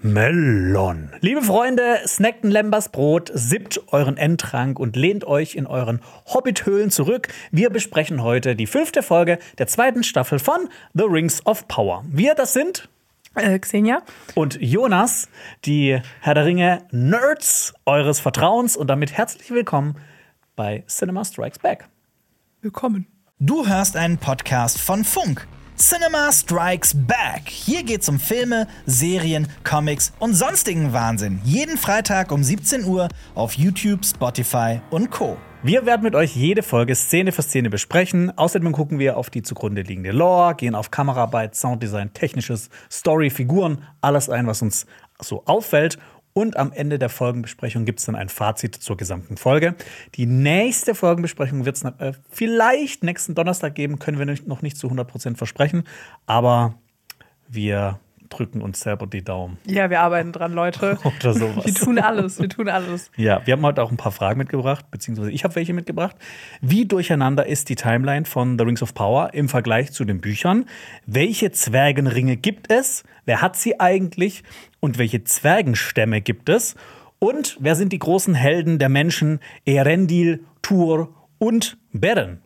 Melon. Liebe Freunde, snackt ein Lembersbrot, sippt euren Endtrank und lehnt euch in euren Hobbithöhlen zurück. Wir besprechen heute die 5. Folge der 2. Staffel von The Rings of Power. Wir, das sind Xenia und Jonas, die Herr der Ringe Nerds eures Vertrauens, und damit herzlich willkommen bei Cinema Strikes Back. Willkommen. Du hörst einen Podcast von Funk. Cinema Strikes Back. Hier geht's um Filme, Serien, Comics und sonstigen Wahnsinn. Jeden Freitag um 17 Uhr auf YouTube, Spotify und Co. Wir werden mit euch jede Folge Szene für Szene besprechen. Außerdem gucken wir auf die zugrunde liegende Lore, gehen auf Kameraarbeit, Sounddesign, Technisches, Story, Figuren, alles ein, was uns so auffällt. Und am Ende der Folgenbesprechung gibt es dann ein Fazit zur gesamten Folge. Die nächste Folgenbesprechung wird es vielleicht nächsten Donnerstag geben, können wir noch nicht zu 100% versprechen. Aber wir drücken uns selber die Daumen. Ja, wir arbeiten dran, Leute. Oder sowas. Wir tun alles. Ja, wir haben heute auch ein paar Fragen mitgebracht, beziehungsweise ich habe welche mitgebracht. Wie durcheinander ist die Timeline von The Rings of Power im Vergleich zu den Büchern? Welche Zwergenringe gibt es? Wer hat sie eigentlich? Und welche Zwergenstämme gibt es? Und wer sind die großen Helden der Menschen Eärendil, Tuor und Beren?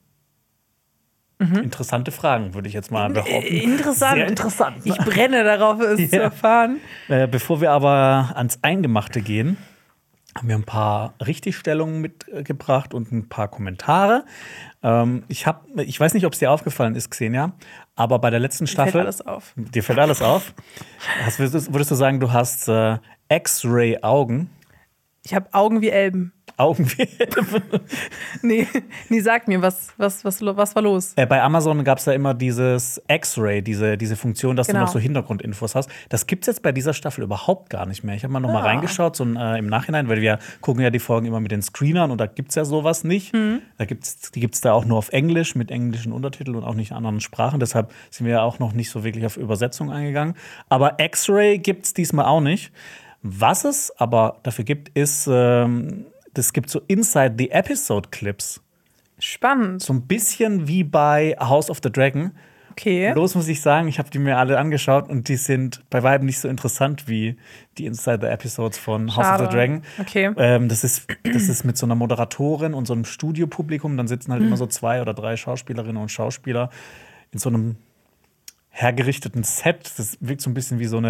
Interessante Fragen, würde ich jetzt mal behaupten. Interessant. Sehr interessant. Ich brenne darauf, es zu erfahren. Bevor wir aber ans Eingemachte gehen, haben wir ein paar Richtigstellungen mitgebracht und ein paar Kommentare. Ich weiß nicht, ob es dir aufgefallen ist, Xenia, aber bei der letzten Staffel. Fällt alles auf. Dir fällt alles auf. Würdest du sagen, du hast X-Ray-Augen? Ich habe Augen wie Elben. Augen wie Nee, sag mir, was war los? Bei Amazon gab es ja immer dieses X-Ray, diese Funktion, dass du noch so Hintergrundinfos hast. Das gibt es jetzt bei dieser Staffel überhaupt gar nicht mehr. Ich habe mal noch mal reingeschaut, so im Nachhinein, weil wir gucken ja die Folgen immer mit den Screenern und da gibt es ja sowas nicht. Die gibt es da auch nur auf Englisch mit englischen Untertiteln und auch nicht in anderen Sprachen. Deshalb sind wir ja auch noch nicht so wirklich auf Übersetzung eingegangen. Aber X-Ray gibt es diesmal auch nicht. Was es aber dafür gibt, ist es gibt so Inside the Episode Clips. Spannend. So ein bisschen wie bei House of the Dragon. Okay. Bloß muss ich sagen, ich habe die mir alle angeschaut und die sind bei weitem nicht so interessant wie die Inside the Episodes von House of the Dragon. Okay. Das ist mit so einer Moderatorin und so einem Studiopublikum. Dann sitzen halt immer so 2 oder 3 Schauspielerinnen und Schauspieler in so einem hergerichteten Set. Das wirkt so ein bisschen wie so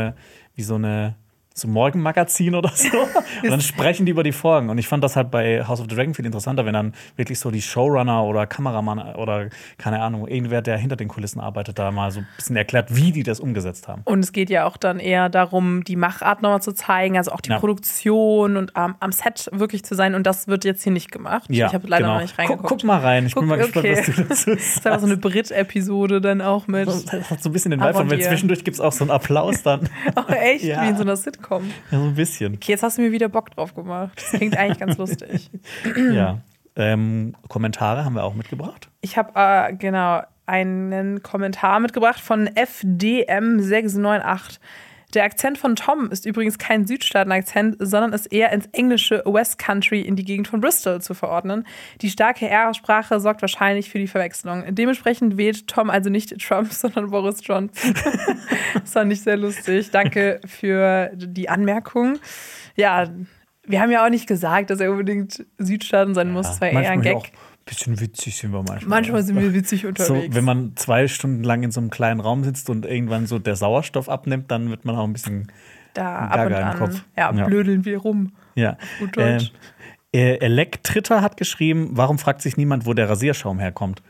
ein Morgenmagazin oder so. Und dann sprechen die über die Folgen. Und ich fand das halt bei House of the Dragon viel interessanter, wenn dann wirklich so die Showrunner oder Kameramann oder, keine Ahnung, irgendwer, der hinter den Kulissen arbeitet, da mal so ein bisschen erklärt, wie die das umgesetzt haben. Und es geht ja auch dann eher darum, die Machart nochmal zu zeigen, also auch die Produktion und am Set wirklich zu sein. Und das wird jetzt hier nicht gemacht. Ja, ich habe leider noch nicht reingeguckt. Guck mal rein. Ich bin mal gespannt, was du dazu sagst. Das ist einfach so eine Brit-Episode dann auch mit. Das hat so ein bisschen den Vibe von, weil zwischendurch gibt es auch so einen Applaus dann. Oh, echt? Ja. Wie in so einer Sitcom. Ja, so ein bisschen. Okay, jetzt hast du mir wieder Bock drauf gemacht. Das klingt eigentlich ganz lustig. Ja. Kommentare haben wir auch mitgebracht. Ich habe einen Kommentar mitgebracht von FDM698. Der Akzent von Tom ist übrigens kein Südstaaten-Akzent, sondern ist eher ins englische West Country in die Gegend von Bristol zu verordnen. Die starke R-Sprache sorgt wahrscheinlich für die Verwechslung. Dementsprechend wählt Tom also nicht Trump, sondern Boris Johnson. Das fand ich sehr lustig. Danke für die Anmerkung. Ja, wir haben ja auch nicht gesagt, dass er unbedingt Südstaaten sein muss. Das war eher ein Gag. Auch bisschen witzig sind wir manchmal. Manchmal sind wir witzig unterwegs. So, wenn man 2 Stunden lang in so einem kleinen Raum sitzt und irgendwann so der Sauerstoff abnimmt, dann wird man auch ein bisschen gaga im Kopf. Ja, blödeln wir rum. Ja. Gut Deutsch. Elektritter hat geschrieben, warum fragt sich niemand, wo der Rasierschaum herkommt?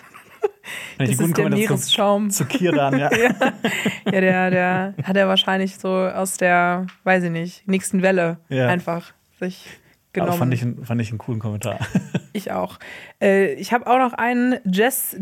Das ist der Meeresschaum. Zu Kirdan, ja. Ja, der hat er wahrscheinlich so aus der, weiß ich nicht, nächsten Welle einfach sich genommen. Fand ich einen coolen Kommentar. Ich auch. Ich habe auch noch einen Jess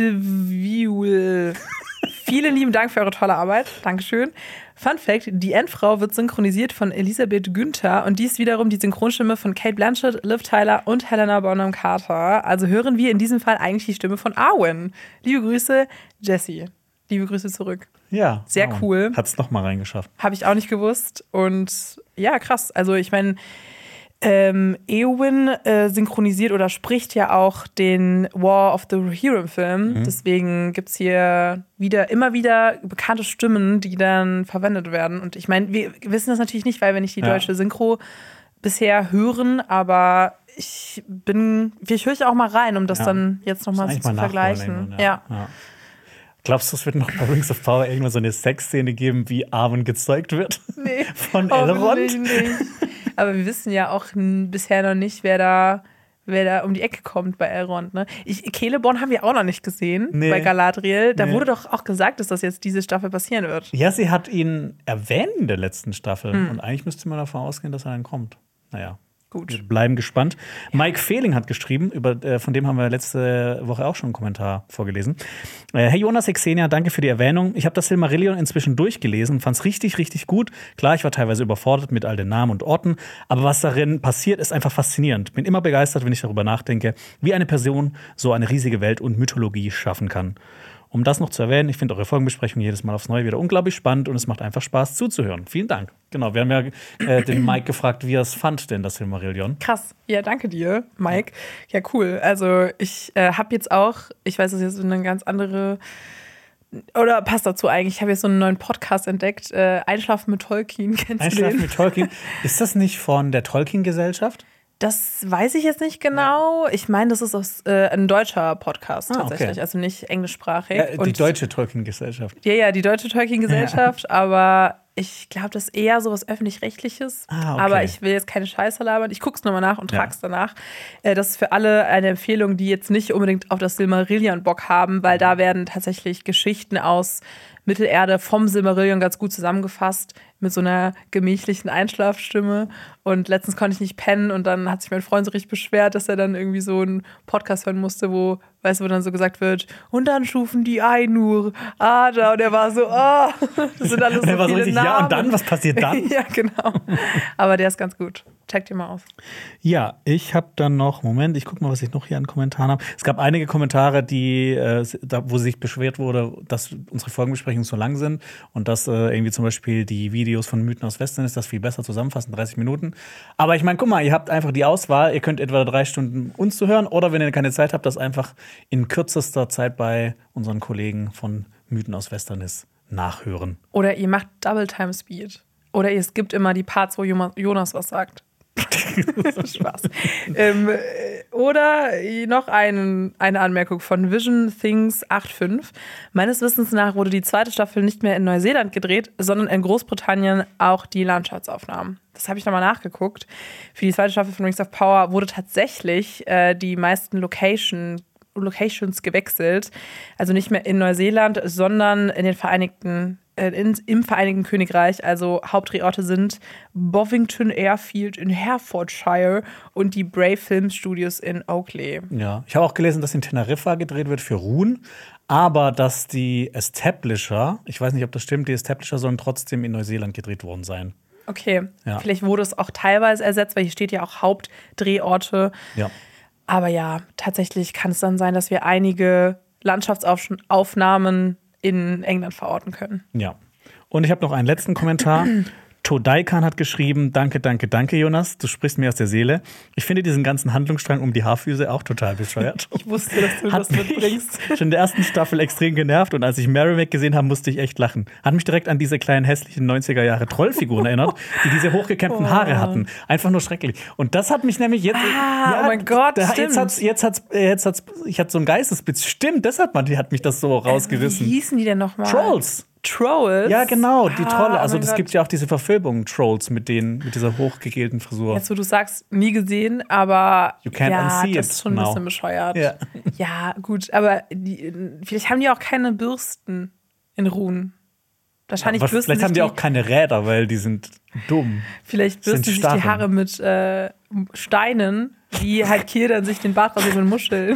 Zwiebel. Vielen lieben Dank für eure tolle Arbeit. Dankeschön. Fun Fact: Die Endfrau wird synchronisiert von Elisabeth Günther und dies wiederum die Synchronstimme von Kate Blanchett, Liv Tyler und Helena Bonham Carter. Also hören wir in diesem Fall eigentlich die Stimme von Arwen. Liebe Grüße, Jessie. Liebe Grüße zurück. Ja. Sehr cool. Hat's noch mal reingeschafft. Habe ich auch nicht gewusst. Und ja, krass. Also ich meine, Eowyn synchronisiert oder spricht ja auch den War of the Rohirrim-Film. Deswegen gibt es hier immer wieder bekannte Stimmen, die dann verwendet werden. Und ich meine, wir wissen das natürlich nicht, weil wir nicht die deutsche Synchro bisher hören, aber ich höre auch mal rein, um das dann jetzt nochmal so zu vergleichen. Ja. Glaubst du, es wird noch bei Rings of Power irgendwann so eine Sexszene geben, wie Arwen gezeugt wird? Nee, von Elrond? Nicht. Aber wir wissen ja auch bisher noch nicht, wer da um die Ecke kommt bei Elrond. Ne? Celeborn haben wir auch noch nicht gesehen bei Galadriel. Da wurde doch auch gesagt, dass das jetzt diese Staffel passieren wird. Ja, sie hat ihn erwähnt in der letzten Staffel. Und eigentlich müsste man davon ausgehen, dass er dann kommt. Naja. Gut. Wir bleiben gespannt. Ja. Mike Fehling hat geschrieben, von dem haben wir letzte Woche auch schon einen Kommentar vorgelesen. Hey Jonas, Xenia, danke für die Erwähnung. Ich habe das Silmarillion inzwischen durchgelesen und fand es richtig, richtig gut. Klar, ich war teilweise überfordert mit all den Namen und Orten, aber was darin passiert, ist einfach faszinierend. Bin immer begeistert, wenn ich darüber nachdenke, wie eine Person so eine riesige Welt und Mythologie schaffen kann. Um das noch zu erwähnen, ich finde eure Folgenbesprechung jedes Mal aufs Neue wieder unglaublich spannend und es macht einfach Spaß zuzuhören. Vielen Dank. Genau, wir haben ja den Mike gefragt, wie er es fand, denn das Silmarillion. Krass. Ja, danke dir, Mike. Ja, cool. Also ich habe jetzt auch, ich weiß, das ist jetzt eine ganz andere, oder passt dazu eigentlich, ich habe jetzt so einen neuen Podcast entdeckt, Einschlafen mit Tolkien. Kennst du den? Einschlafen mit Tolkien. Ist das nicht von der Tolkien-Gesellschaft? Das weiß ich jetzt nicht genau. Ich meine, das ist ein deutscher Podcast tatsächlich, also nicht englischsprachig. Ja, die deutsche Tolkien-Gesellschaft. Ja, die deutsche Tolkien-Gesellschaft, aber ich glaube, das ist eher so was Öffentlich-Rechtliches. Okay. Aber ich will jetzt keine Scheiße labern. Ich gucke es nochmal nach und trage es danach. Das ist für alle eine Empfehlung, die jetzt nicht unbedingt auf das Silmarillion Bock haben, weil da werden tatsächlich Geschichten aus Mittelerde vom Silmarillion ganz gut zusammengefasst mit so einer gemächlichen Einschlafstimme. Und letztens konnte ich nicht pennen und dann hat sich mein Freund so richtig beschwert, dass er dann irgendwie so einen Podcast hören musste, wo dann so gesagt wird, und dann schufen die Ainur Ada. Und er war so, das sind alles so viele so richtig, Namen. Ja, und dann, was passiert dann? Ja, genau. Aber der ist ganz gut. Checkt ihr mal aus. Ja, ich habe dann noch, Moment, ich gucke mal, was ich noch hier an Kommentaren habe. Es gab einige Kommentare, wo sich beschwert wurde, dass unsere Folgenbesprechungen so lang sind und dass irgendwie zum Beispiel die Videos von Mythen aus Western das viel besser zusammenfassen, 30 Minuten. Aber ich meine, guck mal, ihr habt einfach die Auswahl, ihr könnt etwa 3 Stunden uns zuhören oder wenn ihr keine Zeit habt, das einfach in kürzester Zeit bei unseren Kollegen von Mythen aus Westernis nachhören. Oder ihr macht Double Time Speed. Oder ihr skippt immer die Parts, wo Jonas was sagt. Spaß. Oder noch eine Anmerkung von Vision Things 8.5. Meines Wissens nach wurde die zweite Staffel nicht mehr in Neuseeland gedreht, sondern in Großbritannien auch die Landschaftsaufnahmen. Das habe ich nochmal nachgeguckt. Für die zweite Staffel von Rings of Power wurde tatsächlich die meisten Locations gewechselt. Also nicht mehr in Neuseeland, sondern in den im Vereinigten Königreich. Also Hauptdrehorte sind Bovington Airfield in Hertfordshire und die Brave Film Studios in Oakley. Ja, ich habe auch gelesen, dass in Teneriffa gedreht wird für Ruhen, aber dass die Establisher, ich weiß nicht, ob das stimmt, die Establisher sollen trotzdem in Neuseeland gedreht worden sein. Okay, Vielleicht wurde es auch teilweise ersetzt, weil hier steht ja auch Hauptdrehorte. Ja. Aber ja, tatsächlich kann es dann sein, dass wir einige Landschaftsaufnahmen in England verorten können. Ja. Und ich habe noch einen letzten Kommentar. Todaikan hat geschrieben, danke, Jonas, du sprichst mir aus der Seele. Ich finde diesen ganzen Handlungsstrang um die Haarfüße auch total bescheuert. Ich wusste, dass du das mitbringst. Schon in der ersten Staffel extrem genervt und als ich Merrimack gesehen habe, musste ich echt lachen. Hat mich direkt an diese kleinen hässlichen 90er-Jahre-Trollfiguren erinnert, die diese hochgekämmten Haare hatten. Einfach nur schrecklich. Und das hat mich nämlich jetzt... oh mein Gott, stimmt. Ich hatte so einen Geistesblitz. Stimmt, deshalb hat mich das so rausgerissen. Wie hießen die denn nochmal? Trolls? Ja, genau, die Trolle. Also es gibt ja auch diese Verfilmung Trolls mit dieser hochgegelten Frisur. Jetzt, wo du sagst, nie gesehen, aber you can't unsee das ist schon ein bisschen bescheuert. Ja, ja gut, aber vielleicht haben die auch keine Bürsten in Ruhen. Wahrscheinlich bürsten vielleicht haben die auch keine Räder, weil die sind dumm. Vielleicht bürsten sich die Haare mit Steinen, die halt Kier dann sich den Bart rasieren mit Muscheln.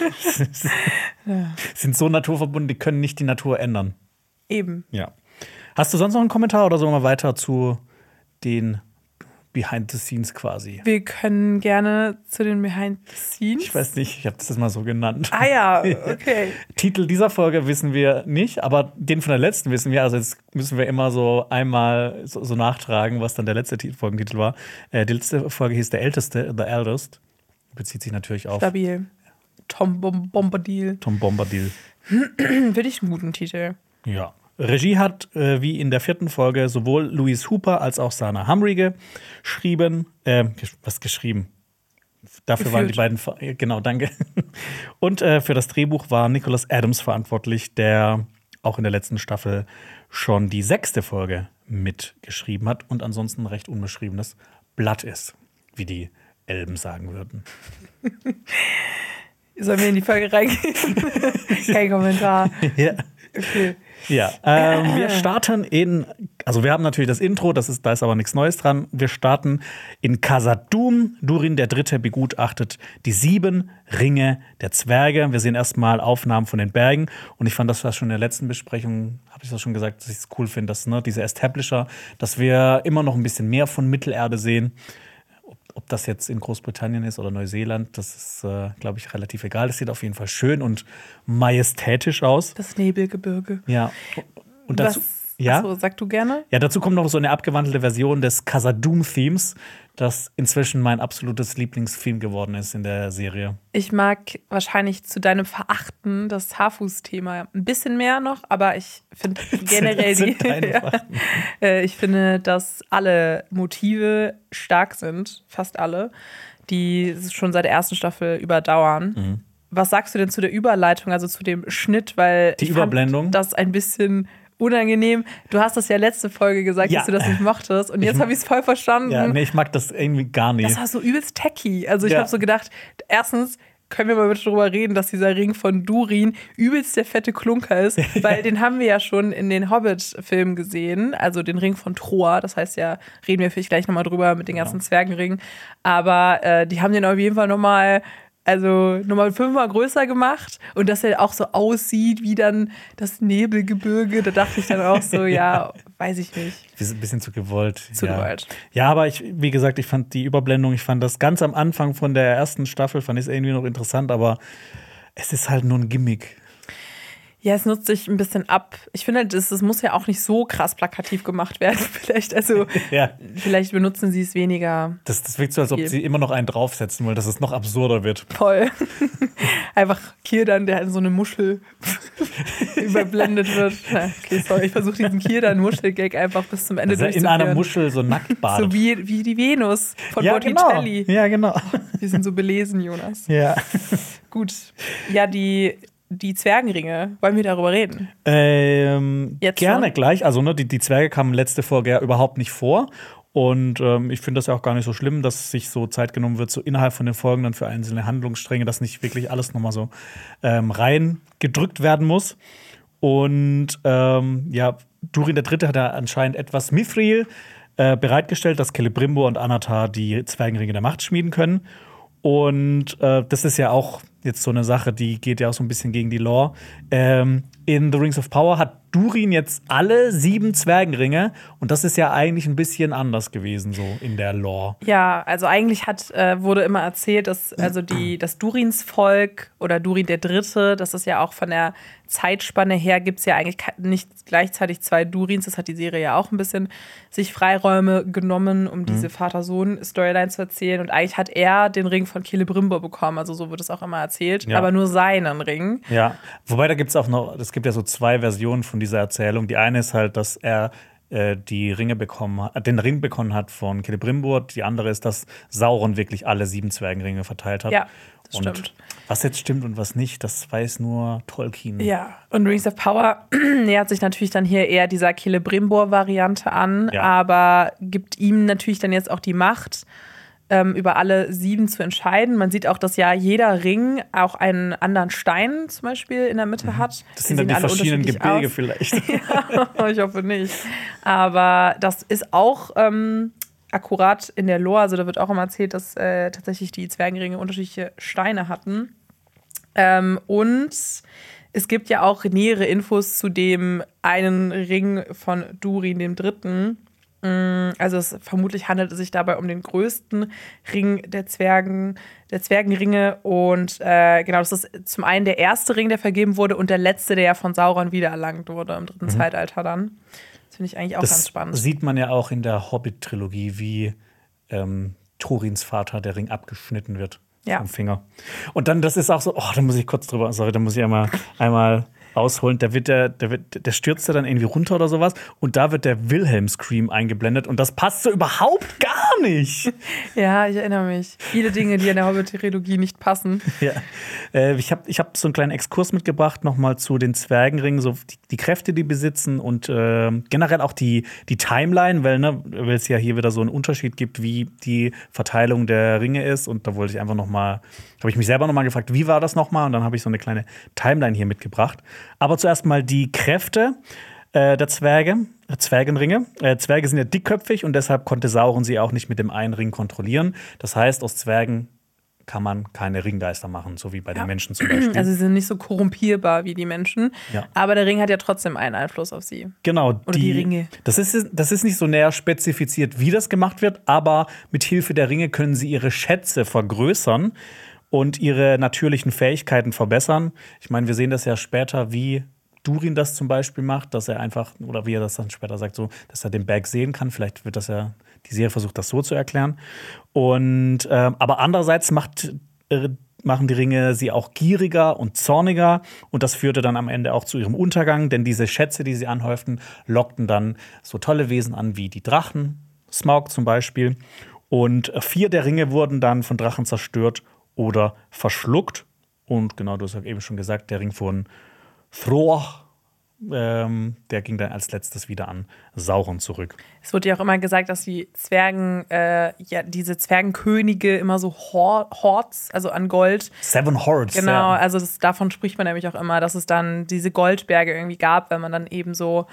Sind so naturverbunden, die können nicht die Natur ändern. Eben. Ja. Hast du sonst noch einen Kommentar oder sollen wir weiter zu den Behind the Scenes quasi. Wir können gerne zu den Behind the Scenes. Ich weiß nicht, ich habe das jetzt mal so genannt. Ah ja, okay. Titel dieser Folge wissen wir nicht, aber den von der letzten wissen wir. Also jetzt müssen wir immer so einmal so nachtragen, was dann der letzte Folgentitel war. Die letzte Folge hieß Der Älteste, The Eldest. Bezieht sich natürlich auf Stabil. Tom Bombadil. Tom Bombadil. Finde ich einen guten Titel. Ja. Regie hat, wie in der 4. Folge, sowohl Louise Hooper als auch Sana Hamrige geschrieben. Dafür Geführt. waren die beiden, genau, danke. Und für das Drehbuch war Nicholas Adams verantwortlich, der auch in der letzten Staffel schon die 6. Folge mitgeschrieben hat und ansonsten recht unbeschriebenes Blatt ist, wie die Elben sagen würden. Sollen wir in die Folge reingehen? Kein Kommentar. Ja. Okay. Ja, wir starten also wir haben natürlich das Intro, da ist aber nichts Neues dran. Wir starten in Khazad-dûm. Durin der Dritte begutachtet die 7 Ringe der Zwerge. Wir sehen erstmal Aufnahmen von den Bergen. Und ich fand das schon in der letzten Besprechung, habe ich das schon gesagt, dass ich es cool finde, dass diese Establisher, dass wir immer noch ein bisschen mehr von Mittelerde sehen. Ob das jetzt in Großbritannien ist oder Neuseeland, das ist, glaube ich, relativ egal. Das sieht auf jeden Fall schön und majestätisch aus. Das Nebelgebirge. Ja. Und dazu, Achso, sag du gerne. Ja, dazu kommt noch so eine abgewandelte Version des Khazad-dûm-Themes, das inzwischen mein absolutes Lieblingstheme geworden ist in der Serie. Ich mag wahrscheinlich zu deinem Verachten das Haarfuß-Thema ein bisschen mehr noch, aber ich finde generell ich finde, dass alle Motive stark sind, fast alle, die schon seit der 1. Staffel überdauern. Mhm. Was sagst du denn zu der Überleitung, also zu dem Schnitt? Weil die Überblendung? Fand das ein bisschen unangenehm. Du hast das ja letzte Folge gesagt, dass du das nicht mochtest. Und jetzt habe ich es voll verstanden. Ja, nee, ich mag das irgendwie gar nicht. Das war so übelst tacky. Also ich habe so gedacht, erstens können wir mal bitte darüber reden, dass dieser Ring von Durin übelst der fette Klunker ist. Weil den haben wir ja schon in den Hobbit-Filmen gesehen. Also den Ring von Troa. Das heißt ja, reden wir vielleicht gleich nochmal drüber mit den ganzen Zwergenringen. Aber die haben den auf jeden Fall nochmal 5-mal größer gemacht und dass er auch so aussieht wie dann das Nebelgebirge. Da dachte ich dann auch so, ja, weiß ich nicht. Ein bisschen zu gewollt. Gewollt. Ja, aber wie gesagt, ich fand die Überblendung, ich fand das ganz am Anfang von der 1. Staffel, fand ich es irgendwie noch interessant, aber es ist halt nur ein Gimmick. Ja, es nutzt sich ein bisschen ab. Ich finde, das muss ja auch nicht so krass plakativ gemacht werden. Vielleicht benutzen sie es weniger. Das wirkt so, als ob sie immer noch einen draufsetzen wollen, dass es noch absurder wird. Voll. Einfach Círdan, der in so eine Muschel überblendet wird. Okay, sorry, ich versuche diesen Círdan-Muschel-Gag einfach bis zum Ende durchzuführen. In einer Muschel so nackt badet. So wie die Venus von Botticelli. Genau. Ja, genau. Wir sind so belesen, Jonas. Ja. Gut. Ja, die Zwergenringe, wollen wir darüber reden? Jetzt gerne schon? Gleich. Also die Zwerge kamen letzte Folge ja überhaupt nicht vor. Und ich finde das ja auch gar nicht so schlimm, dass sich so Zeit genommen wird, so innerhalb von den Folgen dann für einzelne Handlungsstränge, dass nicht wirklich alles nochmal so reingedrückt werden muss. Und Durin der Dritte hat ja anscheinend etwas Mithril bereitgestellt, dass Celebrimbor und Anatar die Zwergenringe der Macht schmieden können. Und das ist ja auch jetzt so eine Sache, die geht ja auch so ein bisschen gegen die Lore. In The Rings of Power hat Durin jetzt alle 7 Zwergenringe. Und das ist ja eigentlich ein bisschen anders gewesen, so in der Lore. Ja, also eigentlich wurde immer erzählt, dass das Durins Volk oder Durin der Dritte, das ist ja auch von der Zeitspanne her, gibt es ja eigentlich nicht gleichzeitig 2 Durins. Das hat die Serie ja auch ein bisschen sich Freiräume genommen, um diese Vater-Sohn-Storyline zu erzählen. Und eigentlich hat er den Ring von Celebrimbor bekommen. Also so wird es auch immer erzählt. Ja. Aber nur seinen Ring. Ja, wobei da gibt es auch noch, es gibt ja so 2 Versionen von dieser Erzählung. Die eine ist halt, dass er den Ring bekommen hat von Celebrimbor. Die andere ist, dass Sauron wirklich alle 7 Zwergenringe verteilt hat. Ja, das stimmt. Was jetzt stimmt und was nicht, das weiß nur Tolkien. Ja, und Rings of Power nähert sich natürlich dann hier eher dieser Celebrimbor-Variante an, aber gibt ihm natürlich dann jetzt auch die Macht, über alle 7 zu entscheiden. Man sieht auch, dass ja jeder Ring auch einen anderen Stein zum Beispiel in der Mitte hat. Das sind dann die verschiedenen Gebirge vielleicht. Ja, ich hoffe nicht. Aber das ist auch akkurat in der Lore. Also da wird auch immer erzählt, dass tatsächlich die Zwergenringe unterschiedliche Steine hatten. Und es gibt ja auch nähere Infos zu dem einen Ring von Durin dem Dritten. Also vermutlich handelt es sich dabei um den größten Ring der Zwergenringe. Und genau, das ist zum einen der erste Ring, der vergeben wurde und der letzte, der ja von Sauron wiedererlangt wurde im 3. Zeitalter dann. Das finde ich eigentlich auch ganz spannend. Das sieht man ja auch in der Hobbit-Trilogie, wie Thorins Vater der Ring abgeschnitten wird vom Finger. Und dann, das ist auch so, da muss ich kurz drüber, da muss ich einmal ausholen, der stürzt dann irgendwie runter oder sowas und da wird der Wilhelm-Scream eingeblendet und das passt so überhaupt gar nicht. Ja, ich erinnere mich. Viele Dinge, die in der Hobbit-Trilogie nicht passen. Ja. Ich hab so einen kleinen Exkurs mitgebracht, nochmal zu den Zwergenringen, so die Kräfte, die besitzen und generell auch die Timeline, weil es ja hier wieder so einen Unterschied gibt, wie die Verteilung der Ringe ist und da wollte ich einfach habe ich mich selber nochmal gefragt, wie war das nochmal und dann habe ich so eine kleine Timeline hier mitgebracht. Aber zuerst mal die Kräfte der Zwergenringe. Zwerge sind ja dickköpfig und deshalb konnte Sauron sie auch nicht mit dem einen Ring kontrollieren. Das heißt, aus Zwergen kann man keine Ringgeister machen, so wie bei den Menschen zum Beispiel. Also sie sind nicht so korrumpierbar wie die Menschen, aber der Ring hat ja trotzdem einen Einfluss auf sie. Genau. Oder die Ringe. Das ist nicht so näher spezifiziert, wie das gemacht wird, aber mit Hilfe der Ringe können sie ihre Schätze vergrößern und ihre natürlichen Fähigkeiten verbessern. Ich meine, wir sehen das ja später, wie Durin das zum Beispiel macht, dass er einfach, oder wie er das dann später sagt, so, dass er den Berg sehen kann. Vielleicht wird das ja, die Serie versucht, das so zu erklären. Und aber andererseits machen die Ringe sie auch gieriger und zorniger. Und das führte dann am Ende auch zu ihrem Untergang, denn diese Schätze, die sie anhäuften, lockten dann so tolle Wesen an wie die Drachen, Smaug zum Beispiel. Und 4 der Ringe wurden dann von Drachen zerstört oder verschluckt. Und genau, du hast ja eben schon gesagt, der Ring von Thror, der ging dann als letztes wieder an Sauron zurück. Es wurde ja auch immer gesagt, dass die Zwergen, diese Zwergenkönige immer so Hordes, also an Gold. 7 Hordes. Genau, also davon spricht man nämlich auch immer, dass es dann diese Goldberge irgendwie gab, wenn man dann eben so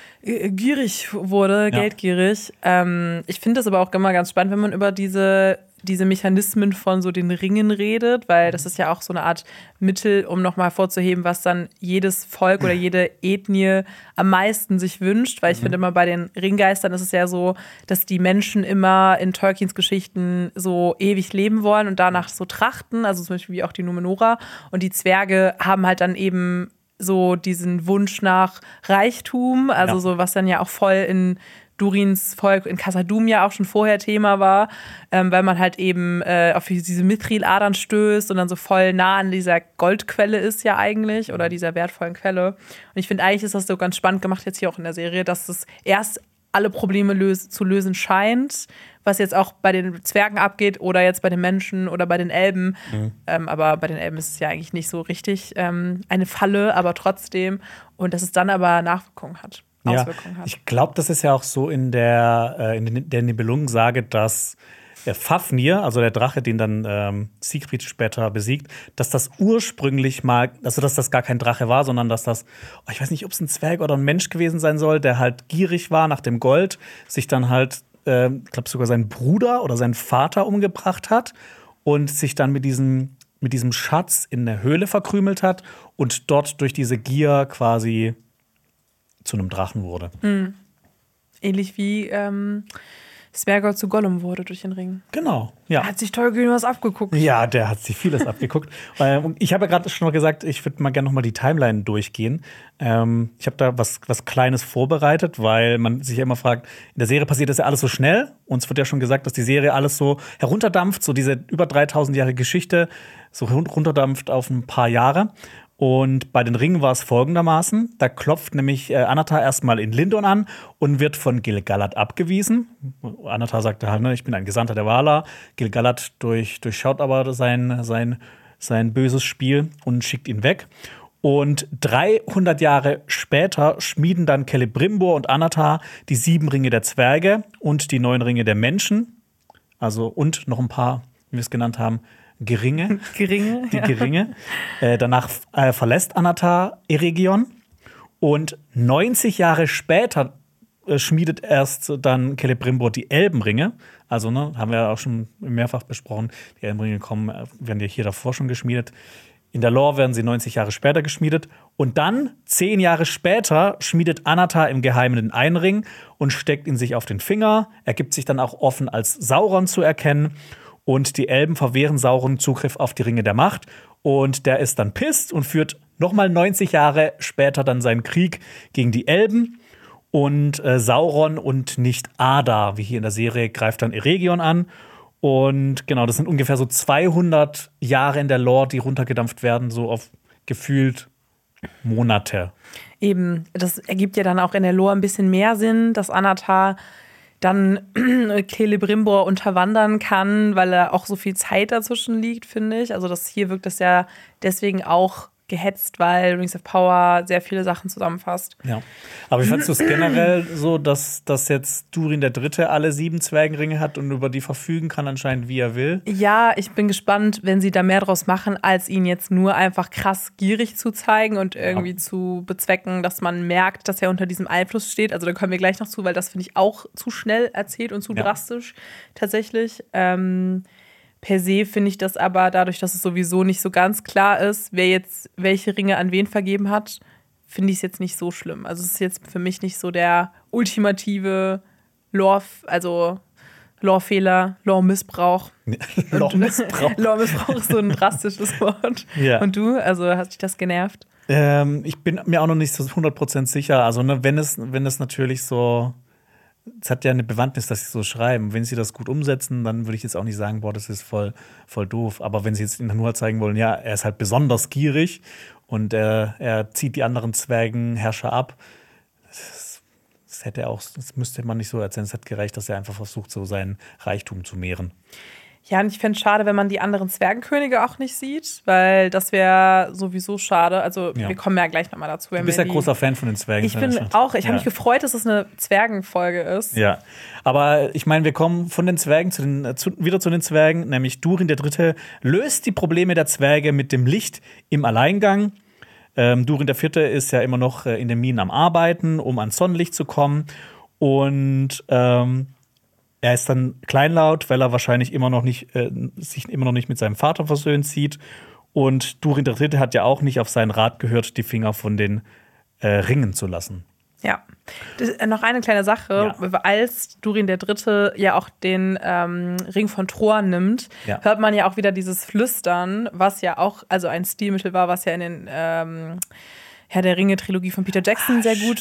gierig wurde, geldgierig. Ich finde das aber auch immer ganz spannend, wenn man über diese Mechanismen von so den Ringen redet, weil das ist ja auch so eine Art Mittel, um nochmal vorzuheben, was dann jedes Volk oder jede Ethnie am meisten sich wünscht, weil ich finde immer bei den Ringgeistern ist es ja so, dass die Menschen immer in Tolkiens Geschichten so ewig leben wollen und danach so trachten, also zum Beispiel wie auch die Numenora und die Zwerge haben halt dann eben so diesen Wunsch nach Reichtum, also so was dann ja auch voll in Durins Volk in Khazad-dûm ja auch schon vorher Thema war, weil man halt eben auf diese Mithril-Adern stößt und dann so voll nah an dieser Goldquelle ist ja eigentlich oder dieser wertvollen Quelle. Und ich finde, eigentlich ist das so ganz spannend gemacht jetzt hier auch in der Serie, dass es erst alle Probleme zu lösen scheint, was jetzt auch bei den Zwergen abgeht oder jetzt bei den Menschen oder bei den Elben. Aber bei den Elben ist es ja eigentlich nicht so richtig eine Falle, aber trotzdem. Und dass es dann aber Nachwirkungen hat. Auswirkungen hat. Ich glaube, das ist ja auch so in der Nibelungensage, dass Fafnir, also der Drache, den dann Siegfried später besiegt, dass das ursprünglich mal, also dass das gar kein Drache war, sondern dass das, ich weiß nicht, ob es ein Zwerg oder ein Mensch gewesen sein soll, der halt gierig war nach dem Gold, sich dann halt, ich glaube sogar seinen Bruder oder seinen Vater umgebracht hat und sich dann mit diesem Schatz in der Höhle verkrümelt hat und dort durch diese Gier quasi zu einem Drachen wurde. Ähnlich wie Sméagol zu Gollum wurde durch den Ring. Genau, ja. Er hat sich Tolkien was abgeguckt. Ja, der hat sich vieles abgeguckt. Und ich habe ja gerade schon mal gesagt, ich würde mal gerne noch mal die Timeline durchgehen. Ich habe da was Kleines vorbereitet, weil man sich ja immer fragt, in der Serie passiert das ja alles so schnell. Uns wird ja schon gesagt, dass die Serie alles so herunterdampft, so diese über 3000 Jahre Geschichte so runterdampft auf ein paar Jahre. Und bei den Ringen war es folgendermaßen: Da klopft nämlich Anatar erstmal in Lindon an und wird von Gil-galad abgewiesen. Anatar sagte halt, ich bin ein Gesandter der Valar. Gil-galad durchschaut aber sein böses Spiel und schickt ihn weg. Und 300 Jahre später schmieden dann Celebrimbor und Anatar die 7 Ringe der Zwerge und die 9 Ringe der Menschen. Also und noch ein paar, wie wir es genannt haben, Geringe. Danach verlässt Anatar Eregion. Und 90 Jahre später schmiedet erst dann Celebrimbor die Elbenringe. Also, haben wir ja auch schon mehrfach besprochen, die Elbenringe werden ja hier davor schon geschmiedet. In der Lore werden sie 90 Jahre später geschmiedet. Und dann, 10 Jahre später, schmiedet Anatar im Geheimen den einen Ring und steckt ihn sich auf den Finger. Er gibt sich dann auch offen als Sauron zu erkennen. Und die Elben verwehren Sauron Zugriff auf die Ringe der Macht. Und der ist dann pisst und führt nochmal 90 Jahre später dann seinen Krieg gegen die Elben. Und Sauron und nicht Adar, wie hier in der Serie, greift dann Eregion an. Und genau, das sind ungefähr so 200 Jahre in der Lore, die runtergedampft werden, so auf gefühlt Monate. Eben, das ergibt ja dann auch in der Lore ein bisschen mehr Sinn, dass Anatar dann Celebrimbor unterwandern kann, weil er auch so viel Zeit dazwischen liegt, finde ich. Also hier wirkt es ja deswegen auch gehetzt, weil Rings of Power sehr viele Sachen zusammenfasst. Ja, aber ich fandst du es generell so, dass jetzt Durin der Dritte alle 7 Zwergenringe hat und über die verfügen kann anscheinend, wie er will? Ja, ich bin gespannt, wenn sie da mehr draus machen, als ihn jetzt nur einfach krass gierig zu zeigen und irgendwie zu bezwecken, dass man merkt, dass er unter diesem Einfluss steht. Also da kommen wir gleich noch zu, weil das finde ich auch zu schnell erzählt und zu drastisch tatsächlich. Per se finde ich das aber, dadurch, dass es sowieso nicht so ganz klar ist, wer jetzt welche Ringe an wen vergeben hat, finde ich es jetzt nicht so schlimm. Also es ist jetzt für mich nicht so der ultimative Lore-Fehler, Lore-Missbrauch. Lore-Missbrauch. Lore-Missbrauch ist so ein drastisches Wort. Ja. Und du? Also hat dich das genervt? Ich bin mir auch noch nicht so 100% sicher. Also wenn es natürlich so. Es hat ja eine Bewandtnis, dass sie so schreiben. Wenn sie das gut umsetzen, dann würde ich jetzt auch nicht sagen, boah, das ist voll doof. Aber wenn sie jetzt nur zeigen wollen, ja, er ist halt besonders gierig und er zieht die anderen Zwergenherrscher ab, das müsste man nicht so erzählen. Es hat gereicht, dass er einfach versucht, so seinen Reichtum zu mehren. Ja, und ich fände es schade, wenn man die anderen Zwergenkönige auch nicht sieht, weil das wäre sowieso schade. Also, wir kommen ja gleich nochmal dazu. Du bist ja großer Fan von den Zwergen. Ich bin auch. Ich habe mich gefreut, dass es eine Zwergenfolge ist. Ja, aber ich meine, wir kommen von den Zwergen wieder zu den Zwergen, nämlich Durin der Dritte löst die Probleme der Zwerge mit dem Licht im Alleingang. Durin der Vierte ist ja immer noch in den Minen am Arbeiten, um ans Sonnenlicht zu kommen. Und er ist dann kleinlaut, weil er wahrscheinlich sich immer noch nicht mit seinem Vater versöhnt sieht. Und Durin der Dritte hat ja auch nicht auf seinen Rat gehört, die Finger von den Ringen zu lassen. Ja. Noch eine kleine Sache. Ja. Als Durin der Dritte ja auch den Ring von Tror nimmt, hört man ja auch wieder dieses Flüstern, was ja auch also ein Stilmittel war, was ja in den Herr der Ringe-Trilogie von Peter Jackson sehr gut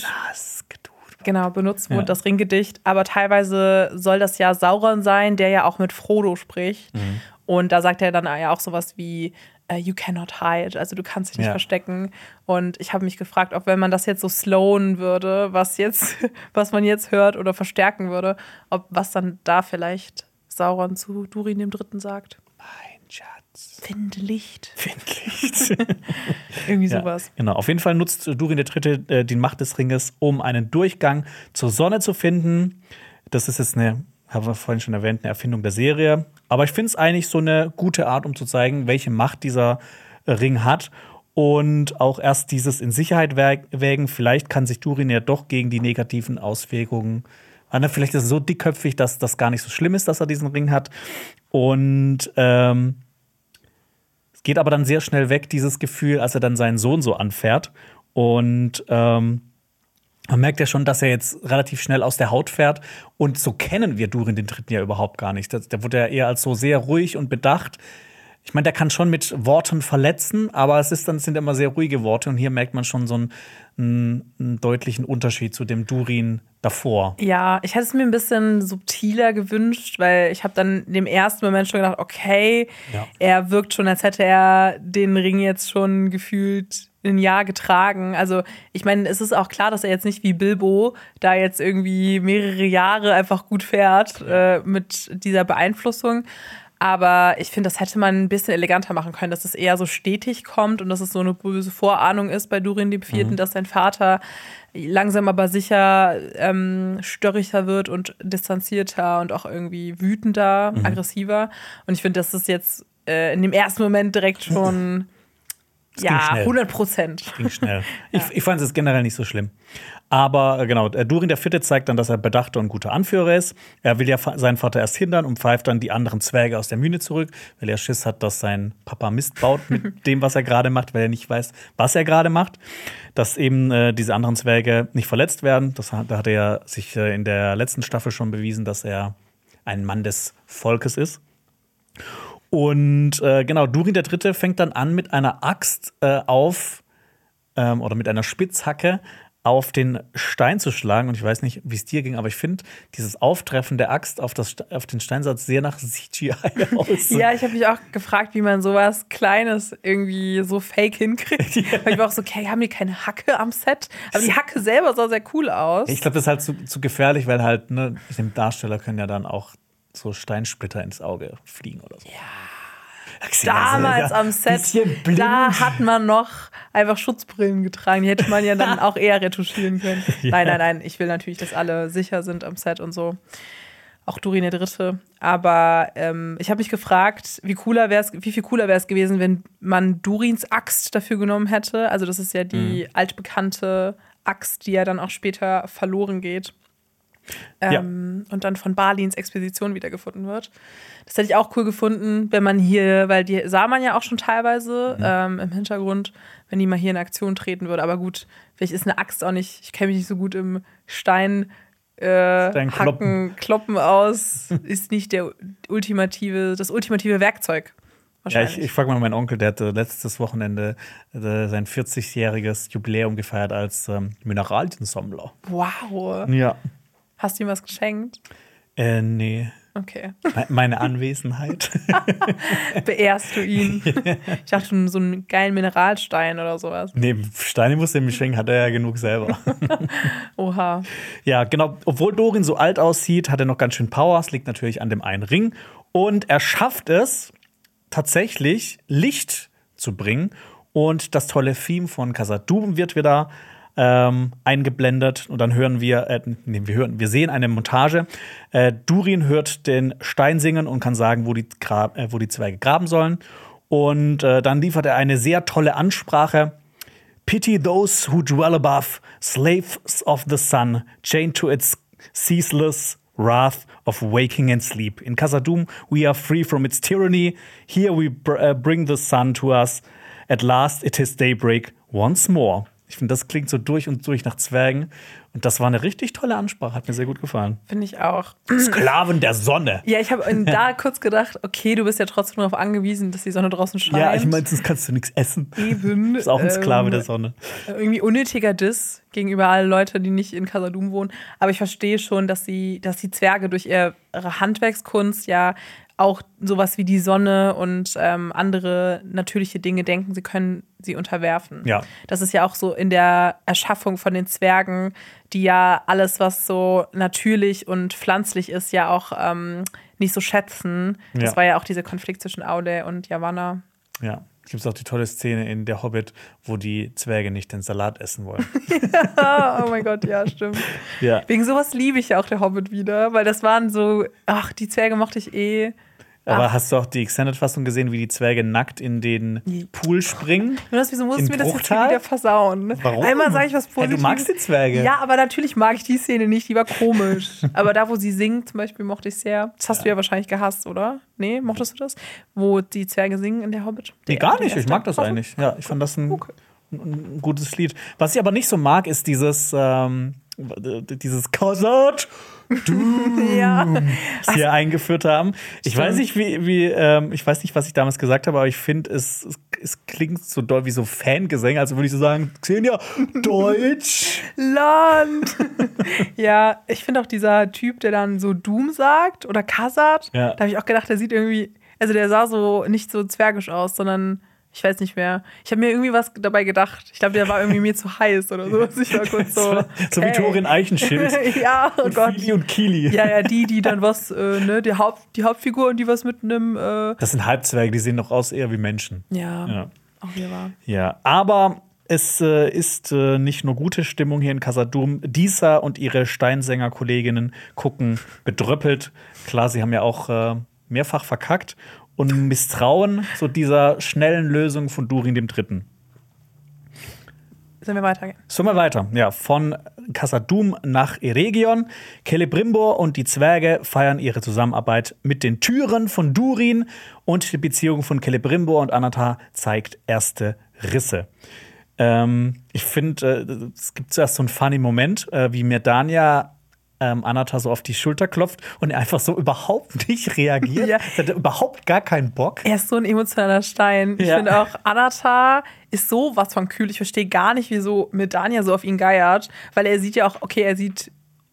benutzt wurde, das Ringgedicht. Aber teilweise soll das ja Sauron sein, der ja auch mit Frodo spricht. Mhm. Und da sagt er dann ja auch sowas wie you cannot hide, also du kannst dich nicht verstecken. Und ich habe mich gefragt, ob wenn man das jetzt so slowen würde, was man jetzt hört oder verstärken würde, was dann da vielleicht Sauron zu Durin dem Dritten sagt. Mein Schatz. Finde Licht. Irgendwie sowas. Genau. Auf jeden Fall nutzt Durin der Dritte die Macht des Ringes, um einen Durchgang zur Sonne zu finden. Das ist jetzt haben wir vorhin schon erwähnt, eine Erfindung der Serie. Aber ich finde es eigentlich so eine gute Art, um zu zeigen, welche Macht dieser Ring hat. Und auch erst dieses in Sicherheit wägen. Vielleicht kann sich Durin ja doch gegen die negativen Auswirkungen. Vielleicht ist er so dickköpfig, dass das gar nicht so schlimm ist, dass er diesen Ring hat. Und es geht aber dann sehr schnell weg, dieses Gefühl, als er dann seinen Sohn so anfährt. Und man merkt ja schon, dass er jetzt relativ schnell aus der Haut fährt. Und so kennen wir Durin den Dritten ja überhaupt gar nicht. Der wurde ja eher als so sehr ruhig und bedacht. Ich meine, der kann schon mit Worten verletzen, aber sind immer sehr ruhige Worte. Und hier merkt man schon so einen deutlichen Unterschied zu dem Durin davor. Ja, ich hätte es mir ein bisschen subtiler gewünscht, weil ich habe dann im ersten Moment schon gedacht, okay, er wirkt schon, als hätte er den Ring jetzt schon gefühlt ein Jahr getragen. Also ich meine, es ist auch klar, dass er jetzt nicht wie Bilbo da jetzt irgendwie mehrere Jahre einfach gut fährt mit dieser Beeinflussung. Aber ich finde, das hätte man ein bisschen eleganter machen können, dass es eher so stetig kommt und dass es so eine böse Vorahnung ist bei Durin dem Vierten, dass sein Vater langsam aber sicher störrischer wird und distanzierter und auch irgendwie wütender, aggressiver. Und ich finde, das ist jetzt in dem ersten Moment direkt schon Ja, 100%. Ging schnell. Ich fand es generell nicht so schlimm. Aber genau, Durin der Vierte zeigt dann, dass er bedachter und guter Anführer ist. Er will ja seinen Vater erst hindern und pfeift dann die anderen Zwerge aus der Mühle zurück, weil er Schiss hat, dass sein Papa Mist baut mit dem, was er gerade macht, weil er nicht weiß, was er gerade macht. Dass eben diese anderen Zwerge nicht verletzt werden. Da hat er ja sich in der letzten Staffel schon bewiesen, dass er ein Mann des Volkes ist. Und genau, Durin der Dritte fängt dann an, mit einer Axt oder mit einer Spitzhacke auf den Stein zu schlagen. Und ich weiß nicht, wie es dir ging, aber ich finde dieses Auftreffen der Axt auf den Stein sah sehr nach CGI aus. Ja, ich habe mich auch gefragt, wie man sowas Kleines irgendwie so fake hinkriegt. Ja. Weil ich war auch so, okay, haben die keine Hacke am Set? Aber die Hacke selber sah sehr cool aus. Ich glaube, das ist halt zu gefährlich, weil halt, ne, dem Darsteller können ja dann auch so Steinsplitter ins Auge fliegen oder so. Ja. Damals am Set, da hat man noch einfach Schutzbrillen getragen. Die hätte man ja dann auch eher retuschieren können. Ja. Nein, ich will natürlich, dass alle sicher sind am Set und so. Auch Durin der Dritte. Aber ich habe mich gefragt, wie viel cooler wäre es gewesen, wenn man Durins Axt dafür genommen hätte. Also das ist ja die altbekannte Axt, die ja dann auch später verloren geht. Und dann von Balins Expedition wiedergefunden wird. Das hätte ich auch cool gefunden, wenn man hier, weil die sah man ja auch schon teilweise im Hintergrund, wenn die mal hier in Aktion treten würde. Aber gut, vielleicht ist eine Axt auch nicht, ich kenne mich nicht so gut im Hacken, Kloppen aus, ist nicht das ultimative Werkzeug. Ja, ich frage mal meinen Onkel, der hatte letztes Wochenende sein 40-jähriges Jubiläum gefeiert als Mineraliensammler. Wow. Ja. Hast du ihm was geschenkt? Nee. Okay. Meine Anwesenheit. Beehrst du ihn? Ich dachte, so einen geilen Mineralstein oder sowas. Nee, Steine musste er mir schenken, hat er ja genug selber. Oha. Ja, genau. Obwohl Durin so alt aussieht, hat er noch ganz schön Power. Es liegt natürlich an dem einen Ring. Und er schafft es, tatsächlich Licht zu bringen. Und das tolle Theme von Khazad-dûm wird wieder eingeblendet und dann hören wir sehen eine Montage. Durin hört den Stein singen und kann sagen, wo die Zwerge graben sollen. Und dann liefert er eine sehr tolle Ansprache. Pity those who dwell above, slaves of the sun, chained to its ceaseless wrath of waking and sleep. In Khazad-dûm we are free from its tyranny. Here we bring the sun to us. At last it is daybreak once more. Ich finde, das klingt so durch und durch nach Zwergen. Und das war eine richtig tolle Ansprache. Hat mir sehr gut gefallen. Finde ich auch. Sklaven der Sonne. Ja, ich habe da kurz gedacht, okay, du bist ja trotzdem darauf angewiesen, dass die Sonne draußen scheint. Ja, ich meine, sonst kannst du nichts essen. Eben. Du bist auch ein Sklave der Sonne. Irgendwie unnötiger Diss gegenüber allen Leuten, die nicht in Khazad-dûm wohnen. Aber ich verstehe schon, dass die Zwerge durch ihre Handwerkskunst ja auch sowas wie die Sonne und andere natürliche Dinge denken, sie können sie unterwerfen. Ja. Das ist ja auch so in der Erschaffung von den Zwergen, die ja alles, was so natürlich und pflanzlich ist, ja auch nicht so schätzen. Das war ja auch dieser Konflikt zwischen Aule und Yavanna. Ja. Es gibt auch die tolle Szene in Der Hobbit, wo die Zwerge nicht den Salat essen wollen. Ja, oh mein Gott, ja, stimmt. Ja. Wegen sowas liebe ich ja auch Der Hobbit wieder, weil das waren so, die Zwerge mochte ich eh. Aber hast du auch die Extended-Fassung gesehen, wie die Zwerge nackt in den Pool springen? Wieso musst du mir das jetzt wieder versauen? Warum? Einmal sage ich was Positives. Du magst die Zwerge. Ja, aber natürlich mag ich die Szene nicht, die war komisch. Aber da, wo sie singt, zum Beispiel, mochte ich sehr. Das hast du ja wahrscheinlich gehasst, oder? Nee, mochtest du das? Wo die Zwerge singen in Der Hobbit? Nee, gar nicht. Ich mag das eigentlich. Ja, ich fand das ein gutes Lied. Was ich aber nicht so mag, ist dieses Khazad das hier eingeführt haben. Ich weiß nicht, ich weiß nicht, was ich damals gesagt habe, aber ich finde, es klingt so doll wie so Fangesänge, also würde ich so sagen, Xenia, Deutsch. Land. Ja, ich finde auch dieser Typ, der dann so Doom sagt oder Khazad, da habe ich auch gedacht, der sieht irgendwie, also der sah so nicht so zwergisch aus, sondern ich weiß nicht mehr. Ich habe mir irgendwie was dabei gedacht. Ich glaube, der war irgendwie mir zu heiß oder so. Ich war kurz so. Okay. So wie Thorin Eichenschild. Ja, oh Gott. Fili und Kili. Ja, die dann was, die Hauptfigur und die was mit einem. Das sind Halbzwerge, die sehen doch aus eher wie Menschen. Ja. Auch hier war. Ja, aber es ist nicht nur gute Stimmung hier in Khazad-dûm. Disa und ihre Steinsänger-Kolleginnen gucken bedröppelt. Klar, sie haben ja auch mehrfach verkackt. Und misstrauen so dieser schnellen Lösung von Durin dem Dritten. Sollen wir weitergehen? Sollen wir weiter? Ja, von Khazad-dûm nach Eregion. Celebrimbor und die Zwerge feiern ihre Zusammenarbeit mit den Türen von Durin und die Beziehung von Celebrimbor und Anatar zeigt erste Risse. Ich finde, es gibt zuerst so einen funny Moment, wie Myrdania Anatar so auf die Schulter klopft und er einfach so überhaupt nicht reagiert. Ja. Er hat überhaupt gar keinen Bock. Er ist so ein emotionaler Stein. Ich finde auch, Anatar ist so was von kühl. Ich verstehe gar nicht, wieso Myrdania so auf ihn geiert. Weil er sieht ja auch, okay, er sieht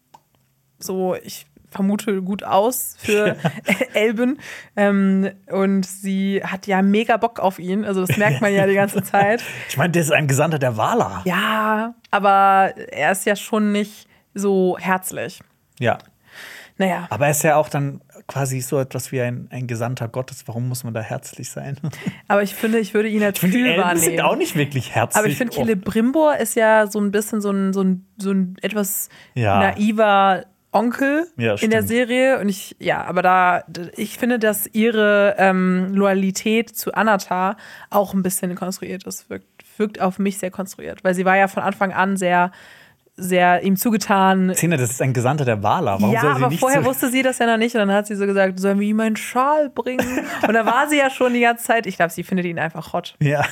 so, ich vermute, gut aus für Elben. Und sie hat ja mega Bock auf ihn. Also das merkt man ja die ganze Zeit. Ich meine, der ist ein Gesandter der Valar. Ja, aber er ist ja schon nicht so herzlich. Ja. Naja. Aber er ist ja auch dann quasi so etwas wie ein Gesandter Gottes. Warum muss man da herzlich sein? Aber ich finde, ich würde ihn als kühl die Elben wahrnehmen. sind auch nicht wirklich herzlich. Aber ich finde, Celebrimbor ist ja so ein bisschen so ein etwas naiver Onkel in der Serie. Und ich finde, dass ihre Loyalität zu Anatar auch ein bisschen konstruiert ist. Wirkt auf mich sehr konstruiert. Weil sie war ja von Anfang an sehr ihm zugetan. Zina, das ist ein Gesandter der Valar. Warum soll sie aber nicht vorher wusste sie das ja noch nicht. Und dann hat sie so gesagt, sollen wir ihm einen Schal bringen? Und da war sie ja schon die ganze Zeit. Ich glaube, sie findet ihn einfach hot. Ja.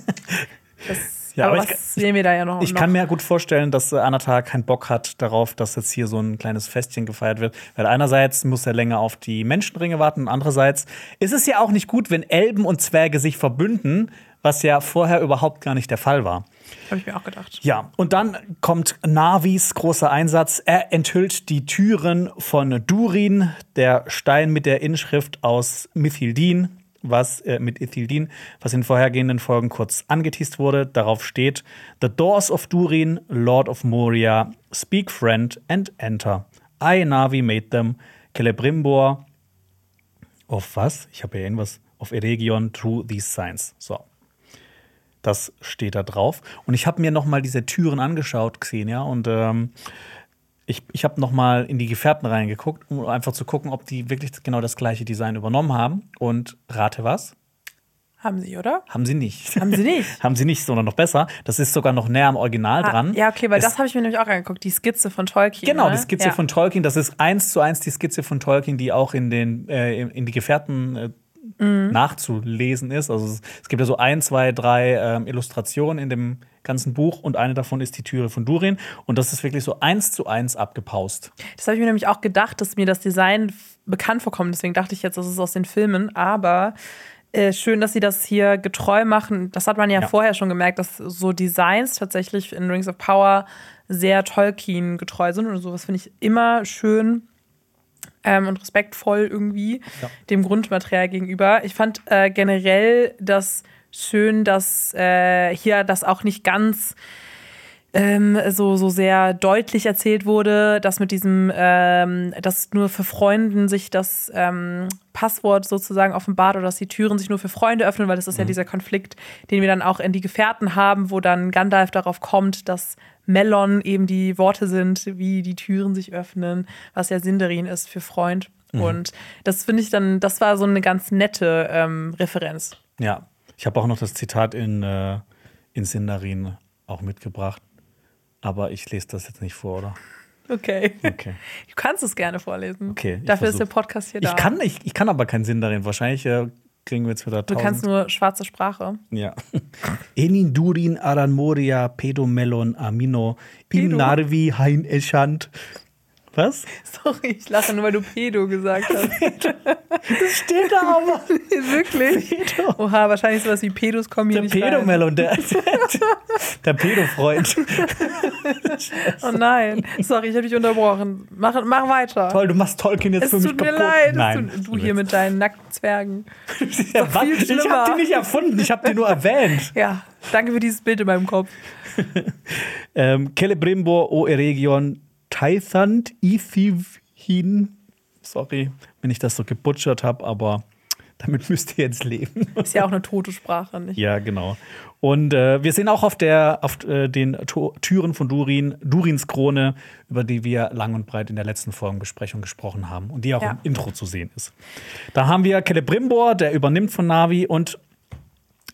Aber was sehen wir da ja noch? Ich kann mir gut vorstellen, dass Anatar keinen Bock hat darauf, dass jetzt hier so ein kleines Festchen gefeiert wird. Weil einerseits muss er länger auf die Menschenringe warten und andererseits ist es ja auch nicht gut, wenn Elben und Zwerge sich verbünden, was ja vorher überhaupt gar nicht der Fall war. Habe ich mir auch gedacht. Ja, und dann kommt Narvis großer Einsatz. Er enthüllt die Türen von Durin, der Stein mit der Inschrift aus Ithildin, was in vorhergehenden Folgen kurz angeteast wurde. Darauf steht: The doors of Durin, Lord of Moria, speak friend and enter. I, Narvi, made them. Celebrimbor auf was? Ich habe ja irgendwas. Auf Eregion through these signs. So. Das steht da drauf. Und ich habe mir noch mal diese Türen angeschaut, Xenia, und ich habe noch mal in die Gefährten reingeguckt, um einfach zu gucken, ob die wirklich genau das gleiche Design übernommen haben. Und rate was? Haben sie, oder? Haben sie nicht. Haben sie nicht? Haben sie nicht, sondern noch besser. Das ist sogar noch näher am Original dran. Ja, okay, weil das habe ich mir nämlich auch angeguckt. Die Skizze von Tolkien. Genau, ne? die Skizze von Tolkien. Das ist 1:1 die Skizze von Tolkien, die auch in die Gefährten nachzulesen ist. Also es gibt ja so 1, 2, 3 Illustrationen in dem ganzen Buch und eine davon ist die Türe von Durin und das ist wirklich so 1:1 abgepaust. Das habe ich mir nämlich auch gedacht, dass mir das Design bekannt vorkommt. Deswegen dachte ich jetzt, das ist aus den Filmen. Aber schön, dass sie das hier getreu machen. Das hat man ja vorher schon gemerkt, dass so Designs tatsächlich in Rings of Power sehr Tolkien getreu sind und sowas finde ich immer schön. Und respektvoll irgendwie dem Grundmaterial gegenüber. Ich fand generell das schön, dass hier das auch nicht ganz so sehr deutlich erzählt wurde, dass mit diesem, dass nur für Freunden sich das Passwort sozusagen offenbart oder dass die Türen sich nur für Freunde öffnen, weil das ist ja dieser Konflikt, den wir dann auch in die Gefährten haben, wo dann Gandalf darauf kommt, dass Melon eben die Worte sind, wie die Türen sich öffnen, was ja Sindarin ist für Freund. Und das finde ich dann, das war so eine ganz nette Referenz. Ja, ich habe auch noch das Zitat in Sindarin auch mitgebracht. Aber ich lese das jetzt nicht vor, oder? Okay. Du kannst es gerne vorlesen. Okay. Dafür ist der Podcast hier da. Ich kann aber kein Sindarin. Wahrscheinlich kriegen wir jetzt wieder 1000. Du kannst nur schwarze Sprache. Ja. Enin Durin Aran Moria Pedomelon Amino Im Narvi Hein Eschant. Was? Sorry, ich lache nur, weil du Pedo gesagt hast. Das steht da aber. Wirklich? Pedo. Oha, wahrscheinlich sowas wie Pedos kommen hier nicht rein. Der Pedomelon, der Pedo-Freund. Oh nein. Sorry, ich habe dich unterbrochen. Mach weiter. Toll, du machst Tolkien jetzt für mich kaputt. Es tut mir leid. Nein. Du hier mit deinen nackten Zwergen. Ja, ich habe die nicht erfunden, ich habe die nur erwähnt. Ja, danke für dieses Bild in meinem Kopf. Celebrimbor o Eregion Taithant Ithivhin. Sorry, wenn ich das so gebutschert habe, aber damit müsst ihr jetzt leben. Ist ja auch eine tote Sprache, nicht? Ja, genau. Und wir sehen auch auf den Türen von Durins Krone, über die wir lang und breit in der letzten Folgenbesprechung gesprochen haben und die auch im Intro zu sehen ist. Da haben wir Celebrimbor, der übernimmt von Narvi und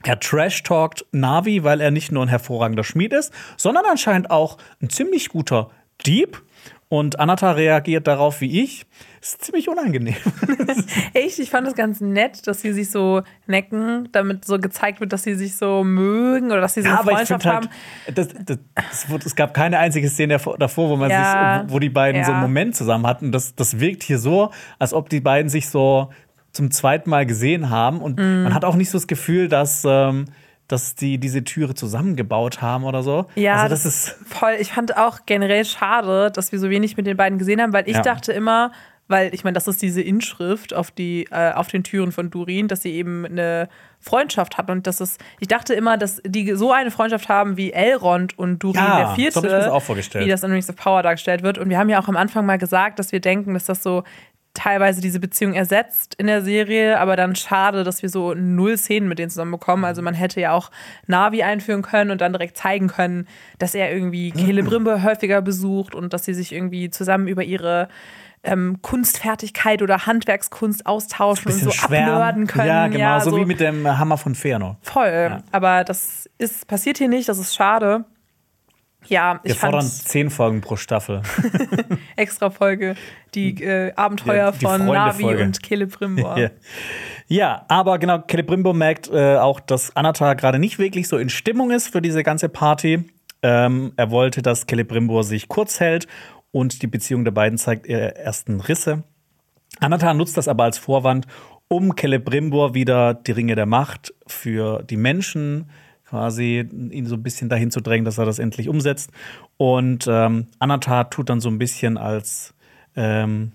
Er trash-talkt Na'vi, weil er nicht nur ein hervorragender Schmied ist, sondern anscheinend auch ein ziemlich guter Dieb. Und Anatar reagiert darauf wie ich. Ist ziemlich unangenehm. Echt? Ich fand es ganz nett, dass sie sich so necken, damit so gezeigt wird, dass sie sich so mögen oder dass sie so eine Freundschaft haben. Es gab keine einzige Szene davor, wo die beiden so einen Moment zusammen hatten. Das wirkt hier so, als ob die beiden sich so zum zweiten Mal gesehen haben. Und man hat auch nicht so das Gefühl, dass die diese Türe zusammengebaut haben oder so. Ja, also das ist voll. Ich fand auch generell schade, dass wir so wenig mit den beiden gesehen haben, weil ich dachte immer, weil ich meine, das ist diese Inschrift auf den Türen von Durin, dass sie eben eine Freundschaft hat und ich dachte immer, dass die so eine Freundschaft haben wie Elrond und Durin der Vierte, so hab ich mir das auch vorgestellt. Wie das in Rings of Power dargestellt wird. Und wir haben ja auch am Anfang mal gesagt, dass wir denken, dass das so teilweise diese Beziehung ersetzt in der Serie, aber dann schade, dass wir so 0 Szenen mit denen zusammen bekommen. Also man hätte ja auch Na'vi einführen können und dann direkt zeigen können, dass er irgendwie Celebrimbor häufiger besucht und dass sie sich irgendwie zusammen über ihre Kunstfertigkeit oder Handwerkskunst austauschen und so abnörden können. Ja, genau, so wie mit dem Hammer von Fëanor. Voll, aber das passiert hier nicht, das ist schade. Ja, wir fordern 10 Folgen pro Staffel. Extra Folge, die Abenteuer die von Na'vi Folge. und Celebrimbor. Ja, aber genau, Celebrimbor merkt auch, dass Anatar gerade nicht wirklich so in Stimmung ist für diese ganze Party. Er wollte, dass Celebrimbor sich kurz hält und die Beziehung der beiden zeigt ihre ersten Risse. Anatar nutzt das aber als Vorwand, um Celebrimbor wieder die Ringe der Macht für die Menschen quasi ihn so ein bisschen dahin zu drängen, dass er das endlich umsetzt. Und Anatar tut dann so ein bisschen als keine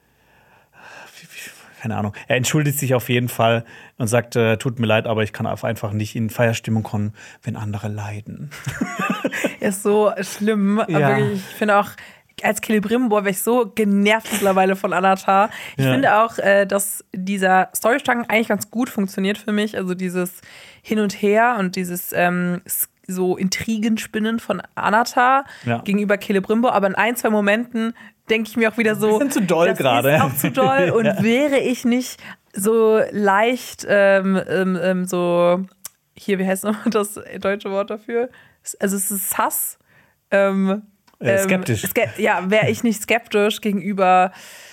Ahnung. Er entschuldigt sich auf jeden Fall und sagt, tut mir leid, aber ich kann einfach nicht in Feierstimmung kommen, wenn andere leiden. Ist so schlimm. Ja. Aber wirklich, ich finde auch, als Celebrimbor wäre ich so genervt mittlerweile von Anatar. Ich finde auch, dass dieser Storystrang eigentlich ganz gut funktioniert für mich. Also dieses Hin und Her und dieses so Intrigenspinnen von Anatar gegenüber Celebrimbor. Aber in 1, 2 Momenten denke ich mir auch wieder so, bisschen zu doll gerade. Das ist auch zu doll. Und wäre ich nicht so leicht so, hier, wie heißt nochmal das deutsche Wort dafür? Also es ist Sass. Skeptisch. Wäre ich nicht skeptisch gegenüber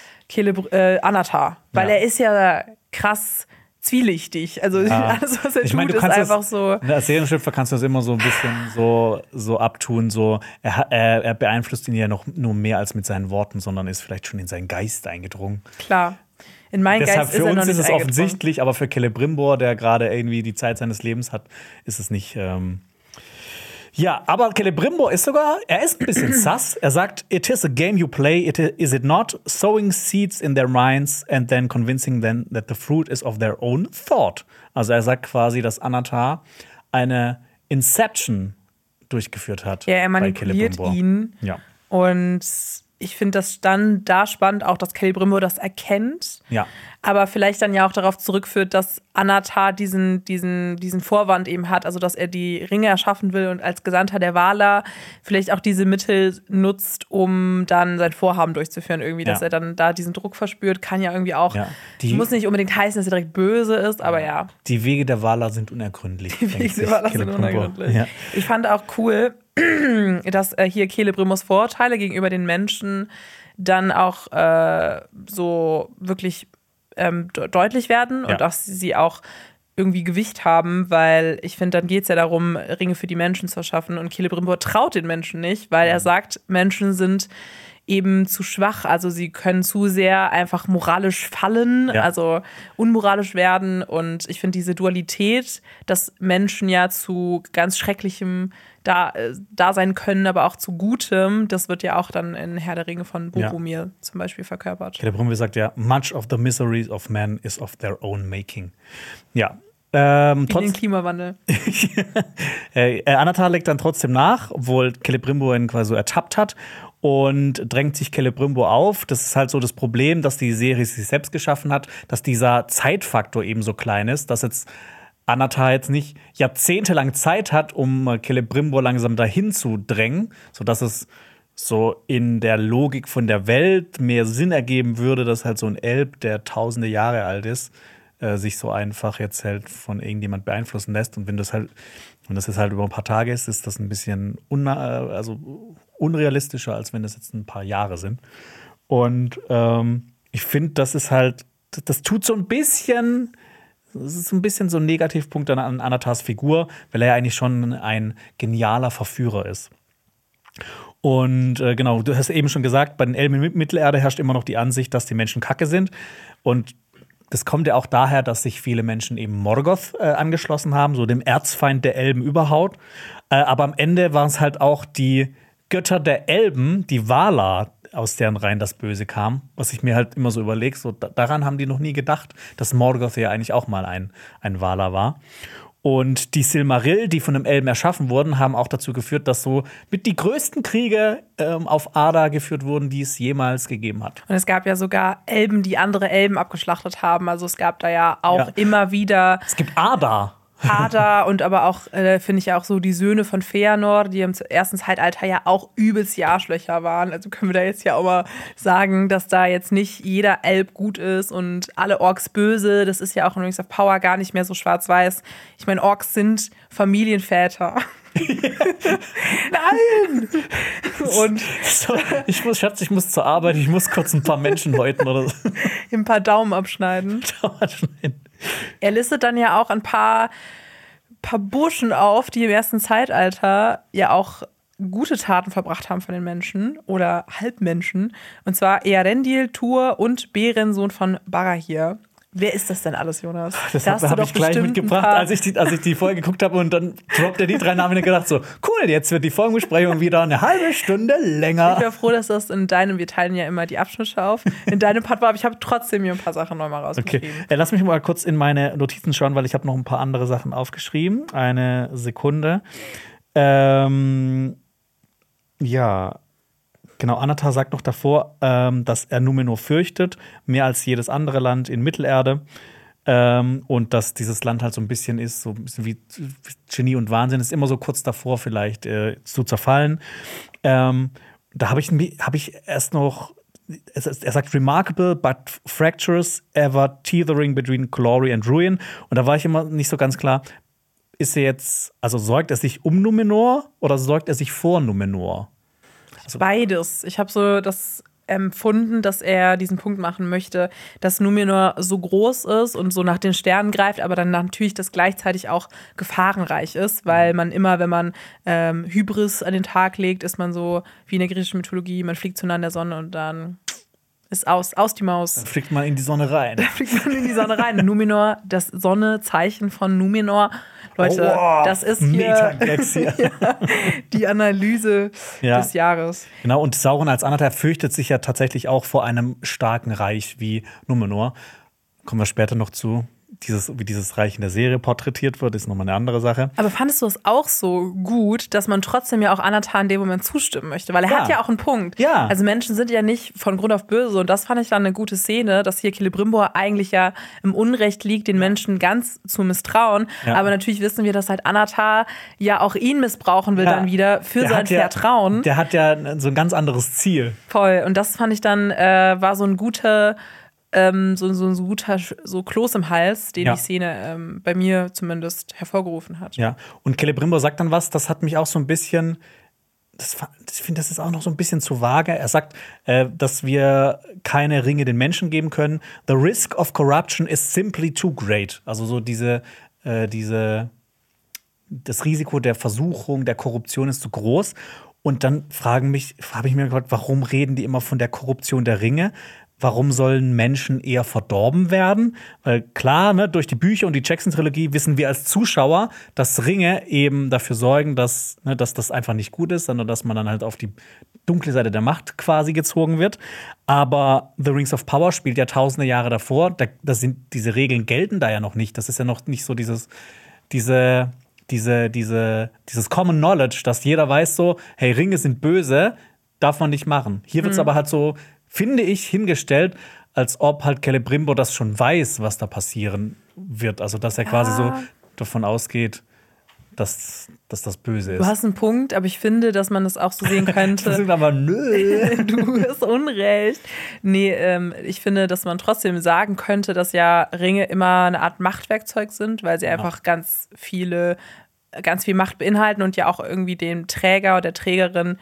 Anatar. Weil er ist ja krass zwielichtig. Also alles, was er tut, ist einfach so. Als Serienschöpfer kannst du das immer so ein bisschen so abtun. So, er beeinflusst ihn ja nur mehr als mit seinen Worten, sondern ist vielleicht schon in seinen Geist eingedrungen. Klar. In meinen Geist ist er noch nicht Für uns ist es offensichtlich, aber für Celebrimbor, der gerade irgendwie die Zeit seines Lebens hat, ist es nicht. Ja, aber Celebrimbor ist ein bisschen sass. Er sagt, it is a game you play, is it not? Sowing seeds in their minds and then convincing them that the fruit is of their own thought. Also er sagt quasi, dass Anatar eine Inception durchgeführt hat. Ja, er manipuliert ihn. Ja. Und ich finde das dann da spannend, auch dass Celebrimbor das erkennt. Ja. Aber vielleicht dann ja auch darauf zurückführt, dass Anatar diesen Vorwand eben hat, also dass er die Ringe erschaffen will und als Gesandter der Valar vielleicht auch diese Mittel nutzt, um dann sein Vorhaben durchzuführen irgendwie, dass er dann da diesen Druck verspürt, kann ja irgendwie auch, muss nicht unbedingt heißen, dass er direkt böse ist, aber ja. Die Wege der Valar sind unergründlich. Die Wege der Valar sind unergründlich. Ja. Ich fand auch cool, dass hier Celebrimbors Vorurteile gegenüber den Menschen dann auch so wirklich deutlich werden und dass sie auch irgendwie Gewicht haben, weil ich finde, dann geht es ja darum, Ringe für die Menschen zu erschaffen und Celebrimbor traut den Menschen nicht, weil er sagt, Menschen sind eben zu schwach, also sie können zu sehr einfach moralisch fallen, also unmoralisch werden und ich finde diese Dualität, dass Menschen ja zu ganz Schrecklichem da sein können, aber auch zu Gutem, das wird ja auch dann in Herr der Ringe von Boromir zum Beispiel verkörpert. Celebrimbor sagt ja, much of the misery of man is of their own making. Ja. Wie den Klimawandel. Anatar legt dann trotzdem nach, obwohl Celebrimbor ihn quasi so ertappt hat und drängt sich Celebrimbor auf. Das ist halt so das Problem, dass die Serie sich selbst geschaffen hat, dass dieser Zeitfaktor eben so klein ist, dass jetzt Anatar jetzt nicht jahrzehntelang Zeit hat, um Celebrimbor langsam dahin zu drängen, sodass es so in der Logik von der Welt mehr Sinn ergeben würde, dass halt so ein Elb, der tausende Jahre alt ist, sich so einfach jetzt halt von irgendjemand beeinflussen lässt. Und wenn das jetzt halt über ein paar Tage ist das ein bisschen unrealistischer, als wenn das jetzt ein paar Jahre sind. Und ich finde, das tut so ein bisschen. Das ist so ein bisschen so ein Negativpunkt an Anatars Figur, weil er ja eigentlich schon ein genialer Verführer ist. Und genau, du hast eben schon gesagt, bei den Elben in Mittelerde herrscht immer noch die Ansicht, dass die Menschen Kacke sind. Und das kommt ja auch daher, dass sich viele Menschen eben Morgoth angeschlossen haben, so dem Erzfeind der Elben überhaupt. Aber am Ende waren es halt auch die Götter der Elben, die Valar, aus deren Reihen das Böse kam, was ich mir halt immer so überlege, so daran haben die noch nie gedacht, dass Morgoth ja eigentlich auch mal ein Valar war. Und die Silmaril, die von einem Elben erschaffen wurden, haben auch dazu geführt, dass so mit die größten Kriege auf Arda geführt wurden, die es jemals gegeben hat. Und es gab ja sogar Elben, die andere Elben abgeschlachtet haben. Also es gab da ja auch immer wieder. Es gibt Arda. Und aber auch, finde ich ja auch so, die Söhne von Feanor, die im ersten Zeitalter ja auch übelst die Arschlöcher waren. Also können wir da jetzt ja auch mal sagen, dass da jetzt nicht jeder Elb gut ist und alle Orks böse. Das ist ja auch in Rings of Power gar nicht mehr so schwarz-weiß. Ich meine, Orks sind Familienväter. Nein! Und so, Schatz, ich muss zur Arbeit, ich muss kurz ein paar Menschen häuten oder so. Ein paar Daumen abschneiden. Er listet dann ja auch ein paar Burschen auf, die im ersten Zeitalter ja auch gute Taten verbracht haben von den Menschen oder Halbmenschen. Und zwar Earendil, Tur und Beren, Sohn von Barahir. Wer ist das denn alles, Jonas? Das habe ich gleich mitgebracht, als ich die Folge geguckt habe und dann droppt er die 3 Namen und gedacht so, cool, jetzt wird die Folgenbesprechung wieder eine halbe Stunde länger. Ich wäre froh, dass das in deinem, wir teilen ja immer die Abschnitte auf, in deinem Part war, aber ich habe trotzdem mir ein paar Sachen nochmal rausgeschrieben. Okay, lass mich mal kurz in meine Notizen schauen, weil ich habe noch ein paar andere Sachen aufgeschrieben. Eine Sekunde. Genau, Anatar sagt noch davor, dass er Numenor fürchtet, mehr als jedes andere Land in Mittelerde. Und dass dieses Land halt so ein bisschen wie Genie und Wahnsinn, ist immer so kurz davor vielleicht zu zerfallen. Da habe ich erst noch, er sagt remarkable, but fractures ever teetering between glory and ruin. Und da war ich immer nicht so ganz klar, sorgt er sich um Numenor oder sorgt er sich vor Numenor? Also beides. Ich habe so das empfunden, dass er diesen Punkt machen möchte, dass Numenor so groß ist und so nach den Sternen greift, aber dann natürlich das gleichzeitig auch gefahrenreich ist, weil man immer, wenn man Hybris an den Tag legt, ist man so wie in der griechischen Mythologie, man fliegt zu nah an der Sonne und dann ist aus die Maus. Dann fliegt man in die Sonne rein. Numenor, das Sonnezeichen von Numenor. Leute, das ist hier die Analyse des Jahres. Genau, und Sauron als Anatar fürchtet sich ja tatsächlich auch vor einem starken Reich wie Numenor. Kommen wir später noch zu. Wie dieses Reich in der Serie porträtiert wird, ist nochmal eine andere Sache. Aber fandest du es auch so gut, dass man trotzdem ja auch Anatar in dem Moment zustimmen möchte? Weil er hat ja auch einen Punkt. Ja. Also Menschen sind ja nicht von Grund auf böse. Und das fand ich dann eine gute Szene, dass hier Celebrimbor eigentlich ja im Unrecht liegt, den Menschen ganz zu misstrauen. Ja. Aber natürlich wissen wir, dass halt Anatar ja auch ihn missbrauchen will dann wieder für sein Vertrauen. Der hat ja so ein ganz anderes Ziel. Voll. Und das fand ich dann, war so ein guter so Kloß im Hals, den die Szene bei mir zumindest hervorgerufen hat. Ja, und Celebrimbor sagt dann was, das hat mich auch so ein bisschen, ich finde, das ist auch noch so ein bisschen zu vage. Er sagt, dass wir keine Ringe den Menschen geben können. The risk of corruption is simply too great. Also so das Risiko der Versuchung, der Korruption ist zu groß. Und dann habe ich mir gefragt, warum reden die immer von der Korruption der Ringe? Warum sollen Menschen eher verdorben werden? Weil klar, ne, durch die Bücher und die Jackson-Trilogie wissen wir als Zuschauer, dass Ringe eben dafür sorgen, dass das einfach nicht gut ist, sondern dass man dann halt auf die dunkle Seite der Macht quasi gezogen wird. Aber The Rings of Power spielt ja tausende Jahre davor. Diese Regeln gelten da ja noch nicht. Das ist ja noch nicht so dieses Common Knowledge, dass jeder weiß so, hey, Ringe sind böse, darf man nicht machen. Hier wird es aber halt so, finde ich, hingestellt, als ob halt Celebrimbor das schon weiß, was da passieren wird. Also, dass er quasi so davon ausgeht, dass das böse ist. Du hast einen Punkt, aber ich finde, dass man das auch so sehen könnte. Das sind aber nö. Du hast Unrecht. Nee, ich finde, dass man trotzdem sagen könnte, dass ja Ringe immer eine Art Machtwerkzeug sind, weil sie einfach ganz viel Macht beinhalten und ja auch irgendwie dem Träger oder der Trägerin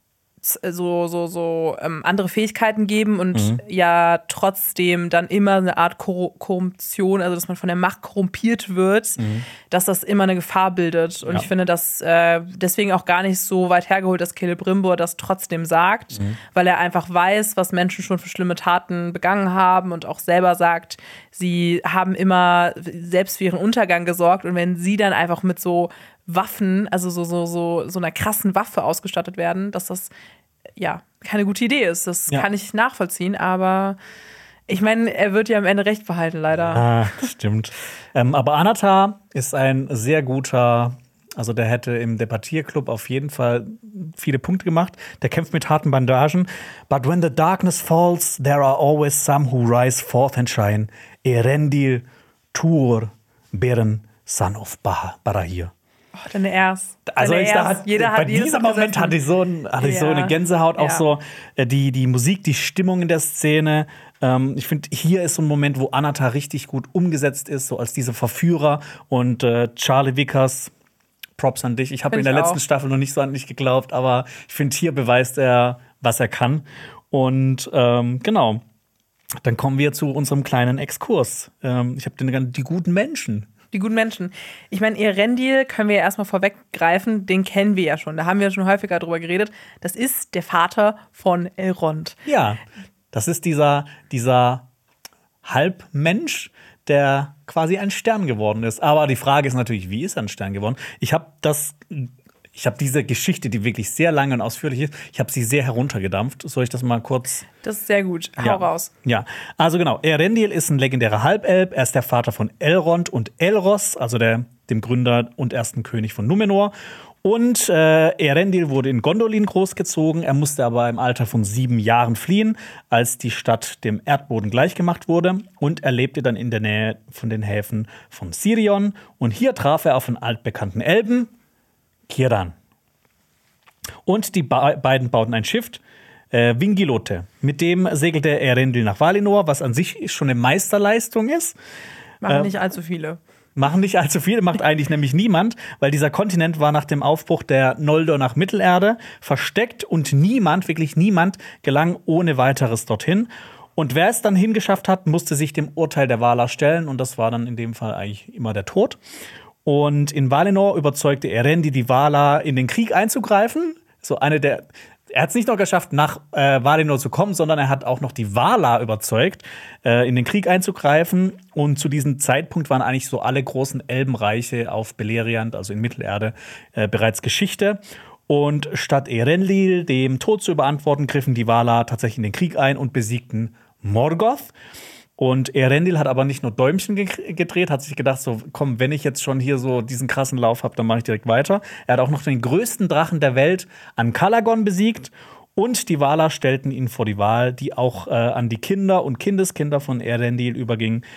so andere Fähigkeiten geben und ja trotzdem dann immer eine Art Korruption, also dass man von der Macht korrumpiert wird, dass das immer eine Gefahr bildet. Und ich finde das deswegen auch gar nicht so weit hergeholt, dass Celebrimbor das trotzdem sagt, weil er einfach weiß, was Menschen schon für schlimme Taten begangen haben und auch selber sagt, sie haben immer selbst für ihren Untergang gesorgt und wenn sie dann einfach mit so Waffen, also so einer krassen Waffe ausgestattet werden, dass das ja keine gute Idee ist. Das kann ich nachvollziehen, aber ich meine, er wird ja am Ende recht behalten, leider. Ah, stimmt. Aber Anatar ist ein sehr guter, also der hätte im Debattierclub auf jeden Fall viele Punkte gemacht. Der kämpft mit harten Bandagen. But when the darkness falls, there are always some who rise forth and shine. Erendil, Tuor, Beren, son of Barahir. Oh, deine Ers. Also bei diesem Moment hatte ich so eine Gänsehaut, auch so die Musik, die Stimmung in der Szene. Ich finde, hier ist so ein Moment, wo Anatar richtig gut umgesetzt ist, so als diese Verführer und Charlie Vickers, Props an dich. Ich habe in der letzten Staffel noch nicht so an dich geglaubt, aber ich finde, hier beweist er, was er kann. Und genau, dann kommen wir zu unserem kleinen Exkurs. Ich habe die guten Menschen. Die guten Menschen. Ich meine, Erendil können wir ja erstmal vorweggreifen, den kennen wir ja schon. Da haben wir schon häufiger drüber geredet. Das ist der Vater von Elrond. Ja, das ist dieser Halbmensch, der quasi ein Stern geworden ist. Aber die Frage ist natürlich, wie ist er ein Stern geworden? Ich habe diese Geschichte, die wirklich sehr lang und ausführlich ist, ich habe sie sehr heruntergedampft. Soll ich das mal kurz? Das ist sehr gut. Hau raus. Ja, also genau. Erendil ist ein legendärer Halbelb. Er ist der Vater von Elrond und Elros, also dem Gründer und ersten König von Numenor. Und Erendil wurde in Gondolin großgezogen. Er musste aber im Alter von 7 Jahren fliehen, als die Stadt dem Erdboden gleichgemacht wurde. Und er lebte dann in der Nähe von den Häfen von Sirion. Und hier traf er auf einen altbekannten Elben, Círdan. Und die beiden bauten ein Schiff, Vingilote. Mit dem segelte Erendil nach Valinor, was an sich schon eine Meisterleistung ist. Machen nicht allzu viele. Macht eigentlich nämlich niemand, weil dieser Kontinent war nach dem Aufbruch der Noldor nach Mittelerde versteckt und wirklich niemand gelang ohne weiteres dorthin. Und wer es dann hingeschafft hat, musste sich dem Urteil der Valar stellen und das war dann in dem Fall eigentlich immer der Tod. Und in Valinor überzeugte Erendil die Valar, in den Krieg einzugreifen. Er hat es nicht noch geschafft, nach Valinor zu kommen, sondern er hat auch noch die Valar überzeugt, in den Krieg einzugreifen. Und zu diesem Zeitpunkt waren eigentlich so alle großen Elbenreiche auf Beleriand, also in Mittelerde, bereits Geschichte. Und statt Erendil dem Tod zu überantworten, griffen die Valar tatsächlich in den Krieg ein und besiegten Morgoth. Und Erendil hat aber nicht nur Däumchen gedreht, hat sich gedacht, so komm, wenn ich jetzt schon hier so diesen krassen Lauf habe, dann mache ich direkt weiter. Er hat auch noch den größten Drachen der Welt an Calagon besiegt. Und die Valar stellten ihn vor die Wahl, die auch an die Kinder und Kindeskinder von Erendil überging.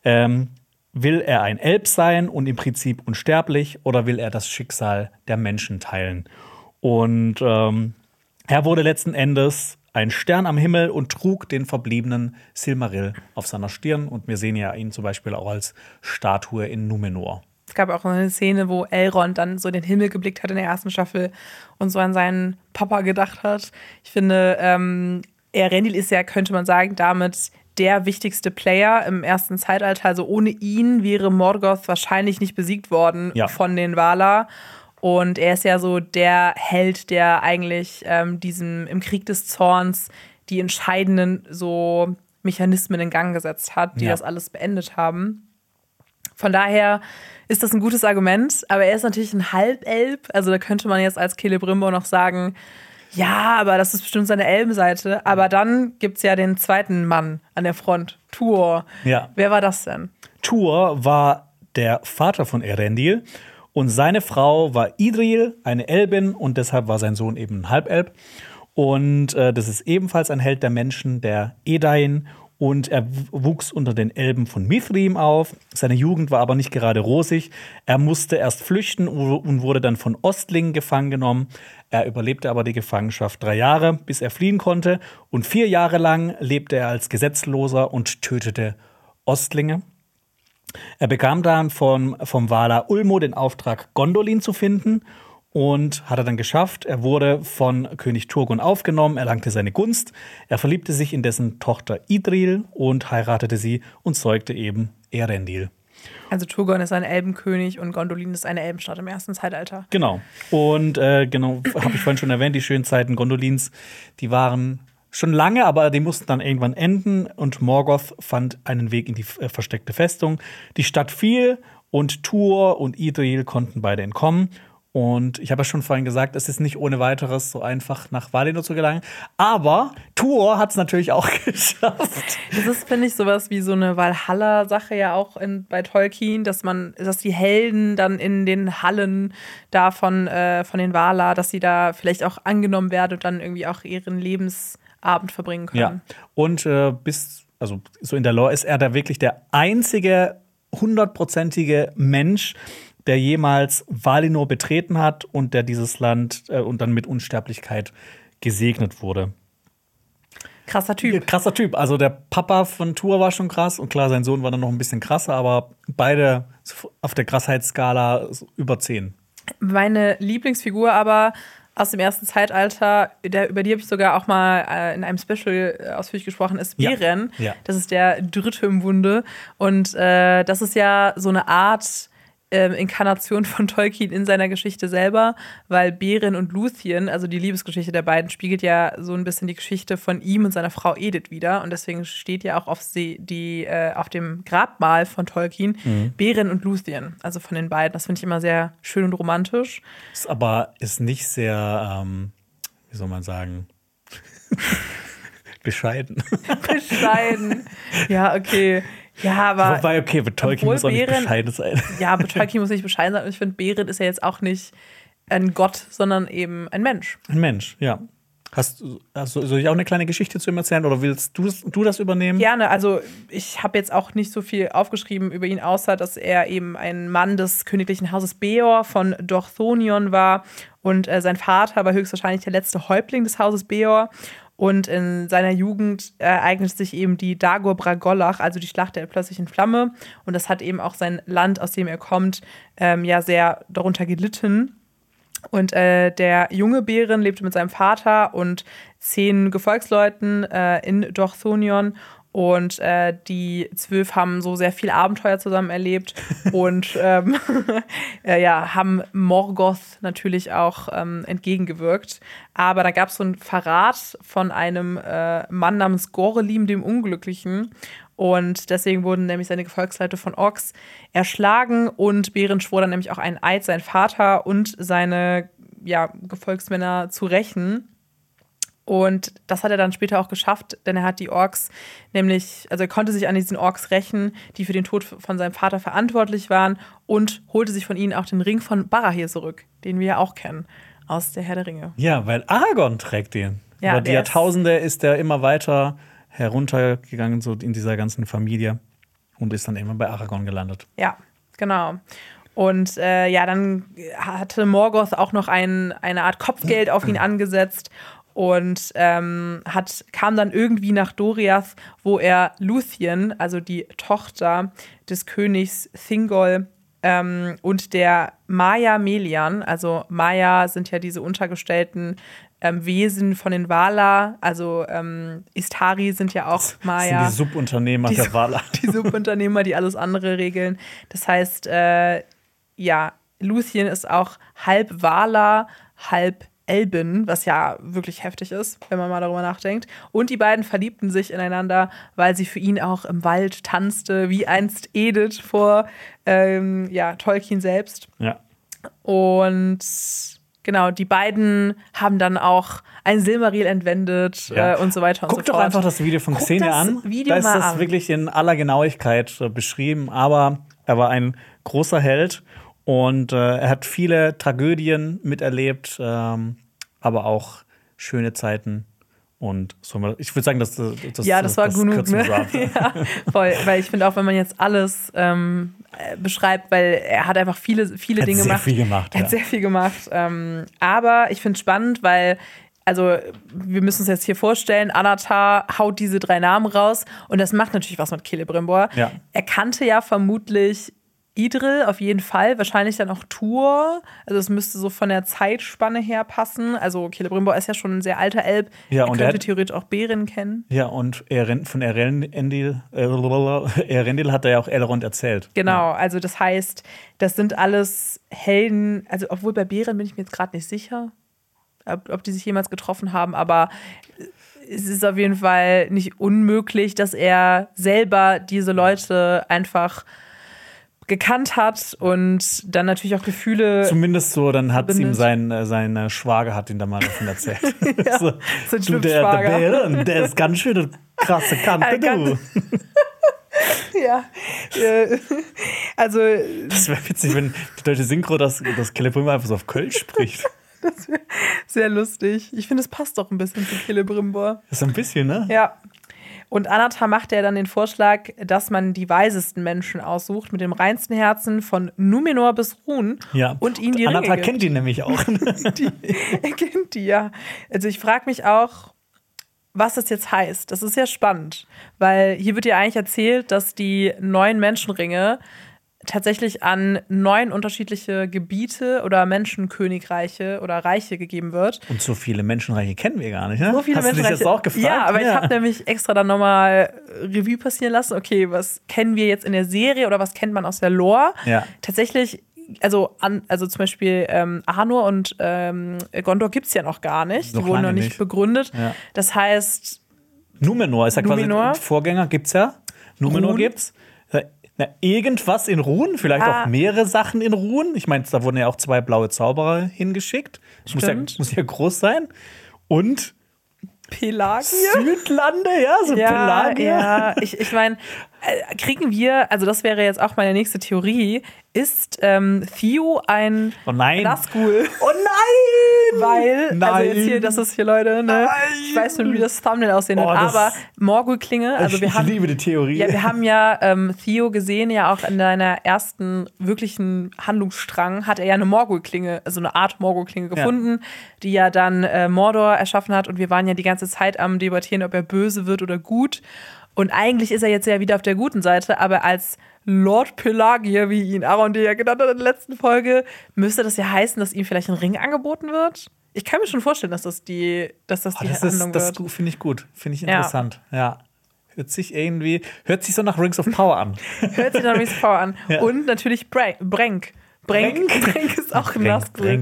Will er ein Elb sein und im Prinzip unsterblich oder will er das Schicksal der Menschen teilen? Und er wurde letzten Endes ein Stern am Himmel und trug den verbliebenen Silmaril auf seiner Stirn. Und wir sehen ja ihn zum Beispiel auch als Statue in Numenor. Es gab auch eine Szene, wo Elrond dann so in den Himmel geblickt hat in der ersten Staffel und so an seinen Papa gedacht hat. Ich finde, Erendil ist ja, könnte man sagen, damit der wichtigste Player im ersten Zeitalter. Also ohne ihn wäre Morgoth wahrscheinlich nicht besiegt worden von den Valar. Und er ist ja so der Held, der eigentlich im Krieg des Zorns die entscheidenden so Mechanismen in Gang gesetzt hat, die das alles beendet haben. Von daher ist das ein gutes Argument, aber er ist natürlich ein Halbelb. Also da könnte man jetzt als Celebrimbor noch sagen, ja, aber das ist bestimmt seine Elbenseite. Aber dann gibt's ja den zweiten Mann an der Front, Tuor. Ja. Wer war das denn? Tuor war der Vater von Erendil. Und seine Frau war Idril, eine Elbin, und deshalb war sein Sohn eben ein Halbelb. Und das ist ebenfalls ein Held der Menschen, der Edain. und er wuchs unter den Elben von Mithrim auf. Seine Jugend war aber nicht gerade rosig. Er musste erst flüchten und wurde dann von Ostlingen gefangen genommen. Er überlebte aber die Gefangenschaft 3 Jahre, bis er fliehen konnte. Und 4 Jahre lang lebte er als Gesetzloser und tötete Ostlinge. Er bekam dann vom Valar Ulmo den Auftrag, Gondolin zu finden. Und hat er dann geschafft. Er wurde von König Turgon aufgenommen, erlangte seine Gunst. Er verliebte sich in dessen Tochter Idril und heiratete sie und zeugte eben Elendil. Also Turgon ist ein Elbenkönig und Gondolin ist eine Elbenstadt im ersten Zeitalter. Genau. Und genau, habe ich vorhin schon erwähnt, die schönen Zeiten Gondolins, die waren schon lange, aber die mussten dann irgendwann enden. Und Morgoth fand einen Weg in die versteckte Festung. Die Stadt fiel und Tuor und Idril konnten beide entkommen. Und ich habe ja schon vorhin gesagt, es ist nicht ohne weiteres so einfach, nach Valinor zu gelangen. Aber Tuor hat es natürlich auch geschafft. Das ist, finde ich, sowas wie so eine Valhalla-Sache ja auch bei Tolkien, dass die Helden dann in den Hallen da von den Valar, dass sie da vielleicht auch angenommen werden und dann irgendwie auch ihren Lebensabend verbringen können. Ja, und also so in der Lore ist er da wirklich der einzige 100%ige Mensch, der jemals Valinor betreten hat und der dieses Land und dann mit Unsterblichkeit gesegnet wurde. Krasser Typ. Krasser Typ. Also der Papa von Tuor war schon krass und klar, sein Sohn war dann noch ein bisschen krasser, aber beide auf der Krassheitsskala über 10. Meine Lieblingsfigur aber aus dem ersten Zeitalter, über die habe ich sogar auch mal in einem Special ausführlich gesprochen, ist Beren. Ja. Das ist der Dritte im Bunde. Und das ist ja so eine Art Inkarnation von Tolkien in seiner Geschichte selber, weil Beren und Luthien, also die Liebesgeschichte der beiden, spiegelt ja so ein bisschen die Geschichte von ihm und seiner Frau Edith wider. Und deswegen steht ja auch auf dem Grabmal von Tolkien Beren und Luthien, also von den beiden. Das finde ich immer sehr schön und romantisch. Ist nicht sehr, wie soll man sagen, bescheiden. Bescheiden. Ja, okay. Ja, aber. Wobei, okay, bei Tolkien muss auch nicht bescheiden sein. Ja, bei Tolkien muss nicht bescheiden sein. Und ich finde, Beren ist ja jetzt auch nicht ein Gott, sondern eben ein Mensch. Ein Mensch, ja. Soll ich auch eine kleine Geschichte zu ihm erzählen oder willst du das übernehmen? Gerne. Also, ich habe jetzt auch nicht so viel aufgeschrieben über ihn, außer dass er eben ein Mann des königlichen Hauses Beor von Dorthonion war. Und sein Vater war höchstwahrscheinlich der letzte Häuptling des Hauses Beor. Und in seiner Jugend ereignet sich eben die Dagor Bragollach, also die Schlacht der plötzlichen Flamme. Und das hat eben auch sein Land, aus dem er kommt, ja sehr darunter gelitten. Und der junge Beren lebte mit seinem Vater und 10 Gefolgsleuten in Dorthonion. Und die 12 haben so sehr viel Abenteuer zusammen erlebt und haben Morgoth natürlich auch entgegengewirkt. Aber da gab es so einen Verrat von einem Mann namens Gorelim, dem Unglücklichen. Und deswegen wurden nämlich seine Gefolgsleute von Orks erschlagen. Und Beren schwor dann nämlich auch einen Eid, seinen Vater und seine Gefolgsmänner zu rächen. Und das hat er dann später auch geschafft, denn er hat die Orks er konnte sich an diesen Orks rächen, die für den Tod von seinem Vater verantwortlich waren und holte sich von ihnen auch den Ring von Barahir zurück, den wir ja auch kennen aus der Herr der Ringe. Ja, weil Aragorn trägt den. Ja, über die Jahrtausende ist er immer weiter heruntergegangen, so in dieser ganzen Familie und ist dann irgendwann bei Aragorn gelandet. Ja, genau. Und dann hatte Morgoth auch noch eine Art Kopfgeld auf ihn angesetzt und kam dann irgendwie nach Doriath, wo er Luthien, also die Tochter des Königs Thingol, und der Maya Melian, also Maya sind ja diese untergestellten Wesen von den Valar, also Istari sind ja auch Maya. Das sind die Subunternehmer der Valar. Die Subunternehmer, die alles andere regeln. Das heißt, Luthien ist auch halb Valar, halb Elben, was ja wirklich heftig ist, wenn man mal darüber nachdenkt. Und die beiden verliebten sich ineinander, weil sie für ihn auch im Wald tanzte, wie einst Edith vor Tolkien selbst. Ja. Und genau, die beiden haben dann auch ein Silmaril entwendet und so weiter und so fort. Guck doch einfach das Video von Xenia an. Da ist das wirklich in aller Genauigkeit beschrieben. Aber er war ein großer Held. Und er hat viele Tragödien miterlebt, aber auch schöne Zeiten. Und so, ich würde sagen, das war genug, ne? Ja, voll. Weil ich finde auch, wenn man jetzt alles beschreibt, weil er hat einfach viele Dinge gemacht. Er hat sehr viel gemacht. Aber ich finde es spannend, weil also wir müssen uns jetzt hier vorstellen, Anatar haut diese 3 Namen raus und das macht natürlich was mit Celebrimbor. Ja. Er kannte ja vermutlich Idril auf jeden Fall, wahrscheinlich dann auch Tur. Also es müsste so von der Zeitspanne her passen. Also Celebrimbor ist ja schon ein sehr alter Elb. Ja, er könnte theoretisch auch Beren kennen. Ja, und von Erendil hat er ja auch Elrond erzählt. Genau, also das heißt, das sind alles Helden. Also obwohl bei Beren bin ich mir jetzt gerade nicht sicher, ob die sich jemals getroffen haben, aber es ist auf jeden Fall nicht unmöglich, dass er selber diese Leute einfach gekannt hat und dann natürlich auch Gefühle. Zumindest so, dann hat es ihm sein Schwager hat ihn da mal davon erzählt. Ja, so, der Bären, der ist ganz schön eine krasse Kante, du. Ja, also das wäre witzig, wenn die deutsche Synchro das Celebrimbor einfach so auf Kölsch spricht. Das wäre sehr lustig. Ich finde, es passt doch ein bisschen zu Celebrimbor. Das ist ein bisschen, ne? Ja. Und Anatar macht ja dann den Vorschlag, dass man die weisesten Menschen aussucht, mit dem reinsten Herzen von Numenor bis Rhûn. Ja. Und ihnen die Ringe Anatar gibt. kennt die nämlich auch. Er kennt die, ja. Also ich frage mich auch, was das jetzt heißt. Das ist ja spannend, weil hier wird ja eigentlich erzählt, dass die 9 Menschenringe tatsächlich an 9 unterschiedliche Gebiete oder Menschenkönigreiche oder Reiche gegeben wird. Und so viele Menschenreiche kennen wir gar nicht, ne? So viele Hast du dich Menschenreiche. das auch gefragt? Ja, aber ich habe nämlich extra dann nochmal Revue passieren lassen. Okay, was kennen wir jetzt in der Serie oder was kennt man aus der Lore? Ja. Tatsächlich, also zum Beispiel Arnor und Gondor gibt es ja noch gar nicht. Die wurden noch nicht begründet. Ja. Das heißt Numenor ist ja Numenor. quasi Vorgänger, gibt's ja. Numenor gibt's. Na, irgendwas in Rhûn, vielleicht auch mehrere Sachen in Rhûn. Ich meine, da wurden ja auch 2 blaue Zauberer hingeschickt. Muss ja groß sein. Und Pelagier? Südlande, ja, so Pelagier. Ja, ich meine, kriegen wir, also das wäre jetzt auch meine nächste Theorie, ist Theo ein Nazgul? Oh nein! Weil, also jetzt hier, das ist hier, Leute, ne? Ich weiß schon, wie das Thumbnail aussehen wird, aber Morgul-Klinge, also ich liebe die Theorie. Ja, wir haben ja Theo gesehen, ja auch in deiner ersten wirklichen Handlungsstrang hat er ja eine Morgul-Klinge, also eine Art Morgul-Klinge gefunden, die ja dann Mordor erschaffen hat und wir waren ja die ganze Zeit am Debattieren, ob er böse wird oder gut. Und eigentlich ist er jetzt ja wieder auf der guten Seite, aber als Lord Pelagier, wie ihn Arondir ja genannt hat in der letzten Folge, müsste das ja heißen, dass ihm vielleicht ein Ring angeboten wird? Ich kann mir schon vorstellen, dass das die Handlung wird. Das finde ich gut, finde ich interessant, ja. Hört sich so nach Rings of Power an. Hört sich nach Rings of Power an. Ja. Und natürlich Brenk. Brenk ist auch ein Nazgul.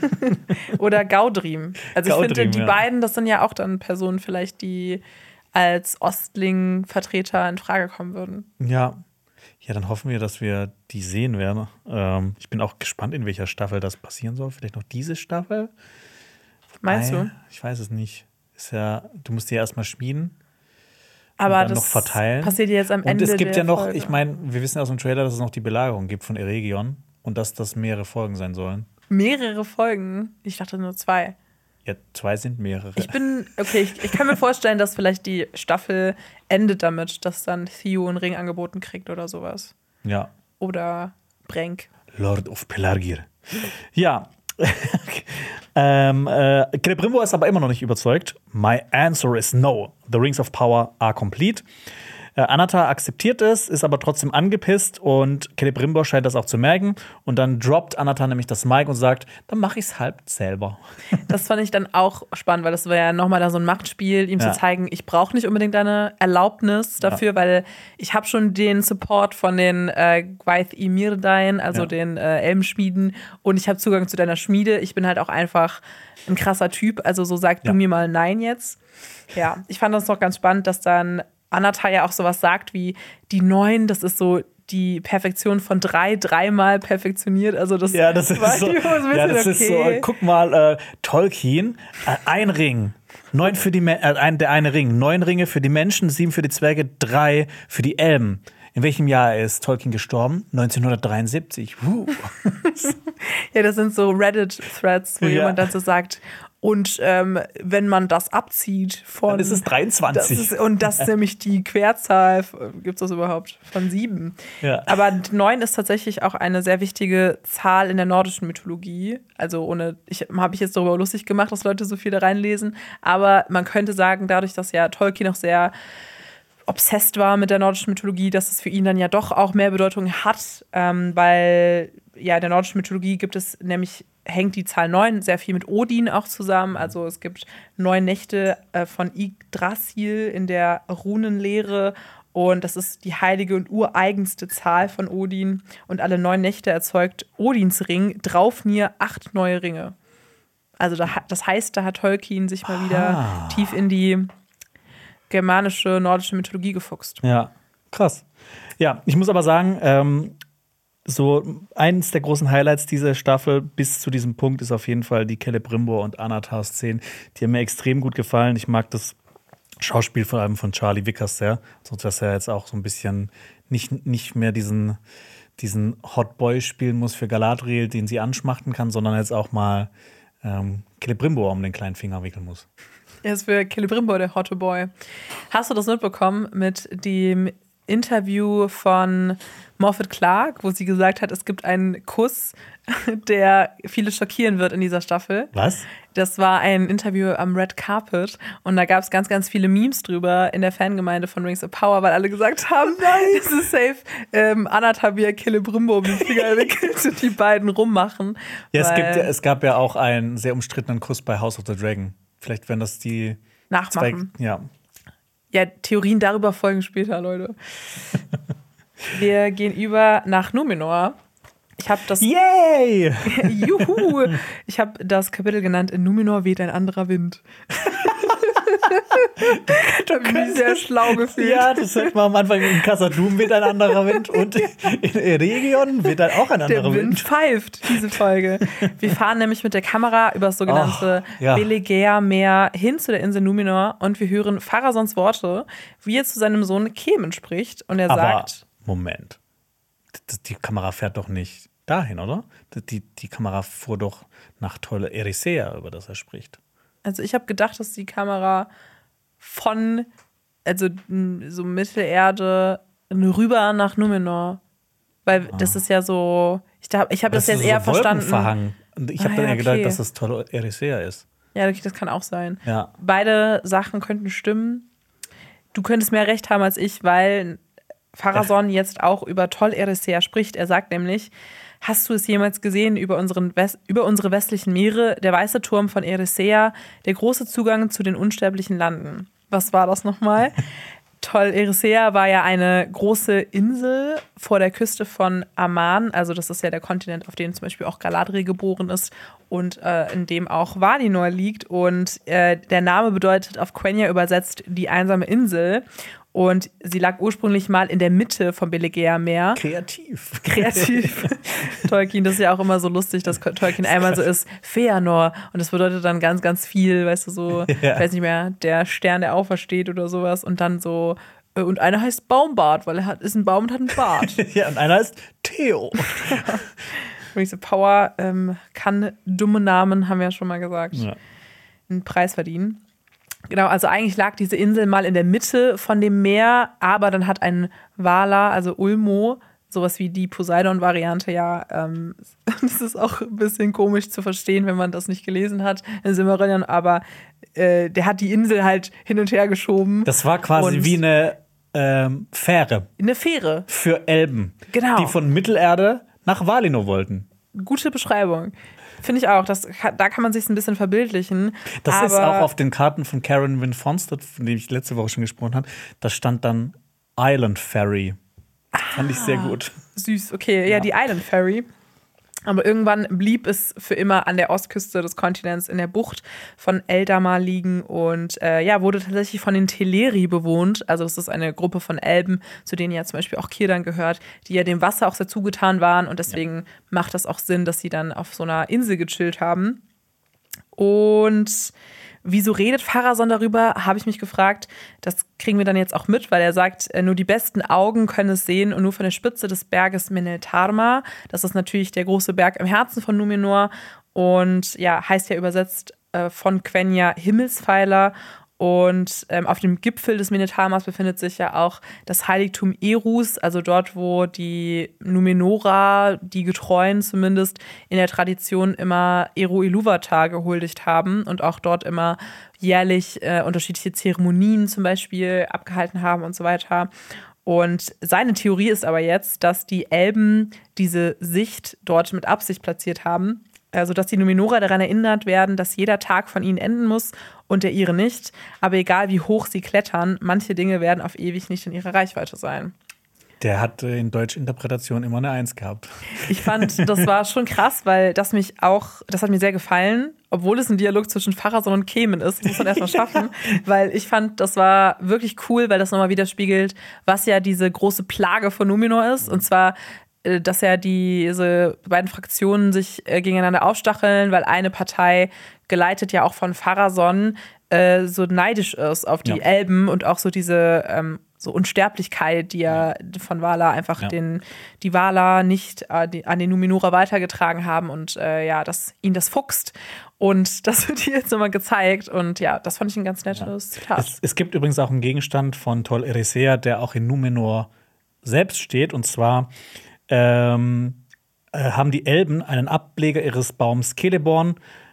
Oder Gaudrim. Also ich finde, die beiden, das sind ja auch dann Personen vielleicht, die als Ostling-Vertreter in Frage kommen würden. Ja, dann hoffen wir, dass wir die sehen werden. Ich bin auch gespannt, in welcher Staffel das passieren soll. Vielleicht noch diese Staffel? Meinst du? Ich weiß es nicht. Du musst die ja erstmal schmieden. Aber dann das noch verteilen. Passiert jetzt am Ende. Und es gibt ja noch, Folge. Ich meine, wir wissen aus dem Trailer, dass es noch die Belagerung gibt von Eregion und dass das mehrere Folgen sein sollen. Mehrere Folgen? Ich dachte nur 2. Ja, 2 sind mehrere. Ich kann mir vorstellen, dass vielleicht die Staffel endet damit, dass dann Theo einen Ring angeboten kriegt oder sowas. Ja. Oder Brenk. Lord of Pelargir. Ja. Celebrimbor ist aber immer noch nicht überzeugt. My answer is no. The Rings of Power are complete. Anatar akzeptiert es, ist aber trotzdem angepisst und Celebrimbor scheint das auch zu merken. Und dann droppt Anatar nämlich das Mic und sagt, dann mache ich es halt selber. Das fand ich dann auch spannend, weil das war ja nochmal da so ein Machtspiel, ihm zu zeigen, ich brauche nicht unbedingt deine Erlaubnis dafür, weil ich habe schon den Support von den Gwaith y Myrdain, also den Elbenschmieden, und ich habe Zugang zu deiner Schmiede. Ich bin halt auch einfach ein krasser Typ, also so sag du mir mal Nein jetzt. Ja, ich fand das noch ganz spannend, dass dann Anatar ja auch sowas sagt wie die 9, das ist so die Perfektion von 3, dreimal perfektioniert. Also das, das ist so, guck mal, Tolkien, ein Ring. 9 für der eine Ring. 9 Ringe für die Menschen, 7 für die Zwerge, 3 für die Elben. In welchem Jahr ist Tolkien gestorben? 1973. Ja, das sind so Reddit-Threads, wo jemand dann so sagt, Und wenn man das abzieht von. Dann ist es 23. Das ist nämlich die Querzahl, gibt es das überhaupt, von 7. Ja. Aber 9 ist tatsächlich auch eine sehr wichtige Zahl in der nordischen Mythologie. Also habe ich jetzt darüber lustig gemacht, dass Leute so viel da reinlesen. Aber man könnte sagen, dadurch, dass ja Tolkien auch sehr obsessed war mit der nordischen Mythologie, dass es für ihn dann ja doch auch mehr Bedeutung hat, weil ja in der nordischen Mythologie hängt die Zahl 9 sehr viel mit Odin auch zusammen. Also es gibt 9 Nächte von Yggdrasil in der Runenlehre und das ist die heilige und ureigenste Zahl von Odin. Und alle 9 Nächte erzeugt Odins Ring Draupnir 8 neue Ringe. Also das heißt, da hat Tolkien sich mal wieder tief in die germanische, nordische Mythologie gefuchst. Ja, krass. Ja, ich muss aber sagen, so eins der großen Highlights dieser Staffel bis zu diesem Punkt ist auf jeden Fall die Celebrimbor und Anatar-Szenen. Die haben mir extrem gut gefallen. Ich mag das Schauspiel vor allem von Charlie Vickers sehr. So dass er jetzt auch so ein bisschen nicht mehr diesen Hot Boy spielen muss für Galadriel, den sie anschmachten kann, sondern jetzt auch mal Celebrimbor um den kleinen Finger wickeln muss. Er ist für Celebrimbor der Hotte Boy. Hast du das mitbekommen mit dem Interview von Moffat Clark, wo sie gesagt hat, es gibt einen Kuss, der viele schockieren wird in dieser Staffel? Was? Das war ein Interview am Red Carpet und da gab es ganz, ganz viele Memes drüber in der Fangemeinde von Rings of Power, weil alle gesagt haben, nein, das ist safe. Anatar wie Celebrimbor um den Finger wickelt und die beiden rummachen. Ja, es gab ja auch einen sehr umstrittenen Kuss bei House of the Dragon. Vielleicht werden das die nachmachen. Ja, Theorien darüber folgen später, Leute. Wir gehen über nach Numenor. Ich habe das. Yay! Juhu! Ich habe das Kapitel genannt: In Numenor weht ein anderer Wind. Da habe ich mich sehr schlau gefühlt. Ja, das hört man am Anfang. In Khazad-dûm weht ein anderer Wind und in Eregion weht dann auch ein anderer Wind. Der Wind pfeift, diese Folge. Wir fahren nämlich mit der Kamera über das sogenannte Belegea-Meer hin zu der Insel Numenor und wir hören Pharazons Worte, wie er zu seinem Sohn Kemen spricht. Und er sagt: Moment. Die Kamera fährt doch nicht dahin, oder? Die Kamera fuhr doch nach Tol Eressëa, über das er spricht. Also ich habe gedacht, dass die Kamera von, also so Mittelerde rüber nach Numenor, weil das ist ja so, ich habe das jetzt eher verstanden. Und ich habe dann eher gedacht, dass das Tol Eressëa ist. Ja, das kann auch sein. Ja. Beide Sachen könnten stimmen. Du könntest mehr recht haben als ich, weil Pharazon jetzt auch über Tol Eressëa spricht. Er sagt nämlich: Hast du es jemals gesehen über unsere westlichen Meere, der weiße Turm von Eressëa, der große Zugang zu den unsterblichen Landen? Was war das nochmal? Tol Eressëa war ja eine große Insel vor der Küste von Aman, also das ist ja der Kontinent, auf dem zum Beispiel auch Galadriel geboren ist und in dem auch Valinor liegt. Und der Name bedeutet auf Quenya übersetzt die einsame Insel. Und sie lag ursprünglich mal in der Mitte vom Belegea-Meer. Kreativ. Tolkien, das ist ja auch immer so lustig, dass Tolkien einmal so ist, Feanor. Und das bedeutet dann ganz, ganz viel, weißt du, so, ich weiß nicht mehr, der Stern, der aufersteht oder sowas. Und dann so, und einer heißt Baumbart, weil ist ein Baum und hat einen Bart. Ja, und einer heißt Theo. Rings of Power kann dumme Namen, haben wir ja schon mal gesagt, einen Preis verdienen. Genau, also eigentlich lag diese Insel mal in der Mitte von dem Meer, aber dann hat ein Valar, also Ulmo, sowas wie die Poseidon-Variante, das ist auch ein bisschen komisch zu verstehen, wenn man das nicht gelesen hat in Silmarillion, aber der hat die Insel halt hin und her geschoben. Das war quasi wie eine Fähre. Eine Fähre. Für Elben. Genau. Die von Mittelerde nach Valinor wollten. Gute Beschreibung. Finde ich auch. Da kann man sich ein bisschen verbildlichen. Das ist auch auf den Karten von Karen Wynn Fonstad, von dem ich letzte Woche schon gesprochen habe. Da stand dann Island Ferry. Fand ich sehr gut. Süß, okay. Ja, die Island Ferry. Aber irgendwann blieb es für immer an der Ostküste des Kontinents in der Bucht von Eldamar liegen und wurde tatsächlich von den Teleri bewohnt. Also das ist eine Gruppe von Elben, zu denen ja zum Beispiel auch Círdan gehört, die ja dem Wasser auch sehr zugetan waren und deswegen macht das auch Sinn, dass sie dann auf so einer Insel gechillt haben. Und wieso redet Pharazon darüber, habe ich mich gefragt. Das kriegen wir dann jetzt auch mit, weil er sagt, nur die besten Augen können es sehen und nur von der Spitze des Berges Meneltarma. Das ist natürlich der große Berg im Herzen von Numenor und heißt ja übersetzt von Quenya Himmelspfeiler. Und auf dem Gipfel des Menethamos befindet sich ja auch das Heiligtum Erus, also dort, wo die Numenora, die Getreuen zumindest, in der Tradition immer Eru Ilúvatar gehuldigt haben und auch dort immer jährlich unterschiedliche Zeremonien zum Beispiel abgehalten haben und so weiter. Und seine Theorie ist aber jetzt, dass die Elben diese Sicht dort mit Absicht platziert haben, also dass die Numenora daran erinnert werden, dass jeder Tag von ihnen enden muss und der ihre nicht. Aber egal wie hoch sie klettern, manche Dinge werden auf ewig nicht in ihrer Reichweite sein. Der hat in Deutschinterpretation immer eine 1 gehabt. Ich fand, das war schon krass, weil das hat mir sehr gefallen, obwohl es ein Dialog zwischen Pharazôn und Kemen ist. Das muss man erstmal schaffen, weil ich fand, das war wirklich cool, weil das nochmal widerspiegelt, was ja diese große Plage von Numenor ist. Und zwar, dass ja diese beiden Fraktionen sich gegeneinander aufstacheln, weil eine Partei, geleitet ja auch von Pharazôn, so neidisch ist auf die Elben und auch so diese so Unsterblichkeit, die ja von Valar einfach die Valar nicht an den Numenora weitergetragen haben und dass ihn das fuchst. Und das wird hier jetzt nochmal gezeigt. Und ja, das fand ich ein ganz nettes Zitat. Es gibt übrigens auch einen Gegenstand von Tol Eressëa, der auch in Numenor selbst steht. Und zwar haben die Elben einen Ableger ihres Baums Celeborn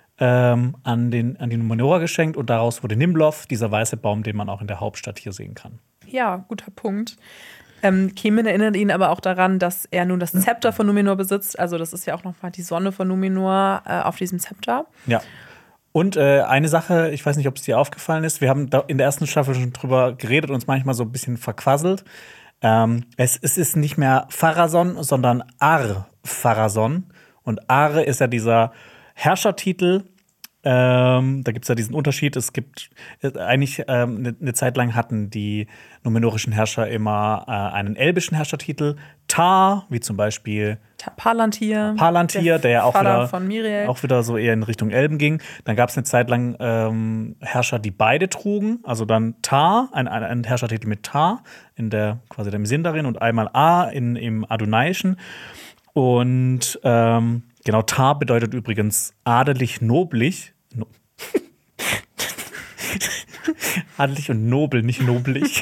an die Numenora geschenkt. Und daraus wurde Nimloth, dieser weiße Baum, den man auch in der Hauptstadt hier sehen kann. Ja, guter Punkt. Kemen erinnert ihn aber auch daran, dass er nun das Zepter von Numenor besitzt. Also das ist ja auch nochmal die Sonne von Numenor auf diesem Zepter. Ja. Und eine Sache, ich weiß nicht, ob es dir aufgefallen ist, wir haben da in der ersten Staffel schon drüber geredet und uns manchmal so ein bisschen verquasselt. Es ist nicht mehr Pharazôn, sondern Ar-Pharazôn. Und Ar ist ja dieser Herrschertitel. Da gibt es ja diesen Unterschied. Es gibt eigentlich eine Zeit lang hatten die numenorischen Herrscher immer einen elbischen Herrschertitel. Tar, wie zum Beispiel Palantir, der ja auch wieder so eher in Richtung Elben ging. Dann gab es eine Zeit lang Herrscher, die beide trugen. Also dann Tar, ein Herrschertitel mit Tar, quasi dem Sindarin, und einmal A im Adonaiischen. Und genau, Tar bedeutet übrigens adelig, noblig. Adelig und nobel, nicht nobelig.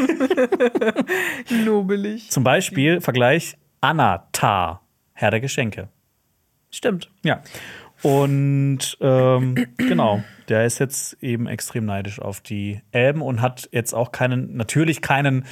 Nobelig. Zum Beispiel, Vergleich, Anatar, Herr der Geschenke. Stimmt. Ja. Und genau, der ist jetzt eben extrem neidisch auf die Elben und hat jetzt auch natürlich keinen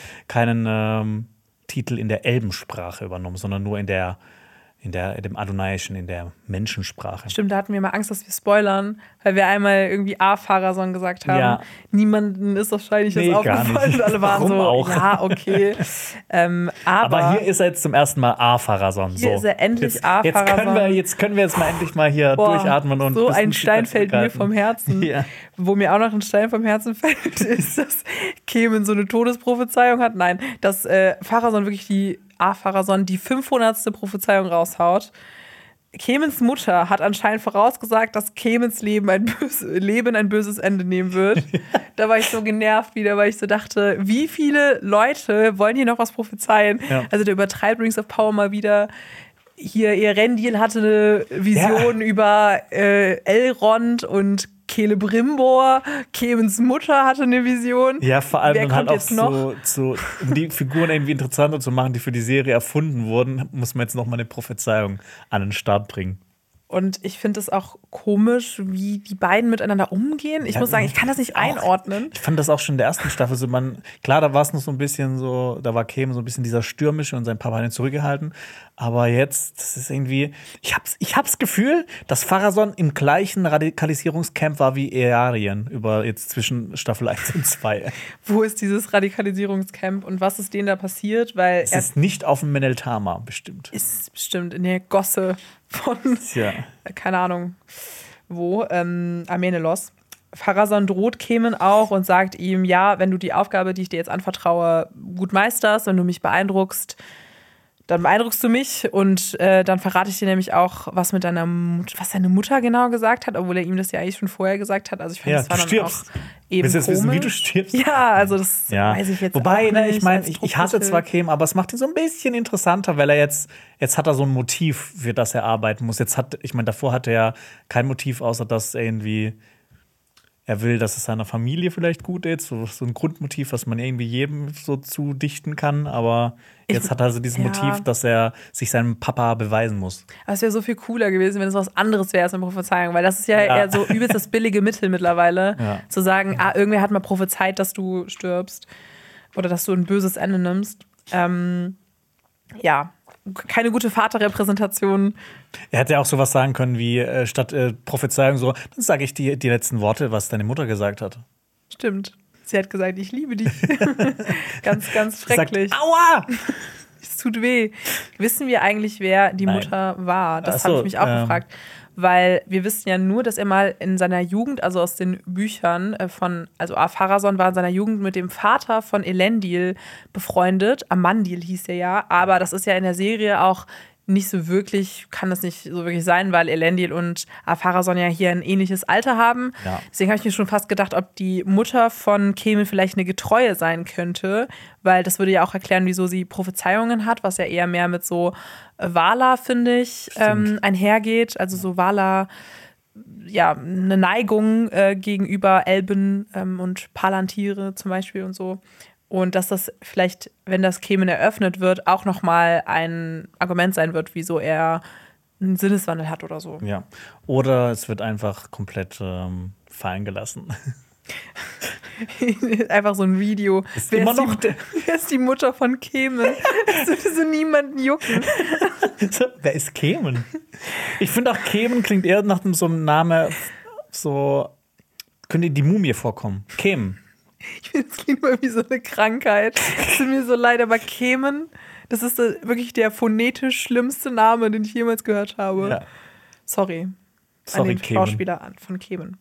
Titel in der Elbensprache übernommen, sondern nur in dem Adonaiischen, in der Menschensprache. Stimmt, da hatten wir mal Angst, dass wir spoilern, weil wir einmal irgendwie A-Pharazôn gesagt haben. Ja. Niemanden ist wahrscheinlich das aufgefallen. Und alle waren auch? Ja, okay. Aber hier ist er jetzt zum ersten Mal A-Pharazôn. Hier ist er endlich A-Pharazôn. Jetzt können wir mal endlich mal hier durchatmen. Und so ein Stein fällt mir vom Herzen. Ja. Wo mir auch noch ein Stein vom Herzen fällt, ist, dass Kemen so eine Todesprophezeiung hat. Nein, dass Pharazôn wirklich die 500. Prophezeiung raushaut. Kemens Mutter hat anscheinend vorausgesagt, dass Kemens Leben ein böses Ende nehmen wird. Da war ich so genervt wieder, weil ich so dachte, wie viele Leute wollen hier noch was prophezeien? Ja. Also der übertreibt Rings of Power mal wieder. Hier, ihr Rendil hatte eine Vision über Elrond und Celebrimbor, Kemens Mutter hatte eine Vision. Ja, vor allem dann halt auch so, um die Figuren irgendwie interessanter zu machen, die für die Serie erfunden wurden, muss man jetzt noch mal eine Prophezeiung an den Start bringen. Und ich finde es auch komisch, wie die beiden miteinander umgehen. Ich muss sagen, ich kann das nicht einordnen. Ich fand das auch schon in der ersten Staffel so. Klar, da war es noch so ein bisschen so, da war Kemen so ein bisschen dieser Stürmische und sein Papa hat ihn zurückgehalten. Aber jetzt, das ist irgendwie, ich hab's Gefühl, dass Pharazôn im gleichen Radikalisierungscamp war wie Eärien jetzt zwischen Staffel 1 und 2. Wo ist dieses Radikalisierungscamp und was ist denen da passiert? Weil es ist nicht auf dem Meneltama bestimmt. Ist bestimmt in der Gosse von, keine Ahnung, wo, Amenelos. Pharazôn droht Kemen auch und sagt ihm, ja, wenn du die Aufgabe, die ich dir jetzt anvertraue, gut meisterst, wenn du mich beeindruckst, dann beeindruckst du mich und dann verrate ich dir nämlich auch, was deine Mutter genau gesagt hat, obwohl er ihm das ja eigentlich schon vorher gesagt hat. Also ich finde, das war dann auch eben komisch. Willst du jetzt wissen, wie du stirbst? Ja, also das weiß ich jetzt Wobei, auch nicht. Ich meine, ich hasse zwar Kemen, aber es macht ihn so ein bisschen interessanter, weil er jetzt hat er so ein Motiv, für das er arbeiten muss. Davor hatte er kein Motiv, außer dass er irgendwie er will, dass es seiner Familie vielleicht gut geht. So ein Grundmotiv, was man irgendwie jedem so zudichten kann. Aber jetzt hat er also dieses Motiv, dass er sich seinem Papa beweisen muss. Aber es wäre so viel cooler gewesen, wenn es was anderes wäre als eine Prophezeiung. Weil das ist ja eher so übelst das billige Mittel mittlerweile. Zu sagen, irgendwer hat mal prophezeit, dass du stirbst. Oder dass du ein böses Ende nimmst. Keine gute Vaterrepräsentation. Er hätte ja auch sowas sagen können wie statt Prophezeiung so, dann sage ich dir die letzten Worte, was deine Mutter gesagt hat. Stimmt. Sie hat gesagt, ich liebe dich. Ganz, ganz schrecklich. Sagt, aua! Es tut weh. Wissen wir eigentlich, wer die Mutter war? Das habe ich mich auch gefragt. Weil wir wissen ja nur, dass er mal in seiner Jugend, also aus den Büchern Ar-Pharazôn war in seiner Jugend mit dem Vater von Elendil befreundet. Amandil hieß er ja, aber das ist ja in der Serie auch nicht so wirklich, kann das nicht so wirklich sein, weil Elendil und Ar-Pharazôn ja hier ein ähnliches Alter haben. Ja. Deswegen habe ich mir schon fast gedacht, ob die Mutter von Kemen vielleicht eine Getreue sein könnte, weil das würde ja auch erklären, wieso sie Prophezeiungen hat, was ja eher mehr mit so Vala, finde ich, einhergeht. Also so Vala, eine Neigung gegenüber Elben und Palantir zum Beispiel und so. Und dass das vielleicht, wenn das Kemen eröffnet wird, auch nochmal ein Argument sein wird, wieso er einen Sinneswandel hat oder so. Ja. Oder es wird einfach komplett fallen gelassen. Einfach so ein Video. Wer ist die Mutter von Kemen? Das würde so niemanden jucken. Wer ist Kemen? Ich finde auch, Kemen klingt eher nach so einem Namen, so könnte die Mumie vorkommen. Kemen. Ich finde, das klingt mal wie so eine Krankheit. Es tut mir so leid, aber Kemen, das ist wirklich der phonetisch schlimmste Name, den ich jemals gehört habe. Ja. Sorry an den Kemen. Schauspieler von Kemen.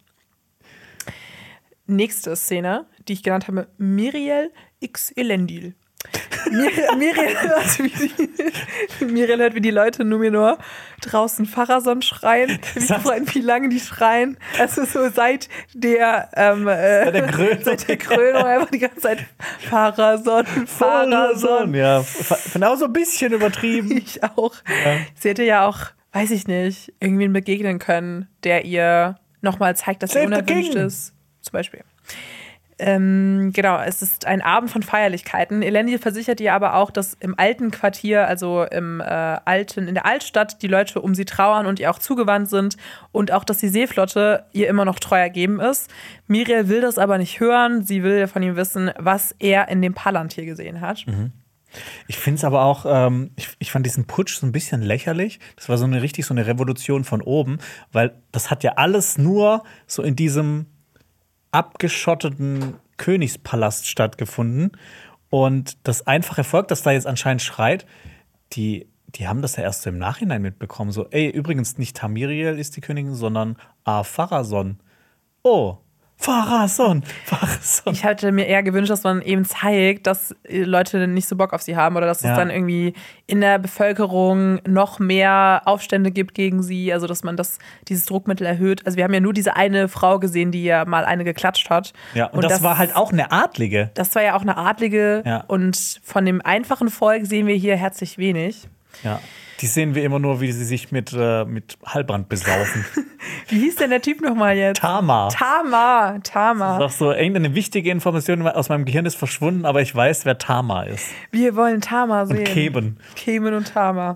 Nächste Szene, die ich genannt habe, Miriel x Elendil. Miriel hört, wie die Leute Numenor draußen Pharazôn schreien. Wie lange die schreien. Also so seit der Krönung einfach die ganze Zeit Pharazôn. Ja, genau so ein bisschen übertrieben. Ich auch. Ja. Sie hätte ja auch, weiß ich nicht, irgendwen begegnen können, der ihr nochmal zeigt, dass sie unerwünscht ist. Zum Beispiel. Genau, es ist ein Abend von Feierlichkeiten. Elendil versichert ihr aber auch, dass im alten Quartier, also in der Altstadt, die Leute um sie trauern und ihr auch zugewandt sind und auch, dass die Seeflotte ihr immer noch treu ergeben ist. Miriel will das aber nicht hören. Sie will von ihm wissen, was er in dem Palantir gesehen hat. Mhm. Ich finde es aber auch, ich fand diesen Putsch so ein bisschen lächerlich. Das war so eine Revolution von oben, weil das hat ja alles nur so in diesem abgeschotteten Königspalast stattgefunden. Und das einfache Volk, das da jetzt anscheinend schreit, die haben das ja erst so im Nachhinein mitbekommen. So, übrigens nicht Tamiriel ist die Königin, sondern Ar-Pharazôn. Oh, Pharazôn. Ich hätte mir eher gewünscht, dass man eben zeigt, dass Leute nicht so Bock auf sie haben oder dass es dann irgendwie in der Bevölkerung noch mehr Aufstände gibt gegen sie, also dass man dieses Druckmittel erhöht. Also wir haben ja nur diese eine Frau gesehen, die ja mal eine geklatscht hat. Ja, und das war halt auch eine Adlige. Das war ja auch eine Adlige und von dem einfachen Volk sehen wir hier herzlich wenig. Ja. Die sehen wir immer nur, wie sie sich mit Heilbrand besaufen. Wie hieß denn der Typ nochmal jetzt? Tamar. Das ist auch so, irgendeine wichtige Information aus meinem Gehirn ist verschwunden, aber ich weiß, wer Tamar ist. Wir wollen Tamar sehen. Und Kemen. Kemen und Tamar.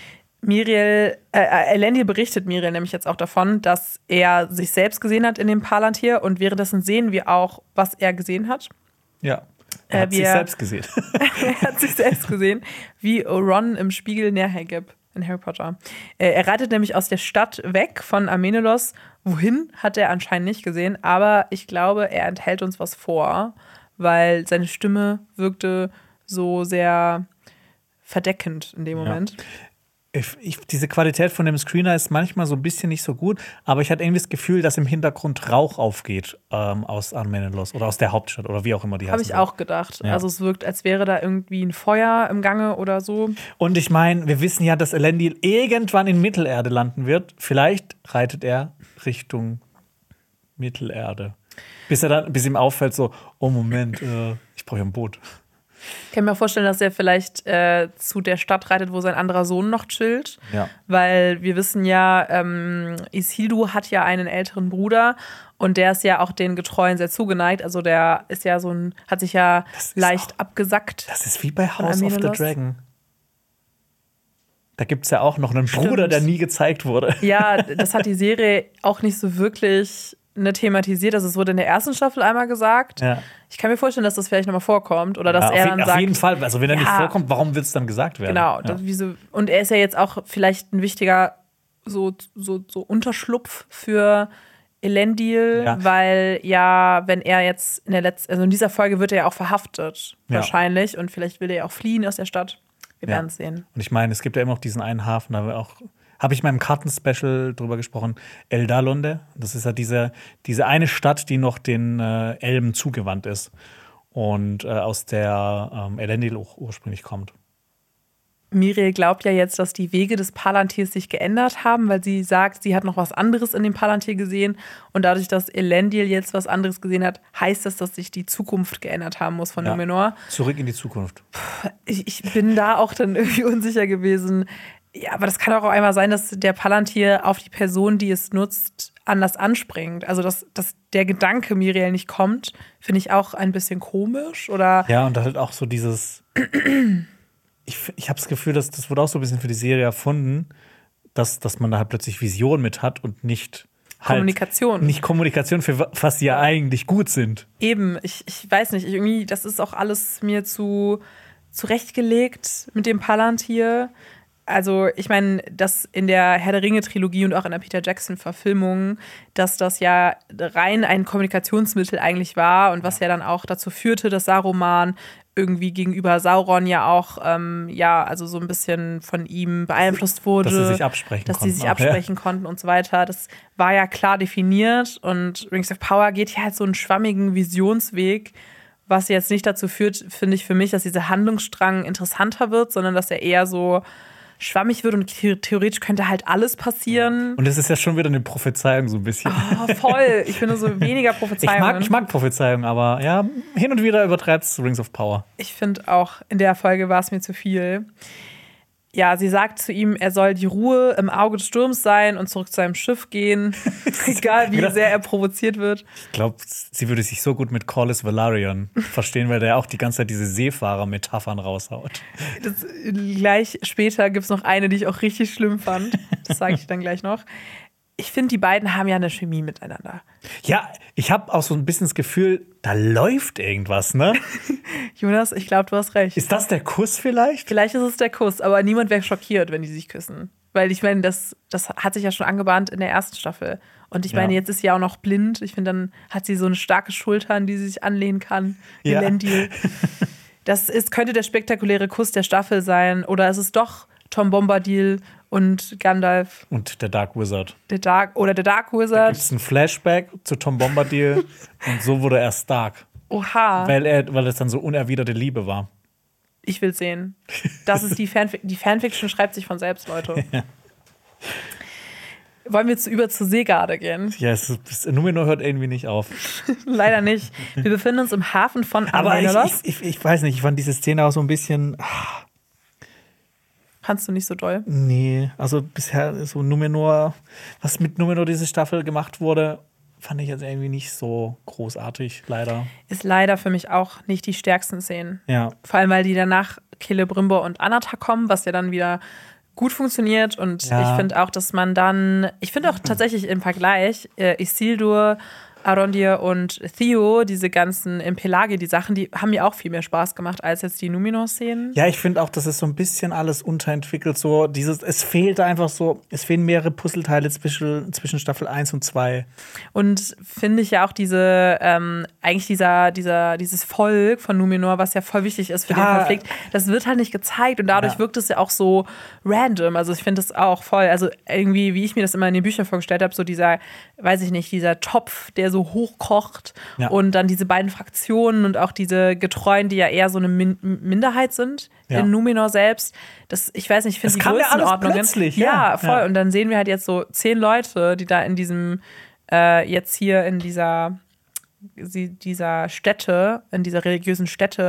Elendil berichtet Miriel nämlich jetzt auch davon, dass er sich selbst gesehen hat in dem Palantir und währenddessen sehen wir auch, was er gesehen hat. Ja. Er hat sich selbst gesehen. Er hat sich selbst gesehen, wie Ron im Spiegel Nerhegeb in Harry Potter. Er reitet nämlich aus der Stadt weg von Amenelos. Wohin, hat er anscheinend nicht gesehen. Aber ich glaube, er enthält uns was vor, weil seine Stimme wirkte so sehr verdeckend in dem Moment. Diese Qualität von dem Screener ist manchmal so ein bisschen nicht so gut, aber ich hatte irgendwie das Gefühl, dass im Hintergrund Rauch aufgeht aus Amenelos oder aus der Hauptstadt oder wie auch immer die heißt. Habe ich auch gedacht. Ja. Also es wirkt, als wäre da irgendwie ein Feuer im Gange oder so. Und ich meine, wir wissen ja, dass Elendil irgendwann in Mittelerde landen wird. Vielleicht reitet er Richtung Mittelerde. Bis ihm auffällt so, oh Moment, ich brauche ein Boot. Ich kann mir vorstellen, dass er vielleicht zu der Stadt reitet, wo sein anderer Sohn noch chillt. Ja. Weil wir wissen ja, Isildur hat ja einen älteren Bruder und der ist ja auch den Getreuen sehr zugeneigt. Also der ist ja hat sich ja leicht abgesackt. Das ist wie bei House of the Dragon. Da gibt es ja auch noch einen Bruder, der nie gezeigt wurde. Ja, das hat die Serie auch nicht so wirklich thematisiert. Also es wurde in der ersten Staffel einmal gesagt. Ja. Ich kann mir vorstellen, dass das vielleicht nochmal vorkommt. Oder dass er dann sagt. Auf jeden Fall. Also wenn er nicht vorkommt, warum wird es dann gesagt werden? Genau. Ja. Und er ist ja jetzt auch vielleicht ein wichtiger so Unterschlupf für Elendil, weil wenn er jetzt in dieser Folge wird er ja auch verhaftet, wahrscheinlich. Und vielleicht will er ja auch fliehen aus der Stadt. Wir werden es sehen. Und ich meine, es gibt ja immer noch diesen einen Hafen, da habe ich in meinem Kartenspecial drüber gesprochen, Eldalonde. Das ist ja diese eine Stadt, die noch den Elben zugewandt ist und aus der Elendil auch ursprünglich kommt. Miriel glaubt ja jetzt, dass die Wege des Palantirs sich geändert haben, weil sie sagt, sie hat noch was anderes in dem Palantir gesehen. Und dadurch, dass Elendil jetzt was anderes gesehen hat, heißt das, dass sich die Zukunft geändert haben muss von Numenor. Zurück in die Zukunft. Ich bin da auch dann irgendwie unsicher gewesen. Ja, aber das kann auch einmal sein, dass der Palantir auf die Person, die es nutzt, anders anspringt. Also, dass der Gedanke Miriel nicht kommt, finde ich auch ein bisschen komisch. Oder ja, und da halt auch so dieses Ich habe das Gefühl, dass das wurde auch so ein bisschen für die Serie erfunden, dass man da halt plötzlich Vision mit hat und nicht Kommunikation. Nicht Kommunikation, für was sie ja eigentlich gut sind. Eben, ich weiß nicht, irgendwie, das ist auch alles mir zurechtgelegt mit dem Palantir. Also, ich meine, dass in der Herr der Ringe-Trilogie und auch in der Peter Jackson-Verfilmung, dass das ja rein ein Kommunikationsmittel eigentlich war und was ja dann auch dazu führte, dass Saruman irgendwie gegenüber Sauron ja auch, also so ein bisschen von ihm beeinflusst wurde. Dass sie sich absprechen konnten und so weiter. Das war ja klar definiert und Rings of Power geht ja halt so einen schwammigen Visionsweg, was jetzt nicht dazu führt, finde ich für mich, dass dieser Handlungsstrang interessanter wird, sondern dass er eher so schwammig wird und theoretisch könnte halt alles passieren. Und es ist ja schon wieder eine Prophezeiung so ein bisschen. Oh, voll. Ich finde so weniger Prophezeiungen. Ich mag Prophezeiungen, aber ja, hin und wieder übertreibt es Rings of Power. Ich finde auch, in der Folge war es mir zu viel. Ja, sie sagt zu ihm, er soll die Ruhe im Auge des Sturms sein und zurück zu seinem Schiff gehen. Egal, wie sehr er provoziert wird. Ich glaube, sie würde sich so gut mit Corlys Velaryon verstehen, weil der auch die ganze Zeit diese Seefahrer-Metaphern raushaut. Gleich später gibt es noch eine, die ich auch richtig schlimm fand. Das sage ich dann gleich noch. Ich finde, die beiden haben ja eine Chemie miteinander. Ja, ich habe auch so ein bisschen das Gefühl, da läuft irgendwas, ne? Jonas, ich glaube, du hast recht. Ist das der Kuss vielleicht? Vielleicht ist es der Kuss, aber niemand wäre schockiert, wenn die sich küssen. Weil ich meine, das hat sich ja schon angebahnt in der ersten Staffel. Und ich meine, jetzt ist sie ja auch noch blind. Ich finde, dann hat sie so eine starke Schulter, an die sie sich anlehnen kann. Elendil. Das könnte der spektakuläre Kuss der Staffel sein. Oder ist es doch Tom Bombadil und Gandalf. Und der Dark Wizard. Der Dark Wizard. Da gibt es ein Flashback zu Tom Bombadil und so wurde er stark. Oha. Weil es dann so unerwiderte Liebe war. Ich will sehen. Das ist die Fanfiction schreibt sich von selbst, Leute. Ja. Wollen wir über zur Seegarde gehen? Ja, Numenor hört irgendwie nicht auf. Leider nicht. Wir befinden uns im Hafen von Armenelos. Aber ich weiß nicht, ich fand diese Szene auch so ein bisschen Fandst du nicht so doll? Nee, also bisher so Numenor, was mit Numenor diese Staffel gemacht wurde, fand ich jetzt irgendwie nicht so großartig, leider. Ist leider für mich auch nicht die stärksten Szenen. Ja. Vor allem, weil die danach Celebrimbor und Anatar kommen, was ja dann wieder gut funktioniert. Und ich finde auch, dass man dann, ich finde auch tatsächlich im Vergleich, Isildur, Arondir und Theo, diese ganzen im Pelagi, die Sachen, die haben mir auch viel mehr Spaß gemacht als jetzt die Numenor-Szenen. Ja, ich finde auch, das ist so ein bisschen alles unterentwickelt. So es fehlt einfach so, es fehlen mehrere Puzzleteile zwischen Staffel 1 und 2. Und finde ich ja auch eigentlich dieses Volk von Numenor, was ja voll wichtig ist für den Konflikt, das wird halt nicht gezeigt und dadurch wirkt es ja auch so random. Also ich finde das auch voll, also irgendwie, wie ich mir das immer in den Büchern vorgestellt habe, so dieser, weiß ich nicht, dieser Topf, der so hochkocht und dann diese beiden Fraktionen und auch diese Getreuen, die ja eher so eine Minderheit sind in Numenor selbst. Ich weiß nicht, ich finde die Größenordnungen. Ja, voll. Ja. Und dann sehen wir halt jetzt so 10 Leute, die da in diesem jetzt hier in dieser Stätte, in dieser religiösen Stätte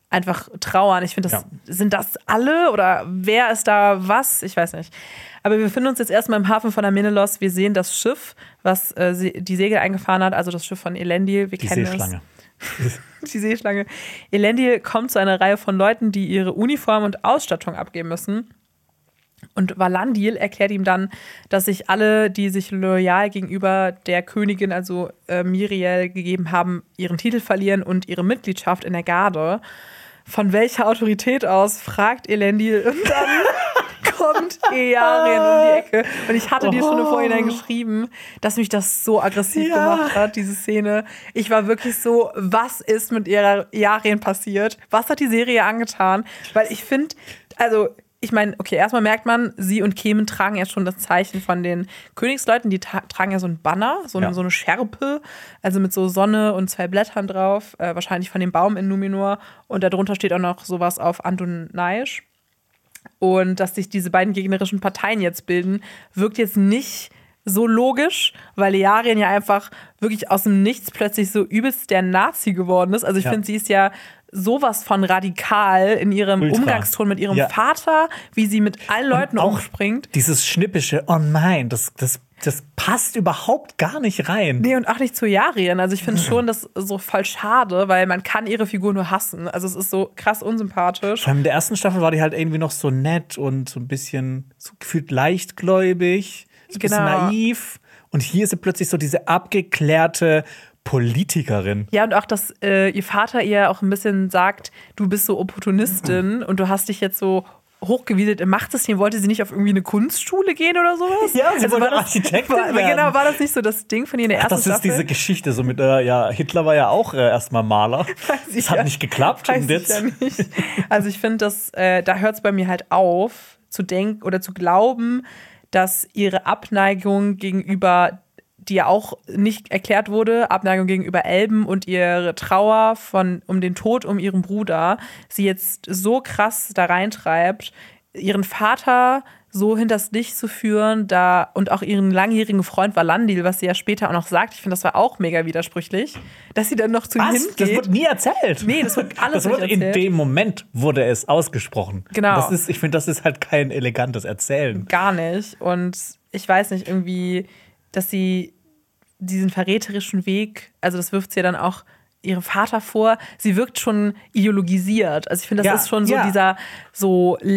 einfach trauern. Ich finde, sind das alle oder wer ist da was? Ich weiß nicht. Aber wir befinden uns jetzt erstmal im Hafen von Amenelos. Wir sehen das Schiff, was die Segel eingefahren hat, also das Schiff von Elendil. Wir kennen Seeschlange. Die Seeschlange. Elendil kommt zu einer Reihe von Leuten, die ihre Uniform und Ausstattung abgeben müssen. Und Valandil erklärt ihm dann, dass sich alle, die sich loyal gegenüber der Königin, also Miriel, gegeben haben, ihren Titel verlieren und ihre Mitgliedschaft in der Garde. Von welcher Autorität aus, fragt Elendil. Und dann kommt Eärien um die Ecke. Und ich hatte dir schon im Vorhinein geschrieben, dass mich das so aggressiv gemacht hat, diese Szene. Ich war wirklich so, was ist mit Eärien passiert? Was hat die Serie angetan? Weil ich finde, also ich meine, okay, erstmal merkt man, sie und Kemen tragen ja schon das Zeichen von den Königsleuten. Die tragen ja so ein Banner, so eine Schärpe, also mit so Sonne und 2 Blättern drauf, wahrscheinlich von dem Baum in Numenor. Und darunter steht auch noch sowas auf Andunaisch. Und dass sich diese beiden gegnerischen Parteien jetzt bilden, wirkt jetzt nicht so logisch, weil Eärien ja einfach wirklich aus dem Nichts plötzlich so übelst der Nazi geworden ist. Also ich finde, sie ist ja sowas von radikal in ihrem Umgangston mit ihrem Vater, wie sie mit allen Leuten umspringt. Dieses schnippische, oh nein, das passt überhaupt gar nicht rein. Nee, und auch nicht zu Eärien. Also ich finde schon das so voll schade, weil man kann ihre Figur nur hassen. Also es ist so krass unsympathisch. Vor allem in der ersten Staffel war die halt irgendwie noch so nett und so ein bisschen so gefühlt leichtgläubig, so ein bisschen naiv. Und hier ist sie plötzlich so diese abgeklärte Politikerin. Ja, und auch, dass ihr Vater ihr auch ein bisschen sagt, du bist so Opportunistin und du hast dich jetzt so hochgewieselt im Machtsystem. Wollte sie nicht auf irgendwie eine Kunstschule gehen oder sowas? Ja, sie wollte Architektin werden. Genau, war das nicht so das Ding von ihr in der ersten Staffel? Das ist diese Geschichte so mit, Hitler war ja auch erstmal Maler. Das hat nicht geklappt. Und jetzt? Ja nicht. Also ich finde, da hört es bei mir halt auf, zu denken oder zu glauben, dass ihre Abneigung gegenüber, die ja auch nicht erklärt wurde, Abneigung gegenüber Elben und ihre Trauer um den Tod um ihren Bruder, sie jetzt so krass da reintreibt, ihren Vater so hinters Licht zu führen, und auch ihren langjährigen Freund Valandil, was sie ja später auch noch sagt, ich finde, das war auch mega widersprüchlich, dass sie dann noch zu ihm hingeht. Das wird nie erzählt. Nee, das wird alles nicht erzählt. In dem Moment wurde es ausgesprochen. Genau. Ich finde, das ist halt kein elegantes Erzählen. Gar nicht. Und ich weiß nicht, irgendwie, dass sie diesen verräterischen Weg, also das wirft sie ja dann auch ihrem Vater vor, sie wirkt schon ideologisiert. Also ich finde, das ist schon so dieser so die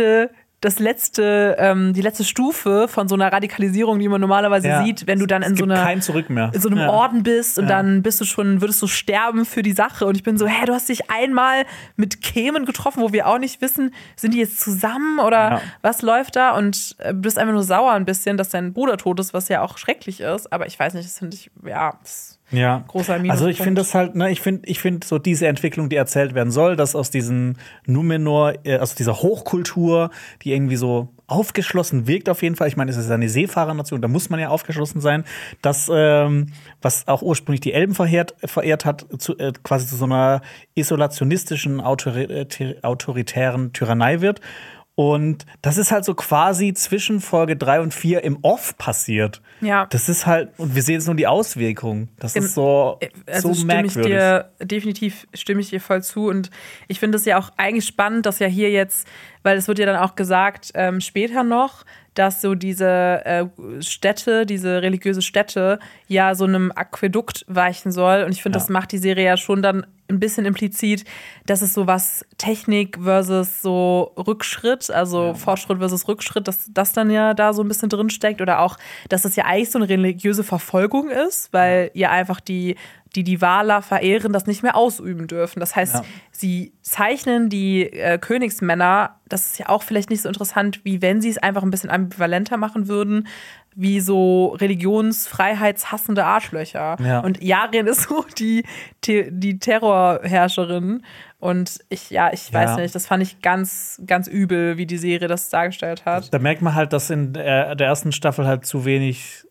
letzte Stufe von so einer Radikalisierung, die man normalerweise sieht, wenn du dann in so kein Zurück mehr. In so einem Orden bist und dann würdest du sterben für die Sache. Und ich bin so, du hast dich einmal mit Kemen getroffen, wo wir auch nicht wissen, sind die jetzt zusammen oder was läuft da? Und bist einfach nur sauer ein bisschen, dass dein Bruder tot ist, was ja auch schrecklich ist. Aber ich weiß nicht, das finde ich, großer Minuspunkt. Also ich finde das halt, ich finde so diese Entwicklung, die erzählt werden soll, dass aus diesem Numenor, aus dieser Hochkultur, die irgendwie so aufgeschlossen wirkt auf jeden Fall. Ich meine, es ist eine Seefahrernation, da muss man ja aufgeschlossen sein. Das, was auch ursprünglich die Elben verehrt hat, quasi zu so einer isolationistischen, autoritären Tyrannei wird. Und das ist halt so quasi zwischen Folge 3 und 4 im Off passiert. Ja. Das ist halt, und wir sehen jetzt nur die Auswirkungen. Das ist so merkwürdig. Definitiv stimme ich dir voll zu. Und ich finde es ja auch eigentlich spannend, dass ja hier jetzt, weil es wird ja dann auch gesagt, später noch, dass so diese Städte, diese religiöse Stätte, ja so einem Aquädukt weichen soll. Und ich finde, das macht die Serie ja schon dann ein bisschen implizit, dass es so was Technik versus so Rückschritt, also Fortschritt versus Rückschritt, dass das dann ja da so ein bisschen drin steckt. Oder auch, dass es ja eigentlich so eine religiöse Verfolgung ist, weil ja einfach die Valar verehren, das nicht mehr ausüben dürfen. Das heißt, sie zeichnen die Königsmänner, das ist ja auch vielleicht nicht so interessant, wie wenn sie es einfach ein bisschen ambivalenter machen würden, wie so religionsfreiheitshassende Arschlöcher. Ja. Und Eärien ist so die Terrorherrscherin. Und ich weiß nicht, das fand ich ganz, ganz übel, wie die Serie das dargestellt hat. Da merkt man halt, dass in der ersten Staffel halt zu wenig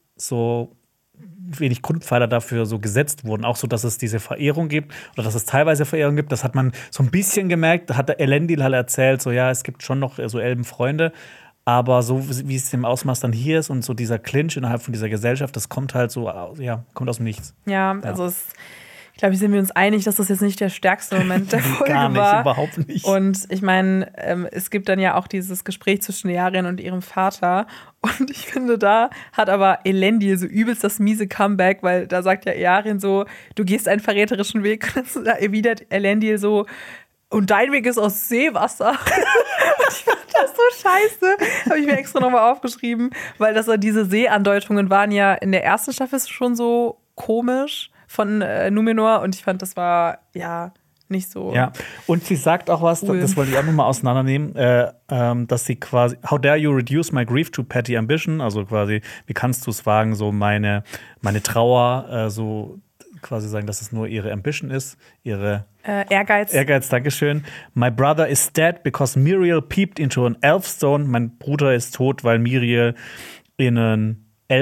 Grundpfeiler dafür so gesetzt wurden. Auch so, dass es diese Verehrung gibt oder dass es teilweise Verehrung gibt. Das hat man so ein bisschen gemerkt. Da hat der Elendil halt erzählt, so es gibt schon noch so Elbenfreunde. Aber so wie es im Ausmaß dann hier ist und so dieser Clinch innerhalb von dieser Gesellschaft, das kommt halt so, kommt aus dem Nichts. Ja, also Ich glaube, hier sind wir uns einig, dass das jetzt nicht der stärkste Moment der Folge Gar nicht, war. Überhaupt nicht. Und ich meine, es gibt dann ja auch dieses Gespräch zwischen Eärien und ihrem Vater. Und ich finde, da hat aber Elendil so übelst das miese Comeback, weil da sagt ja Eärien so, du gehst einen verräterischen Weg. Und dann erwidert Elendil so, und dein Weg ist aus Seewasser. Und ich fand das so scheiße. Habe ich mir extra nochmal aufgeschrieben, weil diese Seeandeutungen waren ja in der ersten Staffel schon so komisch von Numenor. Und ich fand, das war ja nicht so. Ja, und sie sagt auch was, cool. Das wollte ich auch nochmal auseinandernehmen, dass sie quasi, how dare you reduce my grief to petty ambition, also quasi, wie kannst du es wagen, so meine Trauer so quasi sagen, dass es nur ihre Ambition ist, ihre Ehrgeiz. Ehrgeiz, Dankeschön. My brother is dead because Miriel peeped into an Elfstone. Mein Bruder ist tot, weil Miriel in einen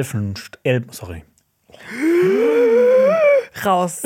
Raus,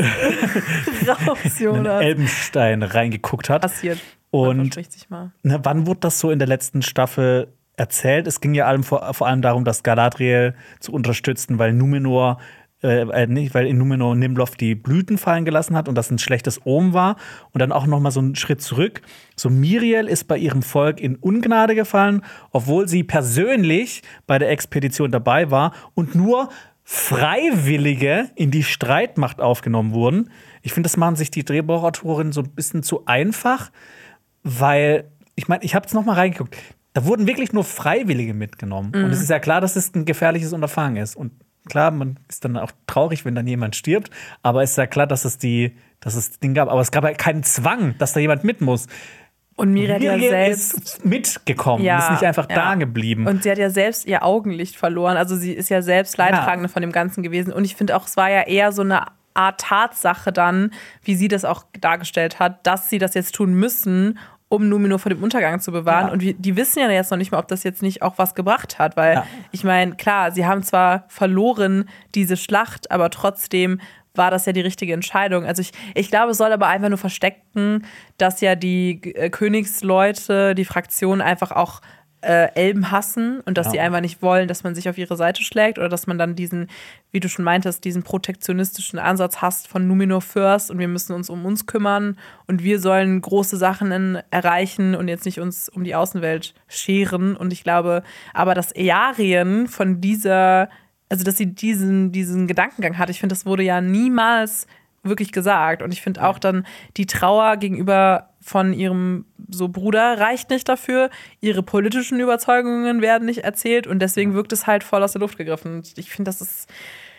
Jonas. Elbenstein reingeguckt hat. Passiert. Und wann wurde das so in der letzten Staffel erzählt? Es ging ja vor allem darum, dass Galadriel zu unterstützen, weil Numenor weil in Numenor Nimloth die Blüten fallen gelassen hat und das ein schlechtes Omen war. Und dann auch noch mal so einen Schritt zurück. So, Miriel ist bei ihrem Volk in Ungnade gefallen, obwohl sie persönlich bei der Expedition dabei war und nur Freiwillige in die Streitmacht aufgenommen wurden. Ich finde, das machen sich die Drehbuchautorinnen so ein bisschen zu einfach, weil, ich meine, ich habe es noch mal reingeguckt. Da wurden wirklich nur Freiwillige mitgenommen. Und es ist ja klar, dass es ein gefährliches Unterfangen ist. Und klar, man ist dann auch traurig, wenn dann jemand stirbt. Aber es ist ja klar, dass es das Ding gab. Aber es gab ja keinen Zwang, dass da jemand mit muss. Und Miriel ist mitgekommen, ist nicht einfach da geblieben. Und sie hat ja selbst ihr Augenlicht verloren. Also sie ist ja selbst Leidtragende von dem Ganzen gewesen. Und ich finde auch, es war ja eher so eine Art Tatsache dann, wie sie das auch dargestellt hat, dass sie das jetzt tun müssen, um Numenor vor dem Untergang zu bewahren. Ja. Und die wissen ja jetzt noch nicht mal, ob das jetzt nicht auch was gebracht hat. Weil, ich meine, klar, sie haben zwar verloren, diese Schlacht, aber trotzdem war das ja die richtige Entscheidung. Also ich glaube, es soll aber einfach nur verstecken, dass ja die Königsleute, die Fraktion einfach auch Elben hassen und dass sie einfach nicht wollen, dass man sich auf ihre Seite schlägt oder dass man dann diesen, wie du schon meintest, diesen protektionistischen Ansatz hast von Numenor first und wir müssen uns um uns kümmern und wir sollen große Sachen erreichen und jetzt nicht uns um die Außenwelt scheren. Und ich glaube, aber dass Eärien von also dass sie diesen Gedankengang hat, ich finde, das wurde ja niemals wirklich gesagt. Und ich finde auch dann, die Trauer gegenüber von ihrem so Bruder reicht nicht dafür. Ihre politischen Überzeugungen werden nicht erzählt und deswegen wirkt es halt voll aus der Luft gegriffen. Und ich finde, das ist,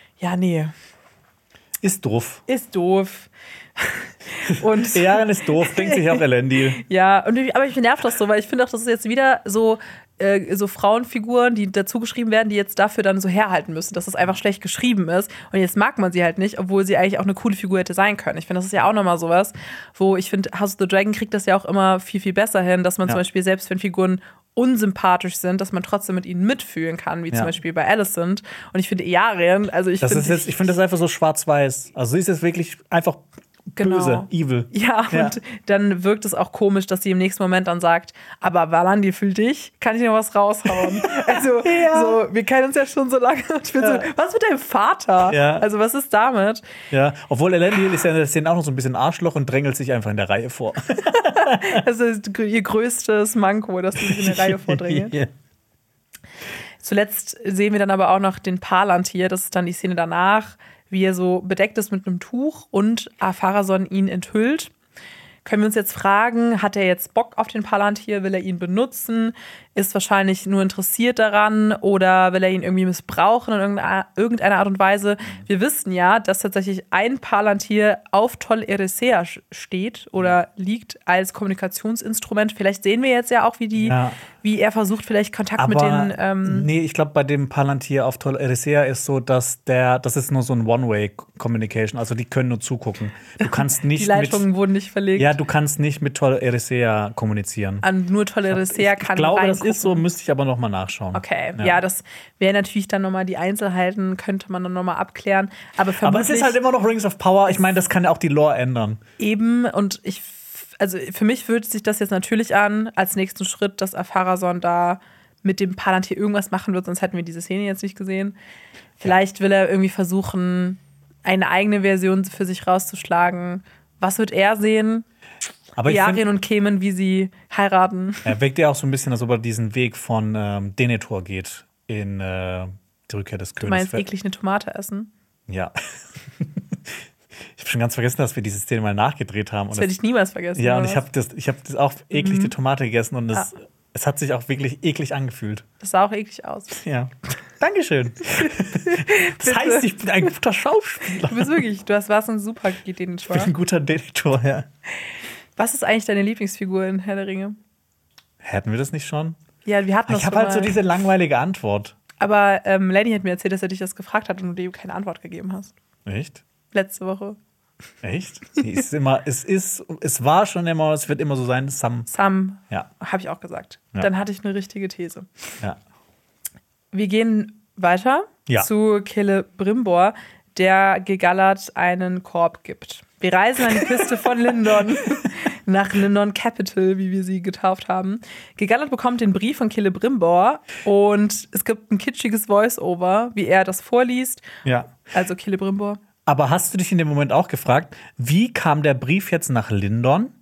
Ist doof. Ist doof. Und Ehren ist doof, denkt sich auch Elendil. Ja, aber ich nervt das so, weil ich finde auch, das ist jetzt wieder so Frauenfiguren, die dazu geschrieben werden, die jetzt dafür dann so herhalten müssen, dass das einfach schlecht geschrieben ist. Und jetzt mag man sie halt nicht, obwohl sie eigentlich auch eine coole Figur hätte sein können. Ich finde, das ist ja auch nochmal sowas, wo ich finde, House of the Dragon kriegt das ja auch immer viel, viel besser hin, dass man zum Beispiel, selbst wenn Figuren unsympathisch sind, dass man trotzdem mit ihnen mitfühlen kann, wie zum Beispiel bei Alicent. Und ich finde Eärien, also ich finde das einfach so schwarz-weiß. Also sie ist jetzt wirklich einfach böse, evil. Ja, und dann wirkt es auch komisch, dass sie im nächsten Moment dann sagt, aber Valandi, für dich kann ich noch was raushauen. Also, so, wir kennen uns ja schon so lange. Und ich bin so, was mit deinem Vater? Ja. Also, was ist damit? Ja, obwohl Elendil ist ja in der Szene auch noch so ein bisschen Arschloch und drängelt sich einfach in der Reihe vor. Das ist ihr größtes Manko, dass sie sich in der Reihe vordrängelt. Yeah. Zuletzt sehen wir dann aber auch noch den Palantir, das ist dann die Szene danach, wie er so bedeckt ist mit einem Tuch und Ar-Pharazôn ihn enthüllt. Können wir uns jetzt fragen, hat er jetzt Bock auf den Palantir? Will er ihn benutzen? Ist wahrscheinlich nur interessiert daran oder will er ihn irgendwie missbrauchen in irgendeiner Art und Weise? Wir wissen ja, dass tatsächlich ein Palantir auf Tol Eressëa steht oder liegt als Kommunikationsinstrument. Vielleicht sehen wir jetzt ja auch, wie er versucht, vielleicht Kontakt mit den nee, ich glaube, bei dem Palantir auf Tol Eressëa ist so, das ist nur so ein One-Way-Communication. Also die können nur zugucken. Du kannst nicht die Leitungen wurden nicht verlegt. Ja, du kannst nicht mit Tol Eressëa kommunizieren. Nur Tol Eressëa kann ich glaube, das ist so, müsste ich aber noch mal nachschauen. Okay, ja das wäre natürlich dann noch mal die Einzelheiten, könnte man dann noch mal abklären. Aber es ist halt immer noch Rings of Power. Ich meine, das kann ja auch die Lore ändern. Eben, und also für mich fühlt sich das jetzt natürlich an, als nächsten Schritt, dass Ar-Pharazôn da mit dem Palantir irgendwas machen wird, sonst hätten wir diese Szene jetzt nicht gesehen. Vielleicht will er irgendwie versuchen, eine eigene Version für sich rauszuschlagen. Was wird er sehen? Eärien und Kemen, wie sie heiraten. Er wirkt ja auch so ein bisschen, als ob er diesen Weg von Denethor geht in die Rückkehr des Königs. Du meinst eklig eine Tomate essen? Ja. Ich habe schon ganz vergessen, dass wir diese Szene mal nachgedreht haben. Das werde ich niemals vergessen. Ja, und ich habe das auch eklig die Tomate gegessen und es hat sich auch wirklich eklig angefühlt. Das sah auch eklig aus. Ja. Dankeschön. Das heißt, ich bin ein guter Schauspieler. Du bist wirklich, warst ein super Denethor. Ich bin ein guter Denethor, ja. Was ist eigentlich deine Lieblingsfigur in Herr der Ringe? Hätten wir das nicht schon? Ja, wir hatten das Ich habe halt so diese langweilige Antwort. Aber Lenny hat mir erzählt, dass er dich das gefragt hat und du dir keine Antwort gegeben hast. Echt? Letzte Woche. Echt? Es war schon immer, es wird immer so sein, Sam. Sam, ja. Habe ich auch gesagt. Ja. Dann hatte ich eine richtige These. Ja. Wir gehen weiter zu Celebrimbor, der Gil-galad einen Korb gibt. Wir reisen an die Küste von Lindon, nach Lindon Capital, wie wir sie getauft haben. Gil-galad bekommt den Brief von Celebrimbor und es gibt ein kitschiges Voice-Over, wie er das vorliest. Ja. Also Celebrimbor. Aber hast du dich in dem Moment auch gefragt, wie kam der Brief jetzt nach Lindon?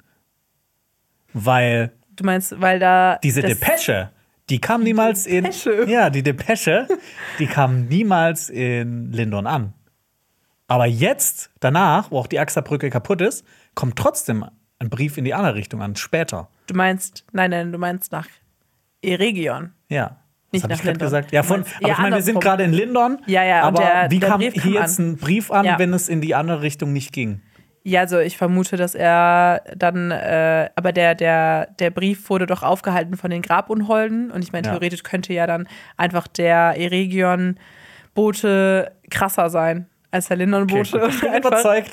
Weil. Du meinst, weil da. Diese Depesche, die kam niemals in. Ja, die Depesche, die kam niemals in Lindon an. Aber jetzt, danach, wo auch die Axer-Brücke kaputt ist, kommt trotzdem ein Brief in die andere Richtung an, später. Du meinst nach Eregion. Ja. Nicht nach Lindon. Gesagt? Ja, aber ich meine, wir sind gerade in Lindon. Ja, aber wie kam hier jetzt ein Brief an, wenn es in die andere Richtung nicht ging? Ja, also ich vermute, dass er dann, aber der Brief wurde doch aufgehalten von den Grabunholden. Und ich meine, theoretisch könnte ja dann einfach der Eregion-Bote krasser sein als der Lindon-Bote. Okay, ich bin überzeugt.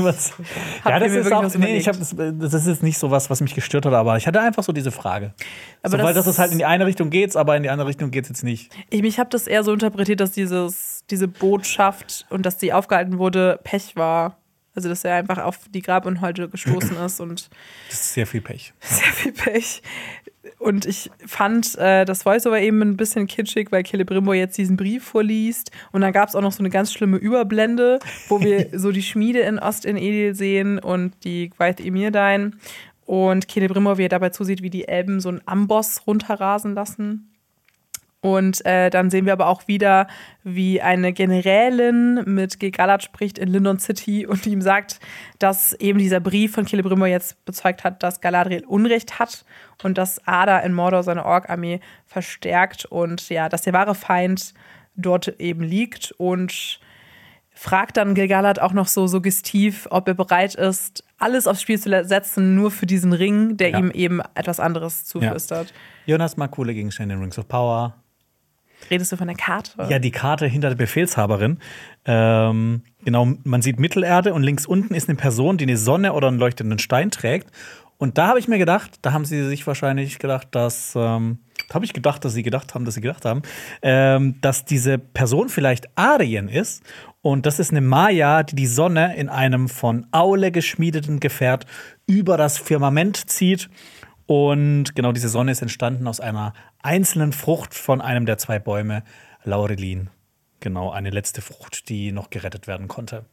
Ja, das ist auch, das ist jetzt nicht so was mich gestört hat, aber ich hatte einfach so diese Frage. Aber weil das ist halt in die eine Richtung geht, aber in die andere Richtung geht es jetzt nicht. Ich habe das eher so interpretiert, dass diese Botschaft und dass die aufgehalten wurde, Pech war. Also, dass er einfach auf die Grabunholde gestoßen ist. Und das ist sehr viel Pech. Sehr viel Pech. Und ich fand das Voice-Over eben ein bisschen kitschig, weil Celebrimbor jetzt diesen Brief vorliest. Und dann gab es auch noch so eine ganz schlimme Überblende, wo wir so die Schmiede in Ost-in-Edil sehen und die Gwaith Emirdain. Und Celebrimbor, wie er dabei zusieht, wie die Elben so einen Amboss runterrasen lassen. Und dann sehen wir aber auch wieder, wie eine Generälin mit Gil-galad spricht in Lindon City und ihm sagt, dass eben dieser Brief von Celebrimbor jetzt bezeugt hat, dass Galadriel Unrecht hat und dass Ada in Mordor seine Ork-Armee verstärkt und ja, dass der wahre Feind dort eben liegt und fragt dann Gil-galad auch noch so suggestiv, ob er bereit ist, alles aufs Spiel zu setzen, nur für diesen Ring, der ihm eben etwas anderes zuflüstert. Ja. Jonas mag coole Gegenstände in Rings of Power. Redest du von der Karte? Ja, die Karte hinter der Befehlshaberin. Genau, man sieht Mittelerde und links unten ist eine Person, die eine Sonne oder einen leuchtenden Stein trägt. Und da habe ich mir gedacht, da haben sie sich wahrscheinlich gedacht, dass sie gedacht haben, dass diese Person vielleicht Arien ist. Und das ist eine Maya, die die Sonne in einem von Aule geschmiedeten Gefährt über das Firmament zieht. Und genau diese Sonne ist entstanden aus einer einzelnen Frucht von einem der 2 Bäume, Laurelin. Genau, eine letzte Frucht, die noch gerettet werden konnte.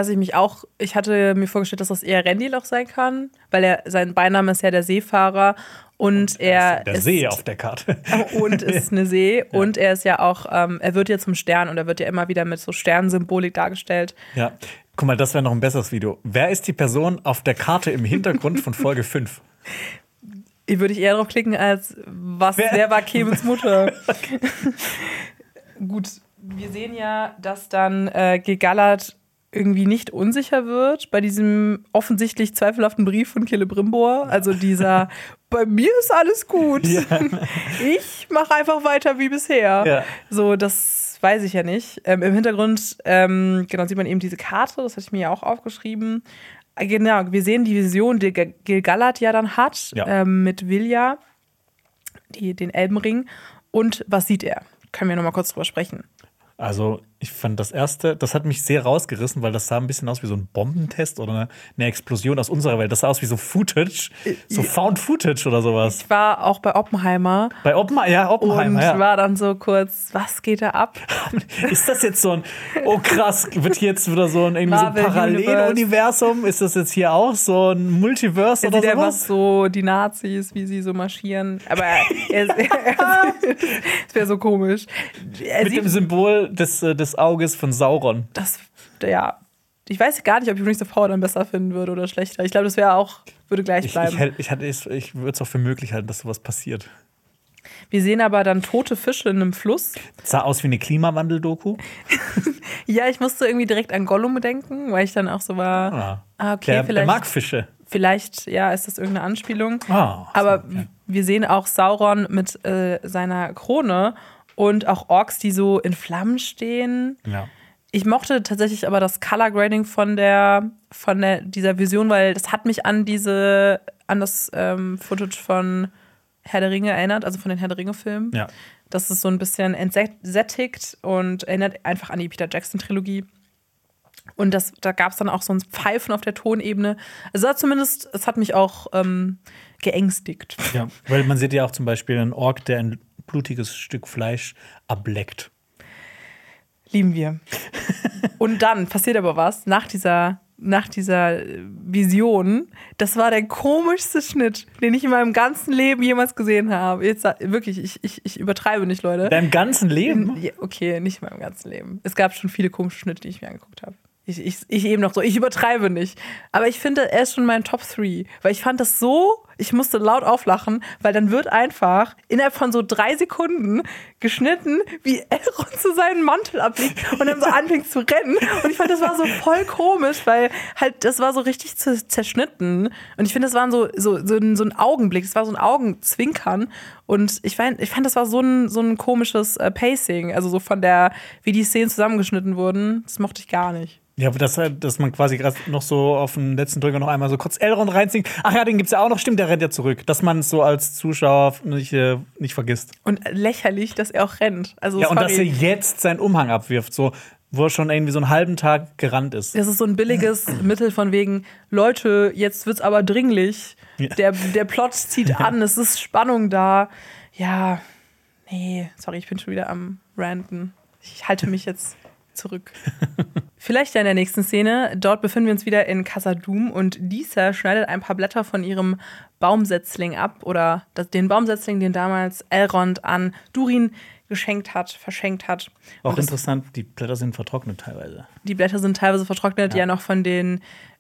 Ich hatte mir vorgestellt, dass das eher Rendil auch sein kann, weil sein Beiname ist ja der Seefahrer und er der See auf der Karte. Und ist eine See ja. Und er ist ja auch, er wird ja zum Stern und er wird ja immer wieder mit so Sternensymbolik dargestellt. Ja, guck mal, das wäre noch ein besseres Video. Wer ist die Person auf der Karte im Hintergrund von Folge 5? Würde ich eher drauf klicken, als wer war Kemens Mutter? Okay. Gut, wir sehen ja, dass dann Gil-galad irgendwie nicht unsicher wird bei diesem offensichtlich zweifelhaften Brief von Celebrimbor. Also dieser, bei mir ist alles gut. Ja. Ich mache einfach weiter wie bisher. Ja. So, das weiß ich ja nicht. Im Hintergrund genau, sieht man eben diese Karte, das hatte ich mir ja auch aufgeschrieben. Genau, wir sehen die Vision, die Gil-galad ja dann hat, mit Vilja, den Elbenring. Und was sieht er? Können wir noch mal kurz drüber sprechen. Also, Ich fand das erste, das hat mich sehr rausgerissen, weil das sah ein bisschen aus wie so ein Bombentest oder eine Explosion aus unserer Welt. Das sah aus wie so Footage, so Found Footage oder sowas. Ich war auch bei Oppenheimer. Bei Oppenheimer, und war dann so kurz, was geht da ab? Ist das jetzt so ein, oh krass, wird hier jetzt wieder so ein, irgendwie so ein Paralleluniversum? Ist das jetzt hier auch so ein Multiverse oder sowas? Was so die Nazis, wie sie so marschieren. Aber es wäre so komisch. Mit dem Symbol des Auges von Sauron. Ich weiß gar nicht, ob ich Rings of Power dann besser finden würde oder schlechter. Ich glaube, das würde gleich bleiben. Ich würde es auch für möglich halten, dass sowas passiert. Wir sehen aber dann tote Fische in einem Fluss. Das sah aus wie eine Klimawandel-Doku. Ja, ich musste irgendwie direkt an Gollum denken, weil ich dann auch so war, okay, der mag Fische. Vielleicht, ist das irgendeine Anspielung. Aber wir sehen auch Sauron mit seiner Krone und auch Orks, die so in Flammen stehen. Ja. Ich mochte tatsächlich aber das Color Grading von dieser Vision, weil das hat mich an das Footage von Herr der Ringe erinnert, also von den Herr der Ringe-Filmen. Ja. Das ist so ein bisschen entsättigt und erinnert einfach an die Peter Jackson-Trilogie. Und da gab es dann auch so ein Pfeifen auf der Tonebene. Also es hat mich auch geängstigt. Ja, weil man sieht ja auch zum Beispiel einen Ork, der ein blutiges Stück Fleisch ableckt. Lieben wir. Und dann passiert aber was nach dieser Vision. Das war der komischste Schnitt, den ich in meinem ganzen Leben jemals gesehen habe. Jetzt wirklich, ich übertreibe nicht, Leute. In deinem ganzen Leben? Okay, nicht in meinem ganzen Leben. Es gab schon viele komische Schnitte, die ich mir angeguckt habe. Ich eben noch so, ich übertreibe nicht. Aber ich finde, er ist schon mein Top 3. Weil ich fand das so, ich musste laut auflachen, weil dann wird einfach innerhalb von so 3 Sekunden geschnitten, wie Elrond zu seinen Mantel ablegt und dann so anfängt zu rennen. Und ich fand, das war so voll komisch, weil halt, das war so richtig zerschnitten. Und ich finde, das war so ein Augenblick, das war so ein Augenzwinkern. Und ich fand, das war so ein komisches Pacing. Also so wie die Szenen zusammengeschnitten wurden, das mochte ich gar nicht. Ja, dass man quasi gerade noch so auf den letzten Drücker noch einmal so kurz Elrond reinzingt. Ach ja, den gibt's ja auch noch. Stimmt, der rennt ja zurück. Dass man es so als Zuschauer nicht vergisst. Und lächerlich, dass er auch rennt. Also, ja, und dass er jetzt seinen Umhang abwirft, so, wo er schon irgendwie so einen halben Tag gerannt ist. Das ist so ein billiges Mittel von wegen, Leute, jetzt wird's aber dringlich. Ja. Der Plot zieht an, es ist Spannung da. Ja, nee, sorry, ich bin schon wieder am Ranten. Ich halte mich jetzt zurück. Vielleicht ja in der nächsten Szene. Dort befinden wir uns wieder in Khazad-dûm und Disa schneidet ein paar Blätter von ihrem Baumsetzling ab oder den Baumsetzling, den damals Elrond an Durin verschenkt hat. Auch interessant, die Blätter sind vertrocknet teilweise. Die Blätter sind teilweise vertrocknet, ja noch von dem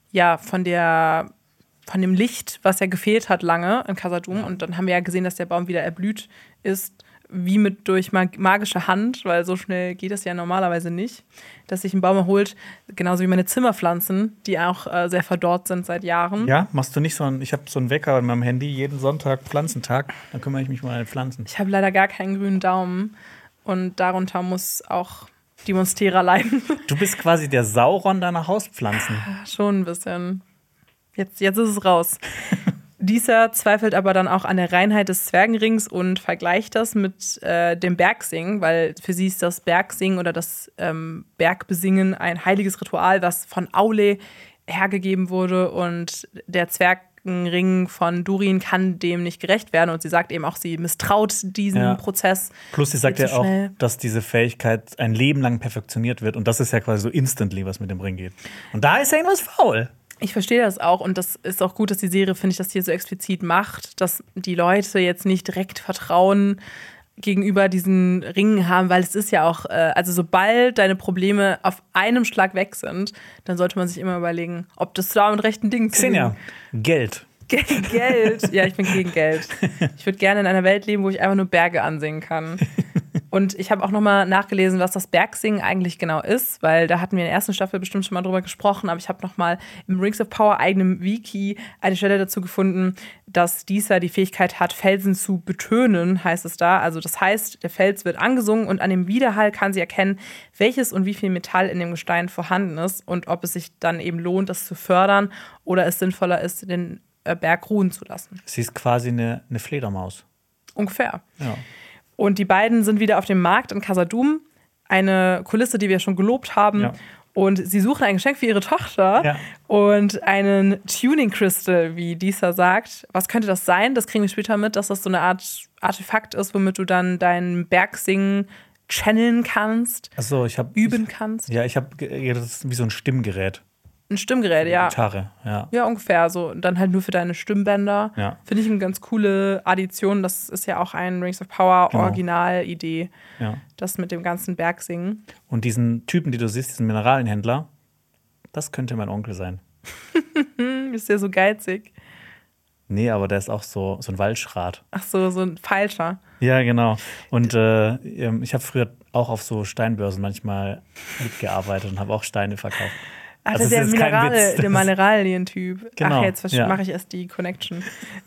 Licht, was ja gefehlt hat lange in Khazad-dûm. Ja. Und dann haben wir ja gesehen, dass der Baum wieder erblüht ist, wie durch magische Hand, weil so schnell geht es ja normalerweise nicht, dass sich ein Baum erholt, genauso wie meine Zimmerpflanzen, die auch sehr verdorrt sind seit Jahren. Ja, machst du nicht ich habe so einen Wecker in meinem Handy, jeden Sonntag Pflanzentag, dann kümmere ich mich mal um Pflanzen. Ich habe leider gar keinen grünen Daumen und darunter muss auch die Monstera leiden. Du bist quasi der Sauron deiner Hauspflanzen. Schon ein bisschen. Jetzt ist es raus. Disa zweifelt aber dann auch an der Reinheit des Zwergenrings und vergleicht das mit dem Bergsingen, weil für sie ist das Bergsingen oder das Bergbesingen ein heiliges Ritual, was von Aule hergegeben wurde und der Zwergenring von Durin kann dem nicht gerecht werden und sie sagt eben auch, sie misstraut diesem Prozess. Plus sie sagt ja auch, dass diese Fähigkeit ein Leben lang perfektioniert wird und das ist ja quasi so instantly, was mit dem Ring geht. Und da ist ja irgendwas faul. Ich verstehe das auch und das ist auch gut, dass die Serie, finde ich, das hier so explizit macht, dass die Leute jetzt nicht direkt Vertrauen gegenüber diesen Ringen haben, weil es ist ja auch, also sobald deine Probleme auf einem Schlag weg sind, dann sollte man sich immer überlegen, ob das da mit rechten Dingen Xenia, Geld. Geld. Ja, ich bin gegen Geld. Ich würde gerne in einer Welt leben, wo ich einfach nur Berge ansingen kann. Und ich habe auch nochmal nachgelesen, was das Bergsingen eigentlich genau ist, weil da hatten wir in der ersten Staffel bestimmt schon mal drüber gesprochen, aber ich habe nochmal im Rings of Power eigenem Wiki eine Stelle dazu gefunden, dass Disa die Fähigkeit hat, Felsen zu betönen, heißt es da. Also das heißt, der Fels wird angesungen und an dem Widerhall kann sie erkennen, welches und wie viel Metall in dem Gestein vorhanden ist und ob es sich dann eben lohnt, das zu fördern oder es sinnvoller ist, den Berg ruhen zu lassen. Sie ist quasi eine Fledermaus. Ungefähr. Ja. Und die beiden sind wieder auf dem Markt in Khazad-dûm. eine Kulisse, die wir schon gelobt haben. Ja. Und sie suchen ein Geschenk für ihre Tochter und einen Tuning Crystal, wie Disa sagt. Was könnte das sein? Das kriegen wir später mit, dass das so eine Art Artefakt ist, womit du dann deinen Bergsingen channeln kannst, üben kannst. Ja, das ist wie so ein Stimmgerät. Ein Stimmgerät, ja. Gitarre, ja. Ja, ungefähr so. Und dann halt nur für deine Stimmbänder. Ja. Finde ich eine ganz coole Addition. Das ist ja auch ein Rings of Power Originalidee. Ja. Das mit dem ganzen Bergsingen. Und diesen Typen, die du siehst, diesen Mineralienhändler, das könnte mein Onkel sein. Ist der so geizig? Nee, aber der ist auch so ein Waldschrat. Ach so, so ein Feilscher. Ja, genau. Und ich habe früher auch auf so Steinbörsen manchmal mitgearbeitet und habe auch Steine verkauft. Ach, das ist der Mineralien-Typ. Genau, Ach, jetzt mache ich erst die Connection.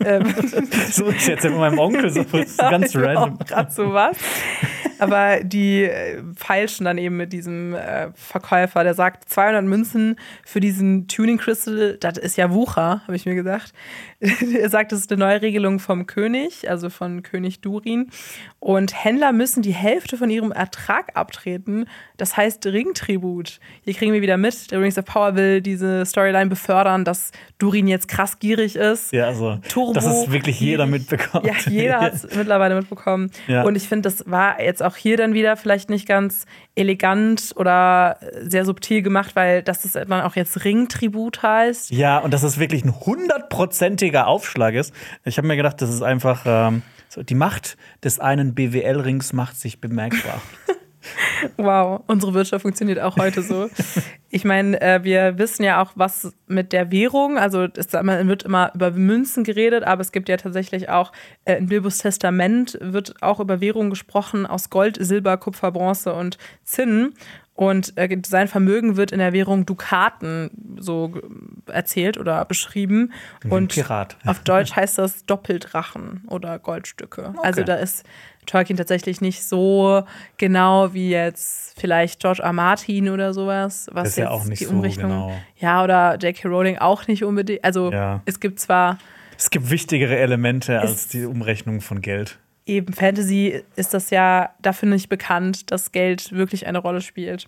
So ist jetzt mit meinem Onkel so ganz random. Gerade so was. Aber die feilschen dann eben mit diesem Verkäufer, der sagt, 200 Münzen für diesen Tuning Crystal, das ist ja Wucher, habe ich mir gedacht. Er sagt, das ist eine Neuregelung vom König, also von König Durin. Und Händler müssen die Hälfte von ihrem Ertrag abtreten. Das heißt Ringtribut. Hier kriegen wir wieder mit, der Rings of Power will diese Storyline befördern, dass Durin jetzt krass gierig ist. Ja, also, dass es wirklich jeder mitbekommt. Ja, jeder hat es mittlerweile mitbekommen. Ja. Und ich finde, das war jetzt auch hier dann wieder vielleicht nicht ganz elegant oder sehr subtil gemacht, weil das dann auch jetzt Ringtribut heißt. Ja, und dass es wirklich ein 100%iger Aufschlag ist. Ich habe mir gedacht, das ist einfach die Macht des einen BWL-Rings macht sich bemerkbar. Wow, unsere Wirtschaft funktioniert auch heute so. Ich meine, wir wissen ja auch, was mit der Währung, also es wird immer über Münzen geredet, aber es gibt ja tatsächlich auch in Bilbos Testament wird auch über Währung gesprochen aus Gold, Silber, Kupfer, Bronze und Zinn. Und sein Vermögen wird in der Währung Dukaten so erzählt oder beschrieben. Und Pirat. Auf Deutsch heißt das Doppeldrachen oder Goldstücke. Okay. Also da ist Tolkien tatsächlich nicht so genau wie jetzt vielleicht George R. Martin oder sowas. Was das ist ja auch nicht die so Umrechnung, genau. Ja, oder J.K. Rowling auch nicht unbedingt. Also es gibt zwar... Es gibt wichtigere Elemente als die Umrechnung von Geld. Eben, Fantasy ist das ja dafür nicht bekannt, dass Geld wirklich eine Rolle spielt.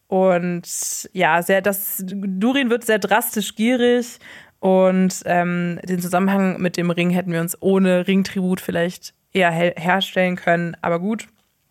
Und ja, Durin wird sehr drastisch gierig und den Zusammenhang mit dem Ring hätten wir uns ohne Ringtribut vielleicht eher herstellen können, aber gut.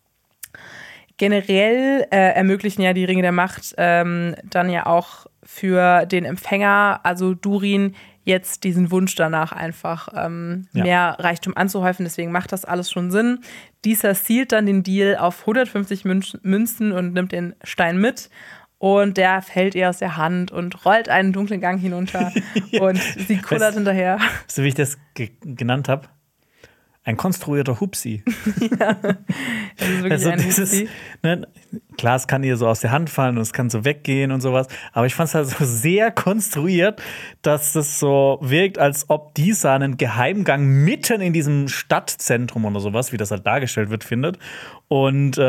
Generell ermöglichen ja die Ringe der Macht dann ja auch für den Empfänger, also Durin, jetzt diesen Wunsch danach einfach mehr Reichtum anzuhäufen. Deswegen macht das alles schon Sinn. Dieser sealt dann den Deal auf 150 Münzen und nimmt den Stein mit. Und der fällt ihr aus der Hand und rollt einen dunklen Gang hinunter. Und sie kullert hinterher. So wie ich das genannt habe. Ein konstruierter Hupsi. Ja, das ist wirklich ein Hupsi. Klar, es kann ihr so aus der Hand fallen und es kann so weggehen und sowas. Aber ich fand es halt so sehr konstruiert, dass es so wirkt, als ob Disa einen Geheimgang mitten in diesem Stadtzentrum oder sowas, wie das halt dargestellt wird, findet. Und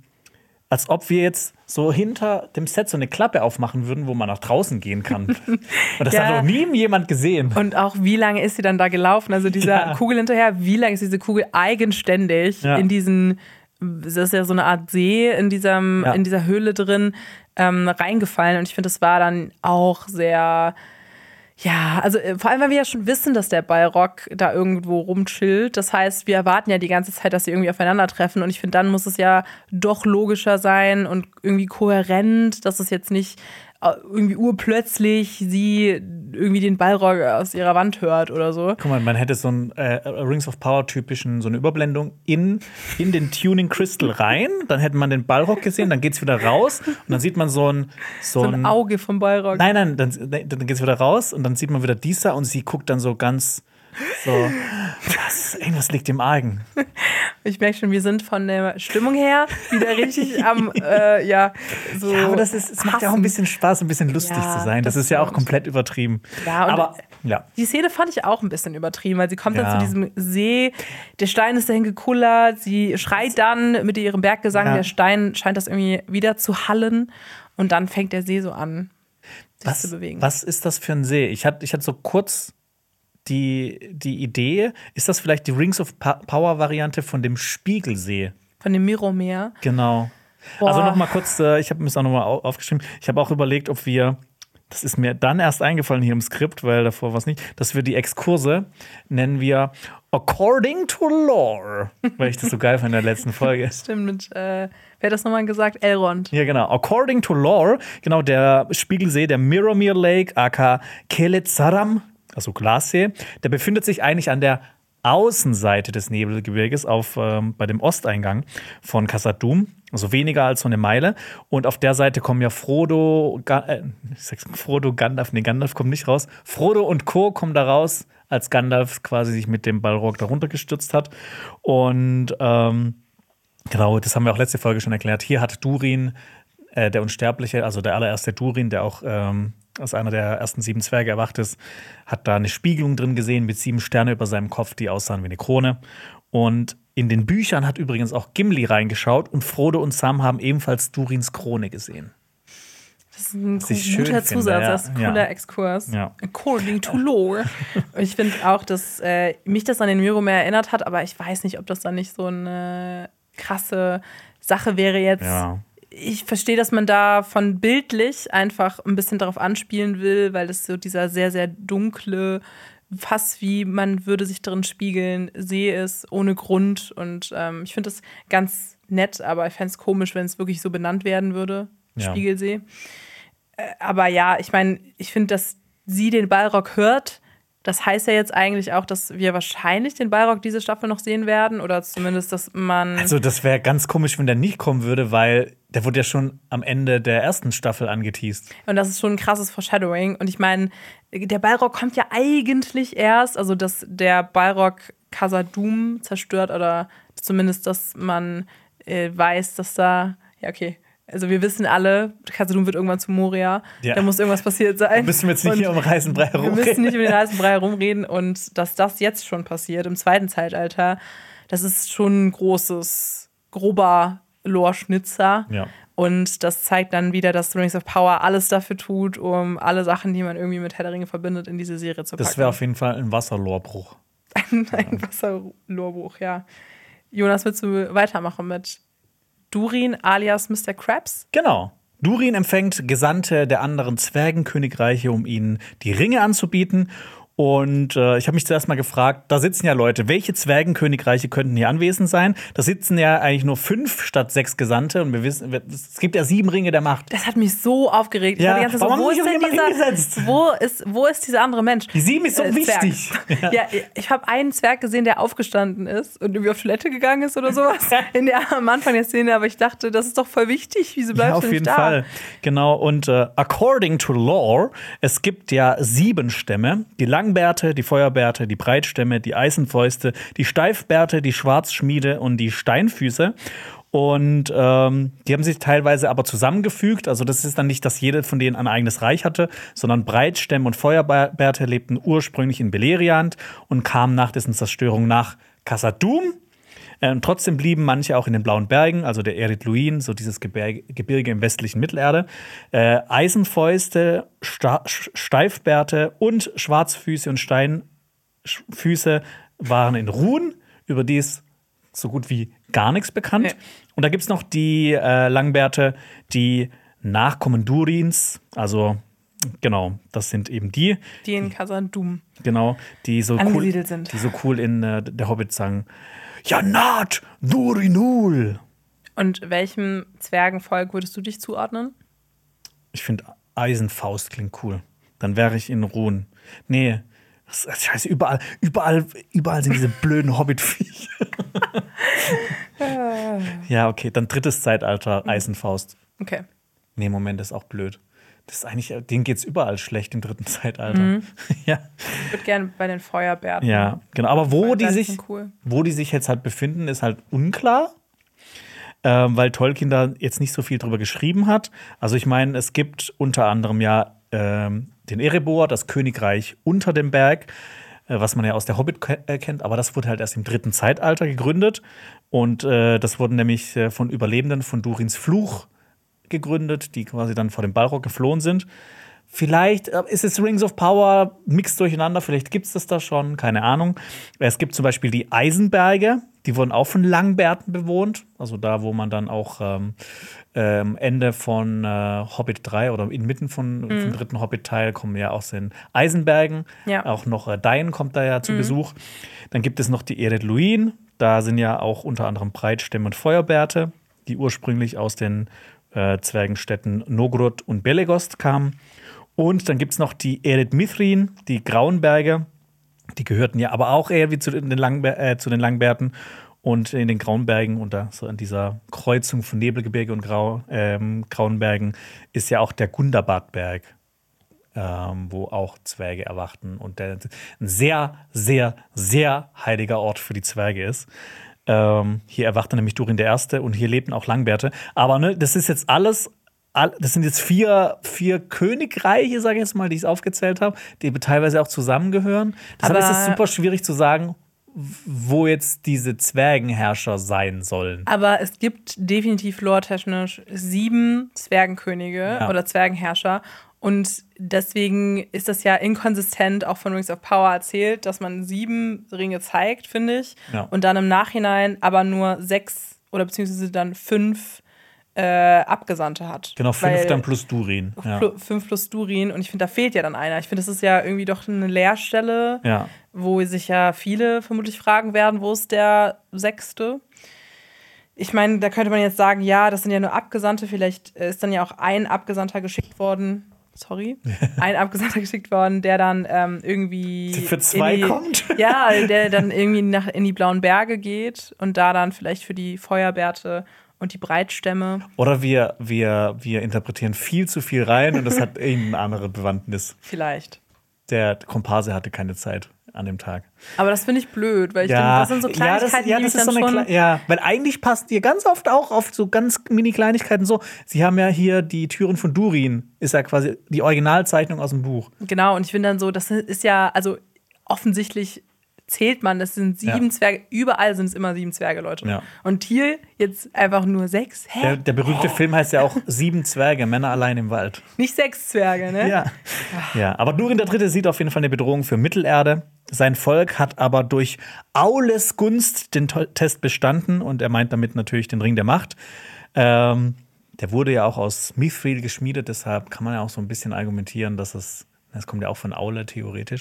als ob wir jetzt so hinter dem Set so eine Klappe aufmachen würden, wo man nach draußen gehen kann. Und das hat noch nie jemand gesehen. Und auch, wie lange ist sie dann da gelaufen? Also dieser Kugel hinterher, wie lange ist diese Kugel eigenständig in diesen, das ist ja so eine Art See in dieser Höhle drin, reingefallen. Und ich finde, das war dann auch sehr... Ja, also vor allem, weil wir ja schon wissen, dass der Balrog da irgendwo rumchillt. Das heißt, wir erwarten ja die ganze Zeit, dass sie irgendwie aufeinandertreffen. Und ich finde, dann muss es ja doch logischer sein und irgendwie kohärent, dass es jetzt nicht irgendwie urplötzlich sie irgendwie den Balrog aus ihrer Wand hört oder so. Guck mal, man hätte so einen Rings of Power typischen, so eine Überblendung in den Tuning Crystal rein, dann hätte man den Balrog gesehen, dann geht's wieder raus und dann sieht man so ein Auge vom Balrog. Nein, dann geht's wieder raus und dann sieht man wieder Disa und sie guckt dann so ganz so, irgendwas liegt im Argen. Ich merke schon, wir sind von der Stimmung her wieder richtig am, so. Ja, aber es macht ja auch ein bisschen Spaß, ein bisschen lustig zu sein. Das ist ja auch komplett übertrieben. Ja, aber die Szene fand ich auch ein bisschen übertrieben, weil sie kommt dann zu diesem See, der Stein ist dahin gekullert, sie schreit dann mit ihrem Berggesang, der Stein scheint das irgendwie wieder zu hallen und dann fängt der See so an, sich zu bewegen. Was ist das für ein See? Ich hatte so kurz die Idee, ist das vielleicht die Rings of Power-Variante von dem Spiegelsee? Von dem Mirrormeer? Genau. Boah. Also noch mal kurz, ich habe mir das auch noch mal aufgeschrieben, ich habe auch überlegt, ob wir, das ist mir dann erst eingefallen hier im Skript, weil davor war es nicht, dass wir die Exkurse nennen wir According to Lore, weil ich das so geil fand in der letzten Folge. Stimmt, mit, wer hat das nochmal gesagt? Elrond. Ja, genau. According to Lore, genau, der Spiegelsee, der Mirrormere Lake, aka Keletsaram, also Glassee, der befindet sich eigentlich an der Außenseite des Nebelgebirges bei dem Osteingang von Khazad-dûm, also weniger als so eine Meile. Und auf der Seite kommen ja Gandalf kommt nicht raus. Frodo und Co. kommen da raus, als Gandalf quasi sich mit dem Balrog darunter gestürzt hat. Und genau, das haben wir auch letzte Folge schon erklärt. Hier hat Durin, der Unsterbliche, also der allererste Durin, der auch als einer der ersten 7 Zwerge erwacht ist, hat da eine Spiegelung drin gesehen mit 7 Sterne über seinem Kopf, die aussahen wie eine Krone. Und in den Büchern hat übrigens auch Gimli reingeschaut und Frodo und Sam haben ebenfalls Durins Krone gesehen. Das ist ein guter Zusatz, das ist ein cooler Exkurs. Ja. According to Lore. Ich finde auch, dass mich das an den Mirrormere erinnert hat, aber ich weiß nicht, ob das dann nicht so eine krasse Sache wäre jetzt. Ja. Ich verstehe, dass man da von bildlich einfach ein bisschen darauf anspielen will, weil das so dieser sehr, sehr dunkle, fast wie man würde sich drin spiegeln, See ist, ohne Grund. Und ich finde das ganz nett, aber ich fände es komisch, wenn es wirklich so benannt werden würde, Spiegelsee. Aber ja, ich meine, ich finde, dass sie den Balrog hört. Das heißt ja jetzt eigentlich auch, dass wir wahrscheinlich den Balrog diese Staffel noch sehen werden. Oder zumindest, dass man. Also, das wäre ganz komisch, wenn der nicht kommen würde, weil der wurde ja schon am Ende der ersten Staffel angeteast. Und das ist schon ein krasses Foreshadowing. Und ich meine, der Balrog kommt ja eigentlich erst, also dass der Balrog Khazad-dûm zerstört oder zumindest, dass man weiß, dass da. Ja, okay. Also wir wissen alle, Khazad-dûm wird irgendwann zu Moria. Ja. Da muss irgendwas passiert sein. Müssen wir jetzt nicht hier um den heißen Brei herumreden. Wir müssen nicht um den heißen Brei herumreden. Und dass das jetzt schon passiert, im 2. Zeitalter, das ist schon ein grober Lore-Schnitzer. Ja. Und das zeigt dann wieder, dass The Rings of Power alles dafür tut, um alle Sachen, die man irgendwie mit Herr der Ringe verbindet, in diese Serie zu packen. Das wäre auf jeden Fall ein Wasserlorbruch. Ein Wasserlorbruch, ja. Jonas, willst du weitermachen mit Durin alias Mr. Krabs? Genau. Durin empfängt Gesandte der anderen Zwergenkönigreiche, um ihnen die Ringe anzubieten. Und ich habe mich zuerst mal gefragt, da sitzen ja Leute, welche Zwergenkönigreiche könnten hier anwesend sein? Da sitzen ja eigentlich nur 5 statt 6 Gesandte und wir wissen, es gibt ja 7 Ringe der Macht. Das hat mich so aufgeregt. Ich war die ganze Zeit so, wo ist dieser andere Mensch? Die 7 ist so wichtig. Ja, ich habe einen Zwerg gesehen, der aufgestanden ist und irgendwie auf Toilette gegangen ist oder sowas am Anfang der Szene, aber ich dachte, das ist doch voll wichtig, wieso bleibst du nicht da? Auf jeden Fall, genau. Und according to lore, es gibt ja 7 Stämme, die Langbärte, die Feuerbärte, die Breitstämme, die Eisenfäuste, die Steifbärte, die Schwarzschmiede und die Steinfüße. Und die haben sich teilweise aber zusammengefügt. Also das ist dann nicht, dass jeder von denen ein eigenes Reich hatte, sondern Breitstämme und Feuerbärte lebten ursprünglich in Beleriand und kamen nach dessen Zerstörung nach Khazad-dûm. Trotzdem blieben manche auch in den Blauen Bergen, also der Ered Luin, so dieses Gebirge im westlichen Mittelerde. Eisenfäuste, Steifbärte und Schwarzfüße und Steinfüße waren in Ruhen, über die ist so gut wie gar nichts bekannt. Ja. Und da gibt es noch die Langbärte, die Nachkommen Durins, also genau, das sind eben die in Khazad-dûm genau, die so angesiedelt sind. Die so cool in der Hobbit sagen, ja, naht, Durinul. Und welchem Zwergenvolk würdest du dich zuordnen? Ich finde, Eisenfaust klingt cool. Dann wäre ich in Ruhen. Nee, das ist scheiße, überall sind diese blöden Hobbit-Viecher. Ja, okay, dann 3. Zeitalter, Eisenfaust. Okay. Nee, Moment, das ist auch blöd. Das ist eigentlich, denen geht's überall schlecht im 3. Zeitalter. Ja. Ich würde gerne bei den Feuerbärten. Ja, genau. Aber wo die sich jetzt halt befinden, ist halt unklar. Weil Tolkien da jetzt nicht so viel drüber geschrieben hat. Also ich meine, es gibt unter anderem ja den Erebor, das Königreich unter dem Berg, was man ja aus der Hobbit kennt, aber das wurde halt erst im 3. Zeitalter gegründet. Und das wurden nämlich von Überlebenden von Durins Fluch gegründet, die quasi dann vor dem Balrog geflohen sind. Vielleicht ist es Rings of Power mixed durcheinander, vielleicht gibt es das da schon, keine Ahnung. Es gibt zum Beispiel die Eisenberge, Die wurden auch von Langbärten bewohnt. Also da, wo man dann auch Ende von Hobbit 3 oder inmitten vom dritten Hobbit-Teil kommen ja aus den Eisenbergen. Ja. Auch noch Dain kommt da ja zu Besuch. Dann gibt es noch die Ered Luin. Da sind ja auch unter anderem Breitstämme und Feuerbärte, die ursprünglich aus den Zwergenstädten Nogrod und Belegost kamen. Und dann gibt es noch die Ered Mithrin, die Grauen Berge. Die gehörten ja aber auch eher wie zu den Langbärten. Und in den Grauen Bergen und so an dieser Kreuzung von Nebelgebirge und Grauen Bergen ist ja auch der Gundabadberg, wo auch Zwerge erwachten. Und der ein sehr, sehr, sehr heiliger Ort für die Zwerge ist. Hier erwachte nämlich Durin I. und hier lebten auch Langbärte. Aber ne, das ist jetzt alles. Das sind jetzt vier Königreiche, sage ich jetzt mal, die ich aufgezählt habe, die teilweise auch zusammengehören. Deshalb ist es super schwierig zu sagen, wo jetzt diese Zwergenherrscher sein sollen. Aber es gibt definitiv lore-technisch 7 Zwergenkönige oder Zwergenherrscher. Und deswegen ist das ja inkonsistent auch von Rings of Power erzählt, dass man 7 Ringe zeigt, finde ich. Ja. Und dann im Nachhinein aber nur 6 oder beziehungsweise dann 5 Abgesandte hat. Genau, 5 dann plus Durin. Ja. 5 plus Durin. Und ich finde, da fehlt ja dann einer. Ich finde, das ist ja irgendwie doch eine Leerstelle, wo sich ja viele vermutlich fragen werden, wo ist der 6.? Ich meine, da könnte man jetzt sagen, ja, das sind ja nur Abgesandte. Vielleicht ist dann ja auch ein Abgesandter geschickt worden. Ein Abgesandter geschickt worden, der dann irgendwie für 2 kommt? Ja, der dann irgendwie in die Blauen Berge geht und da dann vielleicht für die Feuerbärte und die Breitstämme. Oder wir interpretieren viel zu viel rein und das hat irgendeine andere Bewandtnis. Vielleicht. Der Komparse hatte keine Zeit an dem Tag. Aber das finde ich blöd, weil ich finde, das sind so Kleinigkeiten, die mich dann schon... weil eigentlich passen die ganz oft auch auf so ganz Mini-Kleinigkeiten so. Sie haben ja hier die Türen von Durin, ist ja quasi die Originalzeichnung aus dem Buch. Genau, und ich finde dann so, das ist ja, also offensichtlich zählt man, das sind 7 Zwerge, überall sind es immer 7 Zwerge, Leute. Ja. Und hier jetzt einfach nur 6. Hä? Der berühmte Film heißt ja auch 7 Zwerge, Männer allein im Wald. Nicht 6 Zwerge, ne? Ja. Aber Durin III. Sieht auf jeden Fall eine Bedrohung für Mittelerde. Sein Volk hat aber durch Aules Gunst den Test bestanden und er meint damit natürlich den Ring der Macht. Der wurde ja auch aus Mithril geschmiedet, deshalb kann man ja auch so ein bisschen argumentieren, dass das kommt ja auch von Aule, theoretisch.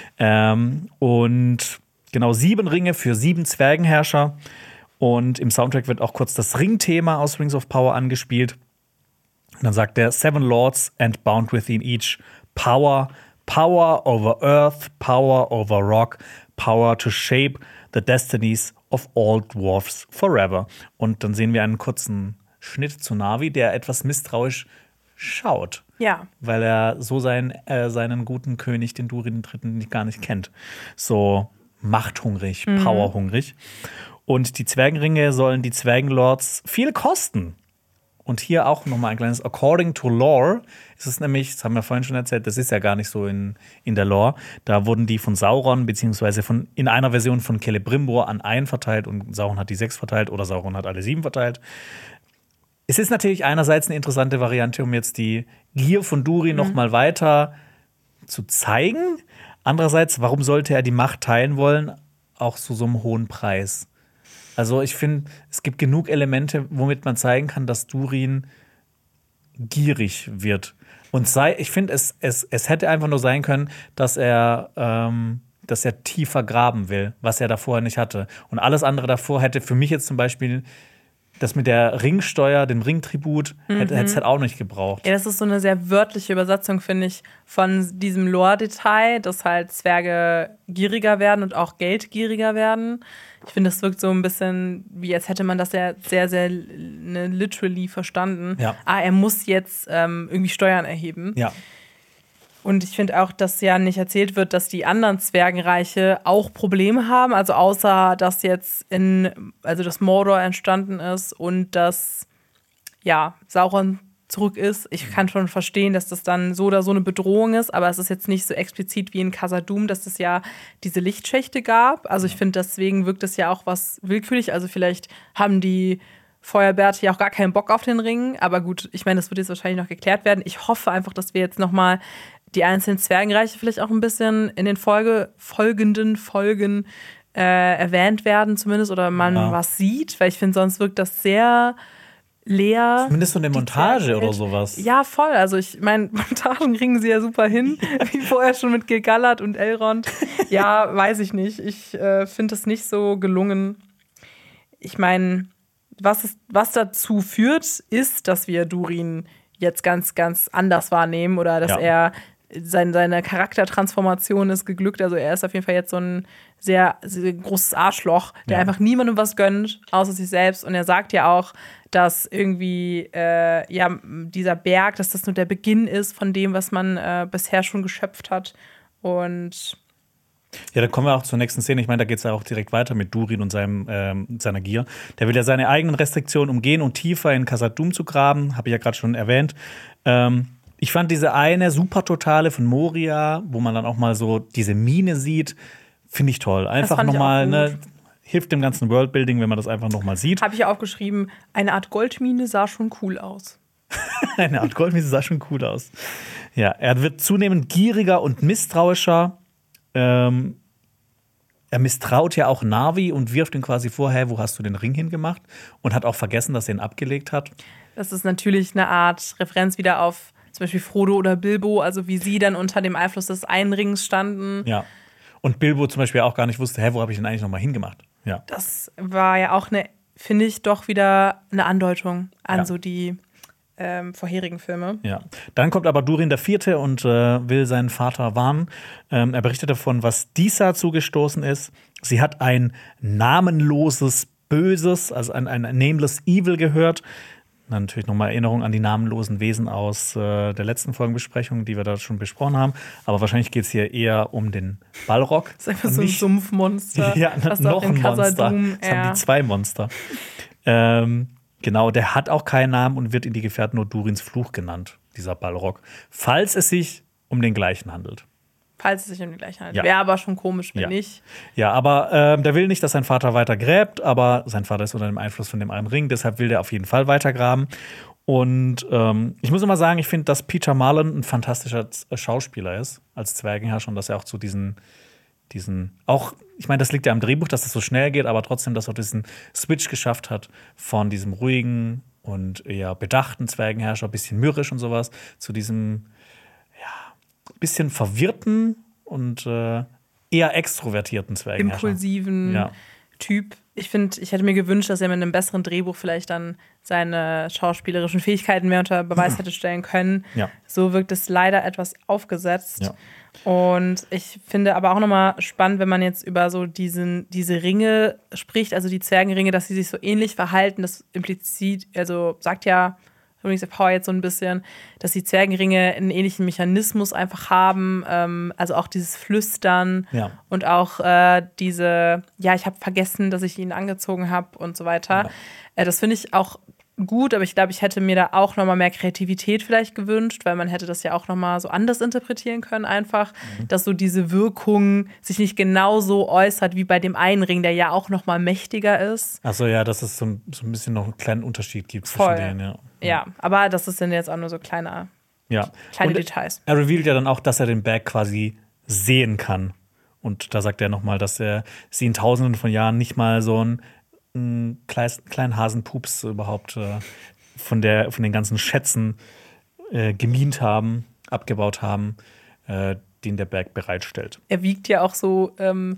Und genau 7 Ringe für 7 Zwergenherrscher. Und im Soundtrack wird auch kurz das Ringthema aus Rings of Power angespielt. Und dann sagt er: 7 Lords and bound within each Power. Power over Earth, Power over Rock, Power to shape the destinies of all Dwarfs forever. Und dann sehen wir einen kurzen Schnitt zu Na'vi, der etwas misstrauisch schaut. Ja. Weil er so seinen guten König, den Durin III., gar nicht kennt. So machthungrig, powerhungrig. Und die Zwergenringe sollen die Zwergenlords viel kosten. Und hier auch nochmal ein kleines According to Lore ist es nämlich, das haben wir vorhin schon erzählt, das ist ja gar nicht so in der Lore. Da wurden die von Sauron, beziehungsweise in einer Version von Celebrimbor an einen verteilt und Sauron hat die 6 verteilt oder Sauron hat alle 7 verteilt. Es ist natürlich einerseits eine interessante Variante, um jetzt die Gier von Durin noch mal weiter zu zeigen. Andererseits, warum sollte er die Macht teilen wollen, auch zu so einem hohen Preis? Also ich finde, es gibt genug Elemente, womit man zeigen kann, dass Durin gierig wird. Und ich finde, es hätte einfach nur sein können, dass er tiefer graben will, was er davor nicht hatte. Und alles andere davor hätte für mich jetzt zum Beispiel das mit der Ringsteuer, dem Ringtribut, hätte es halt auch nicht gebraucht. Ja, das ist so eine sehr wörtliche Übersetzung, finde ich, von diesem Lore-Detail, dass halt Zwerge gieriger werden und auch geldgieriger werden. Ich finde, das wirkt so ein bisschen, wie als hätte man das ja sehr, sehr literally verstanden. Ja. Er muss jetzt irgendwie Steuern erheben. Ja. Und ich finde auch, dass ja nicht erzählt wird, dass die anderen Zwergenreiche auch Probleme haben. Also außer, dass jetzt das Mordor entstanden ist und dass Sauron zurück ist. Ich kann schon verstehen, dass das dann so oder so eine Bedrohung ist, aber es ist jetzt nicht so explizit wie in Khazad-dûm, dass es ja diese Lichtschächte gab. Also ich finde, deswegen wirkt es ja auch was willkürlich. Also vielleicht haben die Feuerbärte ja auch gar keinen Bock auf den Ring. Aber gut, ich meine, das wird jetzt wahrscheinlich noch geklärt werden. Ich hoffe einfach, dass wir jetzt noch mal die einzelnen Zwergenreiche vielleicht auch ein bisschen in den folgenden Folgen erwähnt werden zumindest oder man was sieht, weil ich finde, sonst wirkt das sehr leer. Zumindest so eine Montage oder sowas. Ja, voll. Also ich meine, Montagen kriegen sie ja super hin, wie vorher schon mit Gil Galad und Elrond. Ja, weiß ich nicht. Ich finde das nicht so gelungen. Ich meine, was dazu führt, ist, dass wir Durin jetzt ganz, ganz anders wahrnehmen oder dass er seine Charaktertransformation ist geglückt. Also er ist auf jeden Fall jetzt so ein sehr, sehr großes Arschloch, der einfach niemandem was gönnt, außer sich selbst. Und er sagt ja auch, dass irgendwie dieser Berg, dass das nur der Beginn ist von dem, was man bisher schon geschöpft hat. Und ja, dann kommen wir auch zur nächsten Szene. Ich meine, da geht es ja auch direkt weiter mit Durin und seiner Gier. Der will ja seine eigenen Restriktionen umgehen und tiefer in Khazad-dûm zu graben. Habe ich ja gerade schon erwähnt. Ich fand diese eine Supertotale von Moria, wo man dann auch mal so diese Mine sieht, finde ich toll. Einfach nochmal, hilft dem ganzen Worldbuilding, wenn man das einfach nochmal sieht. Habe ich ja aufgeschrieben, eine Art Goldmine sah schon cool aus. Eine Art Goldmine sah schon cool aus. Ja, er wird zunehmend gieriger und misstrauischer. Er misstraut ja auch Narvi und wirft ihm quasi vor, hey, wo hast du den Ring hingemacht? Und hat auch vergessen, dass er ihn abgelegt hat. Das ist natürlich eine Art Referenz wieder auf zum Beispiel Frodo oder Bilbo, also wie sie dann unter dem Einfluss des einen Rings standen. Ja. Und Bilbo zum Beispiel auch gar nicht wusste, hä, wo habe ich den eigentlich nochmal hingemacht? Ja. Das war ja auch finde ich, doch wieder eine Andeutung an so die vorherigen Filme. Ja. Dann kommt aber Durin der Vierte und will seinen Vater warnen. Er berichtet davon, was Disa zugestoßen ist. Sie hat ein namenloses Böses, also ein Nameless Evil gehört. Dann natürlich nochmal Erinnerung an die namenlosen Wesen aus der letzten Folgenbesprechung, die wir da schon besprochen haben. Aber wahrscheinlich geht es hier eher um den Balrog. Das ist einfach so ein Sumpfmonster. Ja, noch ein Monster. Das haben die zwei Monster. Genau, der hat auch keinen Namen und wird in die Gefährten nur Durins Fluch genannt, dieser Balrog. Falls es sich um den gleichen handelt. Falls es sich um den gleichen handelt. Ja. Wäre aber schon komisch, wenn nicht. Ja, aber der will nicht, dass sein Vater weiter gräbt, aber sein Vater ist unter dem Einfluss von dem einen Ring, deshalb will der auf jeden Fall weitergraben. Und ich muss immer sagen, ich finde, dass Peter Marlon ein fantastischer Schauspieler ist als Zwergenherrscher und dass er auch zu diesen auch, ich meine, das liegt ja am Drehbuch, dass das so schnell geht, aber trotzdem, dass er diesen Switch geschafft hat von diesem ruhigen und eher bedachten Zwergenherrscher, bisschen mürrisch und sowas, zu diesem, bisschen verwirrten und eher extrovertierten Zwergenherrscher. Impulsiven Typ. Ich finde, ich hätte mir gewünscht, dass er mit einem besseren Drehbuch vielleicht dann seine schauspielerischen Fähigkeiten mehr unter Beweis hätte stellen können. Ja. So wirkt es leider etwas aufgesetzt. Ja. Und ich finde aber auch nochmal spannend, wenn man jetzt über so diese Ringe spricht, also die Zwergenringe, dass sie sich so ähnlich verhalten. Das implizit, also sagt ja Rings of Power jetzt so ein bisschen, dass die Zwergenringe einen ähnlichen Mechanismus einfach haben. Also auch dieses Flüstern und auch ich habe vergessen, dass ich ihn angezogen habe und so weiter. Ja. Das finde ich auch gut, aber ich glaube, ich hätte mir da auch noch mal mehr Kreativität vielleicht gewünscht, weil man hätte das ja auch noch mal so anders interpretieren können einfach, dass so diese Wirkung sich nicht genauso äußert wie bei dem einen Ring, der ja auch noch mal mächtiger ist. Achso, ja, dass es so ein bisschen noch einen kleinen Unterschied gibt zwischen denen. Ja, aber das sind jetzt auch nur so kleine Details. Er revealt ja dann auch, dass er den Berg quasi sehen kann. Und da sagt er noch mal, dass sie in Tausenden von Jahren nicht mal so einen kleinen Hasenpups überhaupt von den ganzen Schätzen gemint haben, abgebaut haben, den der Berg bereitstellt. Er wiegt ja auch so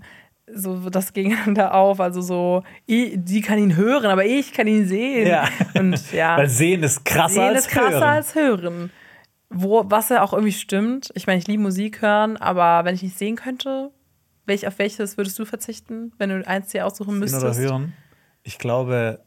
das gegeneinander auf, also so, die kann ihn hören, aber ich kann ihn sehen. Ja. Und, weil Sehen ist krasser als Hören. Was ja auch irgendwie stimmt. Ich meine, ich liebe Musik hören, aber wenn ich nicht sehen könnte, auf welches würdest du verzichten, wenn du eins dir aussuchen müsstest? Sehen oder hören? Ich glaube,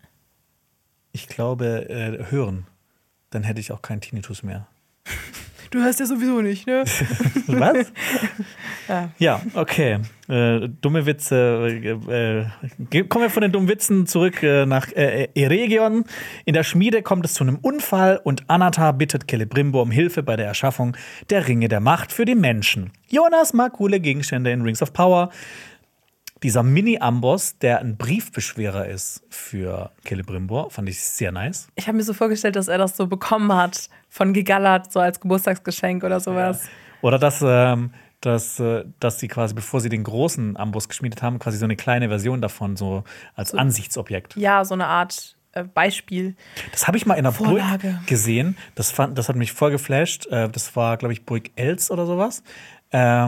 hören. Dann hätte ich auch keinen Tinnitus mehr. Du hörst ja sowieso nicht, ne? Was? Ja, okay. Dumme Witze. Kommen wir von den dummen Witzen zurück nach Eregion. In der Schmiede kommt es zu einem Unfall und Anatar bittet Celebrimbor um Hilfe bei der Erschaffung der Ringe der Macht für die Menschen. Jonas mag coole Gegenstände in Rings of Power. Dieser Mini-Amboss, der ein Briefbeschwerer ist für Celebrimbor, fand ich sehr nice. Ich habe mir so vorgestellt, dass er das so bekommen hat von Gil-galad, so als Geburtstagsgeschenk oder sowas. Ja. Oder dass dass sie quasi, bevor sie den großen Amboss geschmiedet haben, quasi so eine kleine Version davon, so als Ansichtsobjekt. Ja, so eine Art Beispiel. Das habe ich mal in einer Vorlage. Burg gesehen. Das hat mich voll geflasht. Das war, glaube ich, Burg Els oder sowas. Da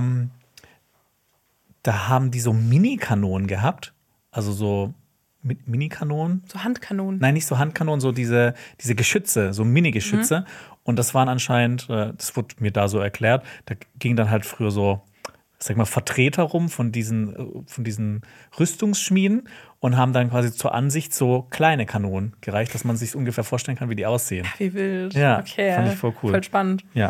haben die so Mini-Kanonen gehabt. Also so Mini-Kanonen. So Handkanonen. Nein, nicht so Handkanonen, so diese Geschütze, so Mini-Geschütze. Und das waren anscheinend, das wurde mir da so erklärt, da ging dann halt früher so, sag mal, Vertreter rum von diesen Rüstungsschmieden und haben dann quasi zur Ansicht so kleine Kanonen gereicht, dass man sich ungefähr vorstellen kann, wie die aussehen. Wie wild. Ja, okay, fand ich voll cool. Voll spannend. Ja.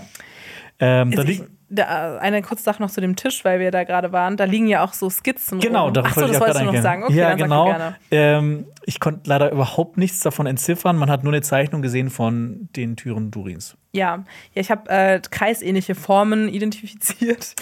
Eine kurze Sache noch zu dem Tisch, weil wir da gerade waren. Da liegen ja auch so Skizzen Genau, rum. das wollte ich wolltest du noch sagen. Okay, ja, dann genau. sag du gerne. Ich konnte leider überhaupt nichts davon entziffern. Man hat nur eine Zeichnung gesehen von den Türen Durins. Ja, ich habe kreisähnliche Formen identifiziert.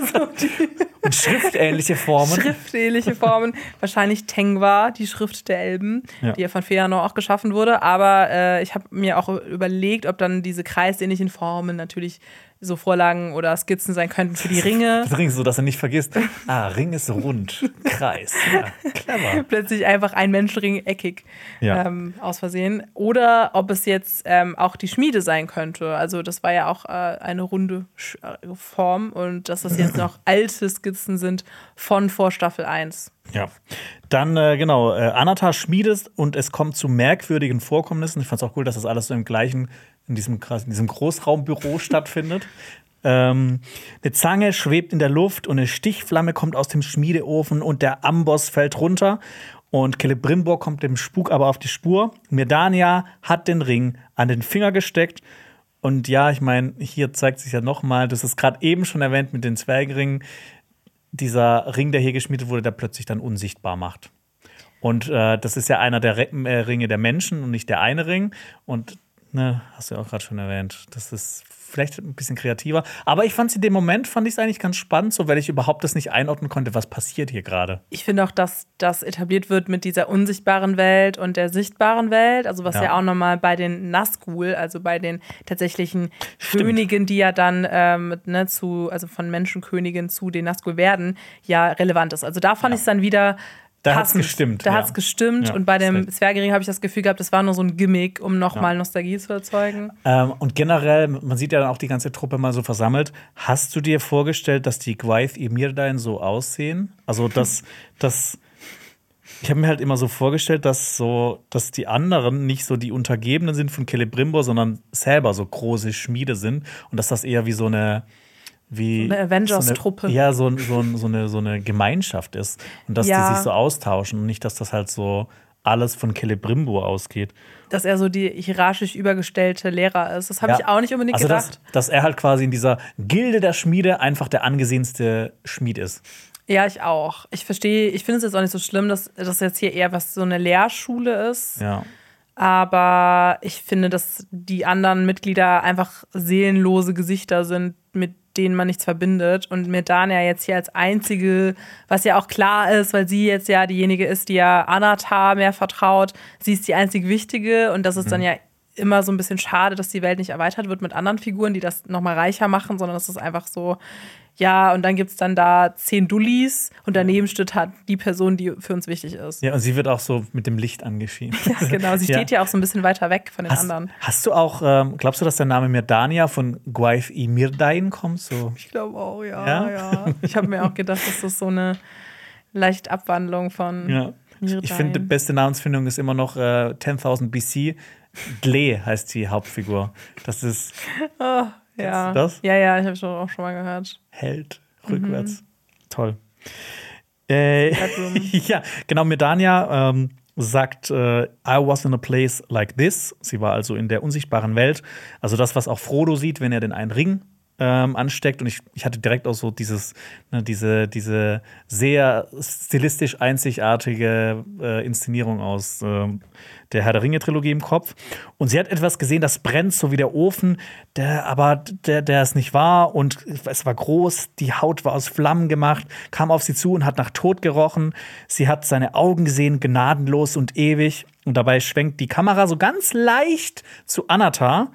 Und schriftähnliche Formen. Schriftähnliche Formen. Wahrscheinlich Tengwa, die Schrift der Elben, Ja. die ja von Feanor auch geschaffen wurde. Aber ich habe mir auch überlegt, ob dann diese kreisähnlichen Formen natürlich so Vorlagen oder Skizzen sein könnten für die Ringe. Das Ring, so dass er nicht vergisst. Ring ist rund, Kreis. Ja, clever. Plötzlich einfach ein Menschenring eckig Ja. aus Versehen. Oder ob es jetzt auch die Schmiede sein könnte. Also das war ja auch eine runde Form und dass das jetzt noch alte Skizzen sind von vor Staffel 1. Ja. Dann, Anatar schmiedet und es kommt zu merkwürdigen Vorkommnissen. Ich fand es auch cool, dass das alles so in diesem Großraumbüro stattfindet. Eine Zange schwebt in der Luft und eine Stichflamme kommt aus dem Schmiedeofen und der Amboss fällt runter. Und Celebrimbor kommt dem Spuk aber auf die Spur. Myrdania hat den Ring an den Finger gesteckt. Und ja, ich meine, hier zeigt sich ja nochmal, das ist gerade eben schon erwähnt mit den Zwergringen, dieser Ring, der hier geschmiedet wurde, der plötzlich dann unsichtbar macht. Und das ist ja einer der Ringe der Menschen und nicht der eine Ring. Und hast du ja auch gerade schon erwähnt, das ist vielleicht ein bisschen kreativer. Aber ich fand es in dem Moment, eigentlich ganz spannend, so weil ich überhaupt das nicht einordnen konnte, was passiert hier gerade. Ich finde auch, dass das etabliert wird mit dieser unsichtbaren Welt und der sichtbaren Welt. Also was ja auch nochmal bei den Nazgul, also bei den tatsächlichen Königen, die ja dann also von Menschenkönigin zu den Nazgul werden, ja relevant ist. Also da fand ich es dann wieder Da hat es gestimmt. Da hat es gestimmt. Ja, und bei dem Zwergering habe ich das Gefühl gehabt, das war nur so ein Gimmick, um nochmal Nostalgie zu erzeugen. Und generell, man sieht ja dann auch die ganze Truppe mal so versammelt. Hast du dir vorgestellt, dass die Gwaith y Myrdain so aussehen? Also, ich habe mir halt immer so vorgestellt, dass die anderen nicht so die Untergebenen sind von Celebrimbor, sondern selber so große Schmiede sind. Und dass das eher wie so eine Avengers-Truppe. So eine Gemeinschaft ist. Und dass die sich so austauschen und nicht, dass das halt so alles von Celebrimbor ausgeht. Dass er so die hierarchisch übergestellte Lehrer ist. Das habe ich auch nicht unbedingt gedacht. Dass er halt quasi in dieser Gilde der Schmiede einfach der angesehenste Schmied ist. Ja, ich auch. Ich finde es jetzt auch nicht so schlimm, dass das jetzt hier eher so eine Lehrschule ist. Ja. Aber ich finde, dass die anderen Mitglieder einfach seelenlose Gesichter sind, mit denen man nichts verbindet. Und Myrdania jetzt hier als einzige, was ja auch klar ist, weil sie jetzt ja diejenige ist, die ja Anatar mehr vertraut. Sie ist die einzig Wichtige. Und das ist dann ja immer so ein bisschen schade, dass die Welt nicht erweitert wird mit anderen Figuren, die das nochmal reicher machen, sondern das ist einfach so, ja, und dann gibt es dann da 10 Dullis und daneben steht halt die Person, die für uns wichtig ist. Ja, und sie wird auch so mit dem Licht angeschienen. Ja, genau. Sie steht ja auch so ein bisschen weiter weg von den anderen. Hast du auch, glaubst du, dass der Name Myrdania von Gwaith y Myrdain kommt? So? Ich glaube auch, ja. Ich habe mir auch gedacht, dass das so eine leichte Abwandlung von Myrdain. Ich finde, die beste Namensfindung ist immer noch 10.000 BC. Gle heißt die Hauptfigur. Das ist. Oh, ja. Du das? Ja, ich habe auch schon mal gehört. Held rückwärts. Toll. Ja, genau. Myrdania sagt, I was in a place like this. Sie war also in der unsichtbaren Welt. Also das, was auch Frodo sieht, wenn er den einen Ring ansteckt. Und ich hatte direkt auch so diese sehr stilistisch einzigartige Inszenierung aus der Herr der Ringe-Trilogie im Kopf. Und sie hat etwas gesehen, das brennt, so wie der Ofen, der es nicht war. Und es war groß, die Haut war aus Flammen gemacht, kam auf sie zu und hat nach Tod gerochen. Sie hat seine Augen gesehen, gnadenlos und ewig. Und dabei schwenkt die Kamera so ganz leicht zu Anatar.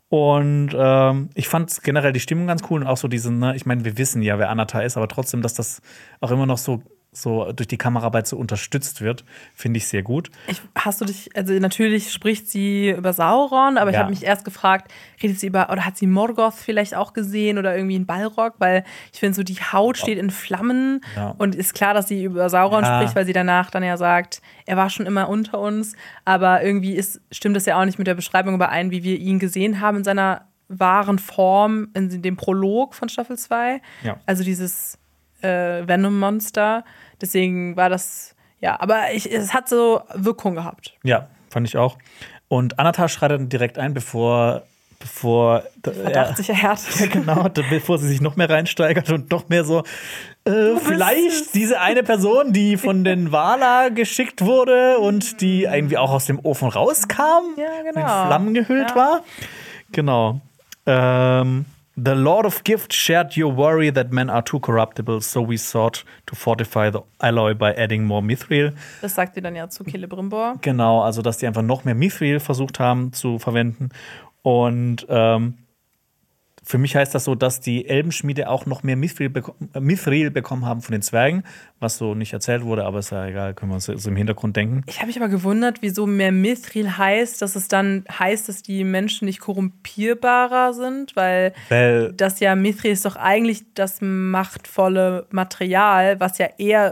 Und ich fand generell die Stimmung ganz cool und auch so diesen, ne, ich meine, wir wissen ja, wer Anatar ist, aber trotzdem, dass das auch immer noch so durch die Kameraarbeit so unterstützt wird, finde ich sehr gut. Also natürlich spricht sie über Sauron, aber ich habe mich erst gefragt, redet sie oder hat sie Morgoth vielleicht auch gesehen oder irgendwie einen Balrog, weil ich finde so, die Haut steht in Flammen und ist klar, dass sie über Sauron spricht, weil sie danach dann ja sagt, er war schon immer unter uns, aber irgendwie stimmt das ja auch nicht mit der Beschreibung überein, wie wir ihn gesehen haben in seiner wahren Form, in dem Prolog von Staffel 2. Ja. Also dieses Venom-Monster. Deswegen war das, aber es hat so Wirkung gehabt. Ja, fand ich auch. Und Anatar schreitet dann direkt ein, bevor Verdacht sich erhärtet. Ja, genau, bevor sie sich noch mehr reinsteigert und noch mehr so, vielleicht diese eine Person, die von den Valar geschickt wurde und die irgendwie auch aus dem Ofen rauskam, in Flammen gehüllt war. Genau. The Lord of Gift shared your worry that men are too corruptible, so we sought to fortify the alloy by adding more Mithril. Das sagt sie dann ja zu Celebrimbor. Genau, also dass die einfach noch mehr Mithril versucht haben zu verwenden. Und für mich heißt das so, dass die Elbenschmiede auch noch mehr Mithril bekommen haben von den Zwergen, was so nicht erzählt wurde, aber ist ja egal, können wir uns so im Hintergrund denken. Ich habe mich aber gewundert, wieso mehr Mithril heißt, dass es dann heißt, dass die Menschen nicht korrumpierbarer sind, weil das ja Mithril ist doch eigentlich das machtvolle Material, was ja eher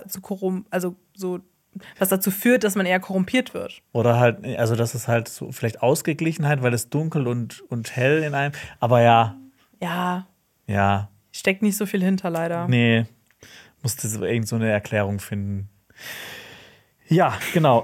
was dazu führt, dass man eher korrumpiert wird. Oder halt, also das ist halt so vielleicht Ausgeglichenheit, weil es dunkel und hell in einem, aber ja. Steckt nicht so viel hinter, leider. Nee, musste so irgend so eine Erklärung finden. Ja, genau.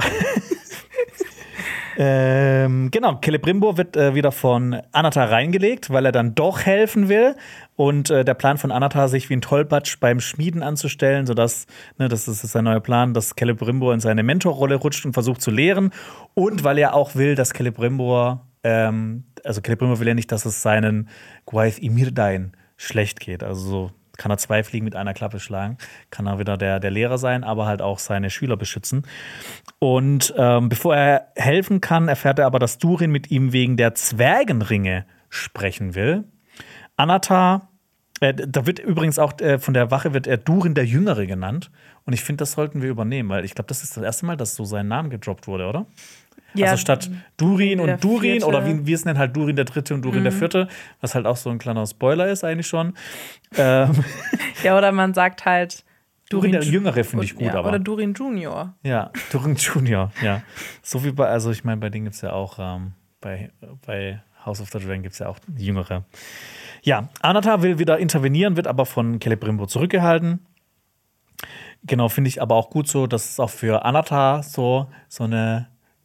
Genau, Celebrimbor wird wieder von Anatar reingelegt, weil er dann doch helfen will. Und der Plan von Anatar, sich wie ein Tollpatsch beim Schmieden anzustellen, sodass, das ist sein neuer Plan, dass Celebrimbor in seine Mentorrolle rutscht und versucht zu lehren. Und weil er auch will, dass Celebrimbor will ja nicht, dass es seinen Gwaith Imirdain schlecht geht. Also so kann er 2 Fliegen mit einer Klappe schlagen. Kann er wieder der Lehrer sein, aber halt auch seine Schüler beschützen. Und bevor er helfen kann, erfährt er aber, dass Durin mit ihm wegen der Zwergenringe sprechen will. Anatar, da wird übrigens auch von der Wache wird er Durin der Jüngere genannt. Und ich finde, das sollten wir übernehmen, weil ich glaube, das ist das erste Mal, dass so sein Name gedroppt wurde, oder? Ja, also statt Durin und Durin, oder wie wir es nennen, halt Durin der Dritte und Durin der Vierte, was halt auch so ein kleiner Spoiler ist eigentlich schon. Ja, oder man sagt halt Durin der Jüngere finde ich gut, aber. Oder Durin Junior. Ja, Durin Junior, ja. So wie bei denen gibt es ja auch, bei House of the Dragon gibt es ja auch Jüngere. Ja, Anatar will wieder intervenieren, wird aber von Celebrimbor zurückgehalten. Genau, finde ich aber auch gut so, dass es auch für Anatar so eine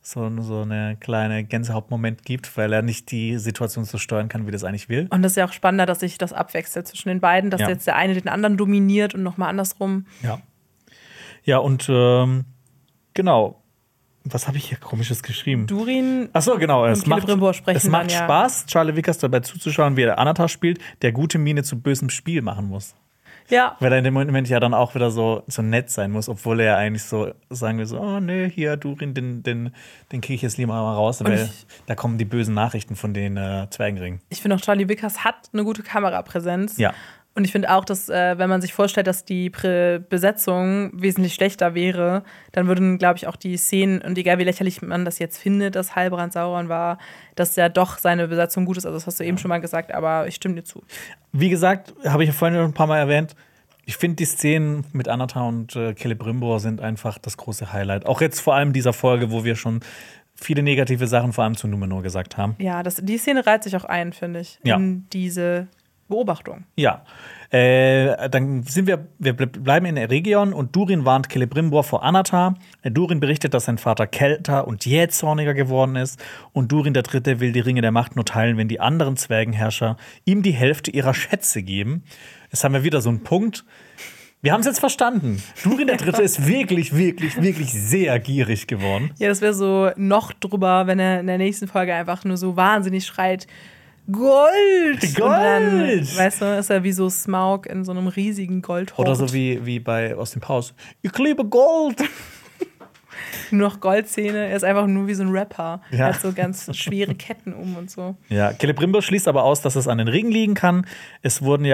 kleine Gänsehautmoment gibt, weil er nicht die Situation so steuern kann, wie das eigentlich will. Und das ist ja auch spannender, dass sich das abwechselt zwischen den beiden, dass jetzt der eine den anderen dominiert und nochmal andersrum. Ja. Ja, und genau. Was habe ich hier Komisches geschrieben? Durin. Achso, genau. Es macht Spaß, Charlie Vickers dabei zuzuschauen, wie er Anatar spielt, der gute Miene zu bösem Spiel machen muss. Ja. Weil er in dem Moment ja dann auch wieder so nett sein muss, obwohl er eigentlich so sagen will, so, oh nee, hier, Durin, den kriege ich jetzt lieber mal raus, weil da kommen die bösen Nachrichten von den Zwergenringen. Ich finde auch, Charlie Vickers hat eine gute Kamerapräsenz. Ja. Und ich finde auch, dass, wenn man sich vorstellt, dass die Besetzung wesentlich schlechter wäre, dann würden, glaube ich, auch die Szenen, und egal wie lächerlich man das jetzt findet, dass Halbrand Sauron war, dass ja doch seine Besetzung gut ist. Also das hast du eben schon mal gesagt, aber ich stimme dir zu. Wie gesagt, habe ich ja vorhin schon ein paar Mal erwähnt, ich finde die Szenen mit Anatar und Celebrimbor sind einfach das große Highlight. Auch jetzt vor allem dieser Folge, wo wir schon viele negative Sachen vor allem zu Numenor gesagt haben. Ja, die Szene reiht sich auch ein, finde ich, in diese Beobachtung. Ja, dann wir bleiben in Eregion und Durin warnt Celebrimbor vor Anatar. Durin berichtet, dass sein Vater kälter und jähzorniger geworden ist und Durin der Dritte will die Ringe der Macht nur teilen, wenn die anderen Zwergenherrscher ihm die Hälfte ihrer Schätze geben. Jetzt haben wir wieder so einen Punkt. Wir haben es jetzt verstanden. Durin der Dritte ist wirklich, wirklich, wirklich sehr gierig geworden. Ja, das wäre so noch drüber, wenn er in der nächsten Folge einfach nur so wahnsinnig schreit, Gold! Gold! Und dann, weißt du, ist er wie so Smaug in so einem riesigen Goldhort. Oder so wie bei aus dem Haus. Ich liebe Gold! Nur noch Goldzähne. Er ist einfach nur wie so ein Rapper. Er hat so ganz schwere Ketten und so. Ja, Celebrimbor schließt aber aus, dass es an den Ringen liegen kann. Es wurde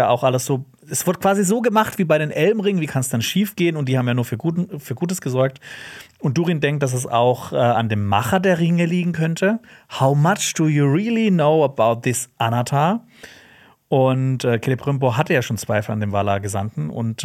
quasi so gemacht wie bei den Elbenringen. Wie kann es dann schief gehen? Und die haben ja nur für Gutes gesorgt. Und Durin denkt, dass es auch an dem Macher der Ringe liegen könnte. How much do you really know about this Anatar? Und Celebrimbor hatte ja schon Zweifel an dem Valar-Gesandten und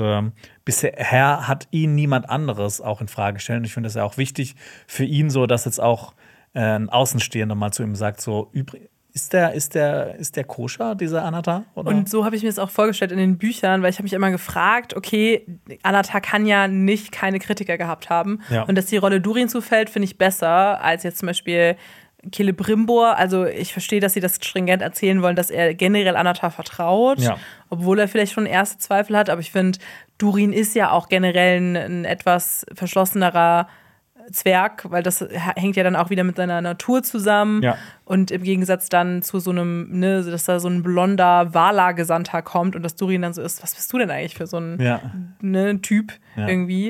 bisher hat ihn niemand anderes auch in Frage gestellt. Und ich finde das ja auch wichtig für ihn so, dass jetzt auch ein Außenstehender mal zu ihm sagt, so, ist der koscher, dieser Anatar? Oder? Und so habe ich mir das auch vorgestellt in den Büchern, weil ich habe mich immer gefragt, okay, Anatar kann ja nicht keine Kritiker gehabt haben. Ja. Und dass die Rolle Durin zufällt, finde ich besser als jetzt zum Beispiel Celebrimbor. Also ich verstehe, dass sie das stringent erzählen wollen, dass er generell Anatar vertraut, obwohl er vielleicht schon erste Zweifel hat. Aber ich finde, Durin ist ja auch generell ein etwas verschlossenerer Zwerg, weil das hängt ja dann auch wieder mit seiner Natur zusammen. Ja. Und im Gegensatz dann zu so einem, dass da so ein blonder Valar-Gesandter kommt und dass Durin dann so ist, was bist du denn eigentlich für so ein Typ irgendwie?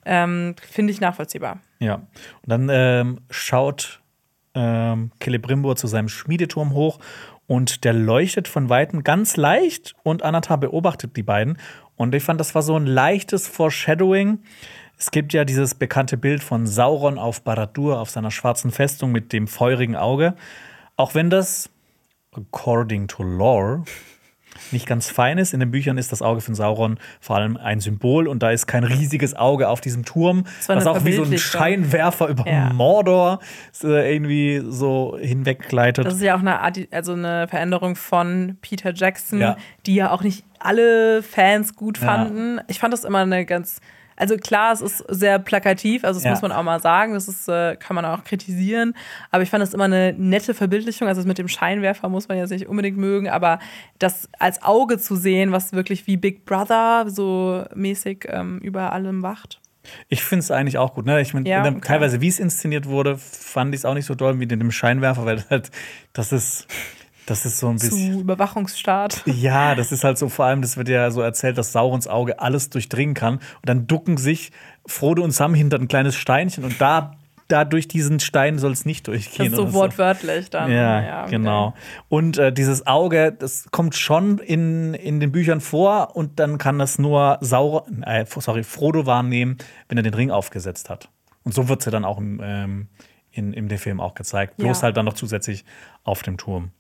Finde ich nachvollziehbar. Ja, und dann schaut Celebrimbor zu seinem Schmiedeturm hoch und der leuchtet von Weitem ganz leicht und Anatar beobachtet die beiden. Und ich fand, das war so ein leichtes Foreshadowing. Es gibt ja dieses bekannte Bild von Sauron auf Barad-dûr, auf seiner schwarzen Festung mit dem feurigen Auge. Auch wenn das, according to lore, nicht ganz fein ist. In den Büchern ist das Auge von Sauron vor allem ein Symbol und da ist kein riesiges Auge auf diesem Turm, was auch wie so ein Scheinwerfer über Mordor irgendwie so hinweggleitet. Das ist ja auch eine Veränderung von Peter Jackson, die ja auch nicht alle Fans gut fanden. Ich fand das immer also klar, es ist sehr plakativ, also das muss man auch mal sagen, kann man auch kritisieren, aber ich fand das immer eine nette Verbildlichung, also das mit dem Scheinwerfer muss man jetzt nicht unbedingt mögen, aber das als Auge zu sehen, was wirklich wie Big Brother so mäßig über allem wacht. Ich finde es eigentlich auch gut, ne? Ich meine, teilweise, wie es inszeniert wurde, fand ich es auch nicht so doll wie in dem Scheinwerfer, weil das ist so ein bisschen. Zu Überwachungsstaat. Ja, das ist halt so, vor allem, das wird ja so erzählt, dass Saurons Auge alles durchdringen kann. Und dann ducken sich Frodo und Sam hinter ein kleines Steinchen und da durch diesen Stein soll es nicht durchgehen. Das ist so wortwörtlich dann. Ja, okay. Genau. Und dieses Auge, das kommt schon in den Büchern vor und dann kann das nur Frodo wahrnehmen, wenn er den Ring aufgesetzt hat. Und so wird es ja dann auch in dem Film auch gezeigt. Bloß halt dann noch zusätzlich auf dem Turm.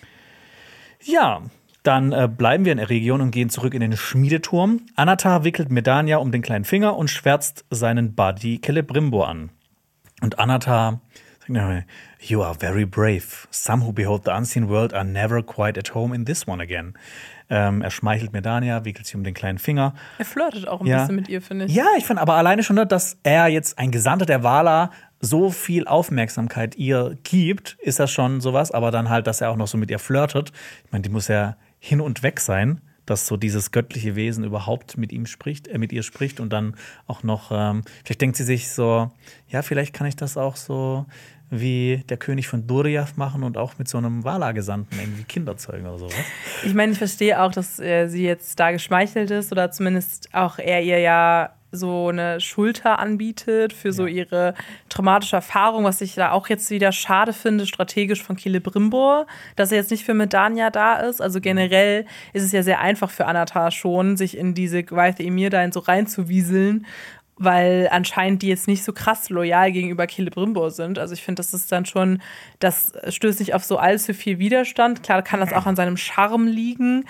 Ja, dann bleiben wir in der Region und gehen zurück in den Schmiedeturm. Anatar wickelt Medania um den kleinen Finger und schwärzt seinen Buddy Celebrimbor an. Und Anatar sagt, you are very brave. Some who behold the unseen world are never quite at home in this one again. Er schmeichelt Medania, wickelt sie um den kleinen Finger. Er flirtet auch ein bisschen mit ihr, finde ich. Ja, ich fand aber alleine schon, dass er jetzt ein Gesandter der Valar so viel Aufmerksamkeit ihr gibt, ist das schon sowas. Aber dann halt, dass er auch noch so mit ihr flirtet. Ich meine, die muss ja hin und weg sein, dass so dieses göttliche Wesen überhaupt mit ihr spricht und dann auch noch, vielleicht denkt sie sich so, ja, vielleicht kann ich das auch so wie der König von Doriath machen und auch mit so einem Valar-Gesandten irgendwie Kinder zeugen oder sowas. Ich meine, ich verstehe auch, dass sie jetzt da geschmeichelt ist oder zumindest auch er ihr ja so eine Schulter anbietet für so ihre traumatische Erfahrung, was ich da auch jetzt wieder schade finde, strategisch von Celebrimbor, dass er jetzt nicht für Medania da ist. Also generell ist es ja sehr einfach für Anatar schon, sich in diese Gwaith Emir da so reinzuwieseln, weil anscheinend die jetzt nicht so krass loyal gegenüber Celebrimbor sind. Also ich finde, das ist dann schon, das stößt nicht auf so allzu viel Widerstand. Klar kann das auch an seinem Charme liegen,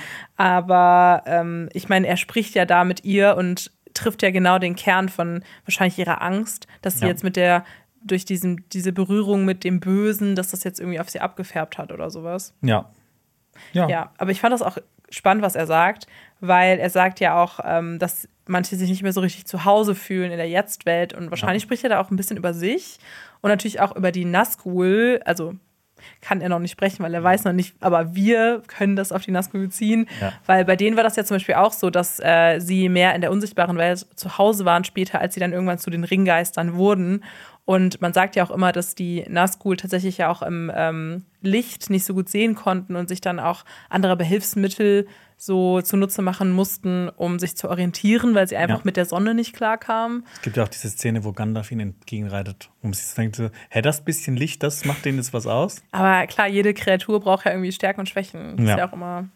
aber ich meine, er spricht ja da mit ihr und trifft ja genau den Kern von wahrscheinlich ihrer Angst, dass sie jetzt durch diese Berührung mit dem Bösen, dass das jetzt irgendwie auf sie abgefärbt hat oder sowas. Ja, aber ich fand das auch spannend, was er sagt, weil er sagt ja auch, dass manche sich nicht mehr so richtig zu Hause fühlen in der Jetztwelt und wahrscheinlich spricht er da auch ein bisschen über sich und natürlich auch über die Nazgul, also kann er noch nicht sprechen, weil er weiß noch nicht, aber wir können das auf die Nazgul beziehen, weil bei denen war das ja zum Beispiel auch so, dass sie mehr in der unsichtbaren Welt zu Hause waren später, als sie dann irgendwann zu den Ringgeistern wurden Und man sagt ja auch immer, dass die Nazgul tatsächlich ja auch im Licht nicht so gut sehen konnten und sich dann auch andere Behilfsmittel so zunutze machen mussten, um sich zu orientieren, weil sie einfach mit der Sonne nicht klarkamen. Es gibt ja auch diese Szene, wo Gandalf ihnen entgegenreitet. Und sie denkt, das bisschen Licht, das macht denen jetzt was aus? Aber klar, jede Kreatur braucht ja irgendwie Stärken und Schwächen. Das ist ja auch immer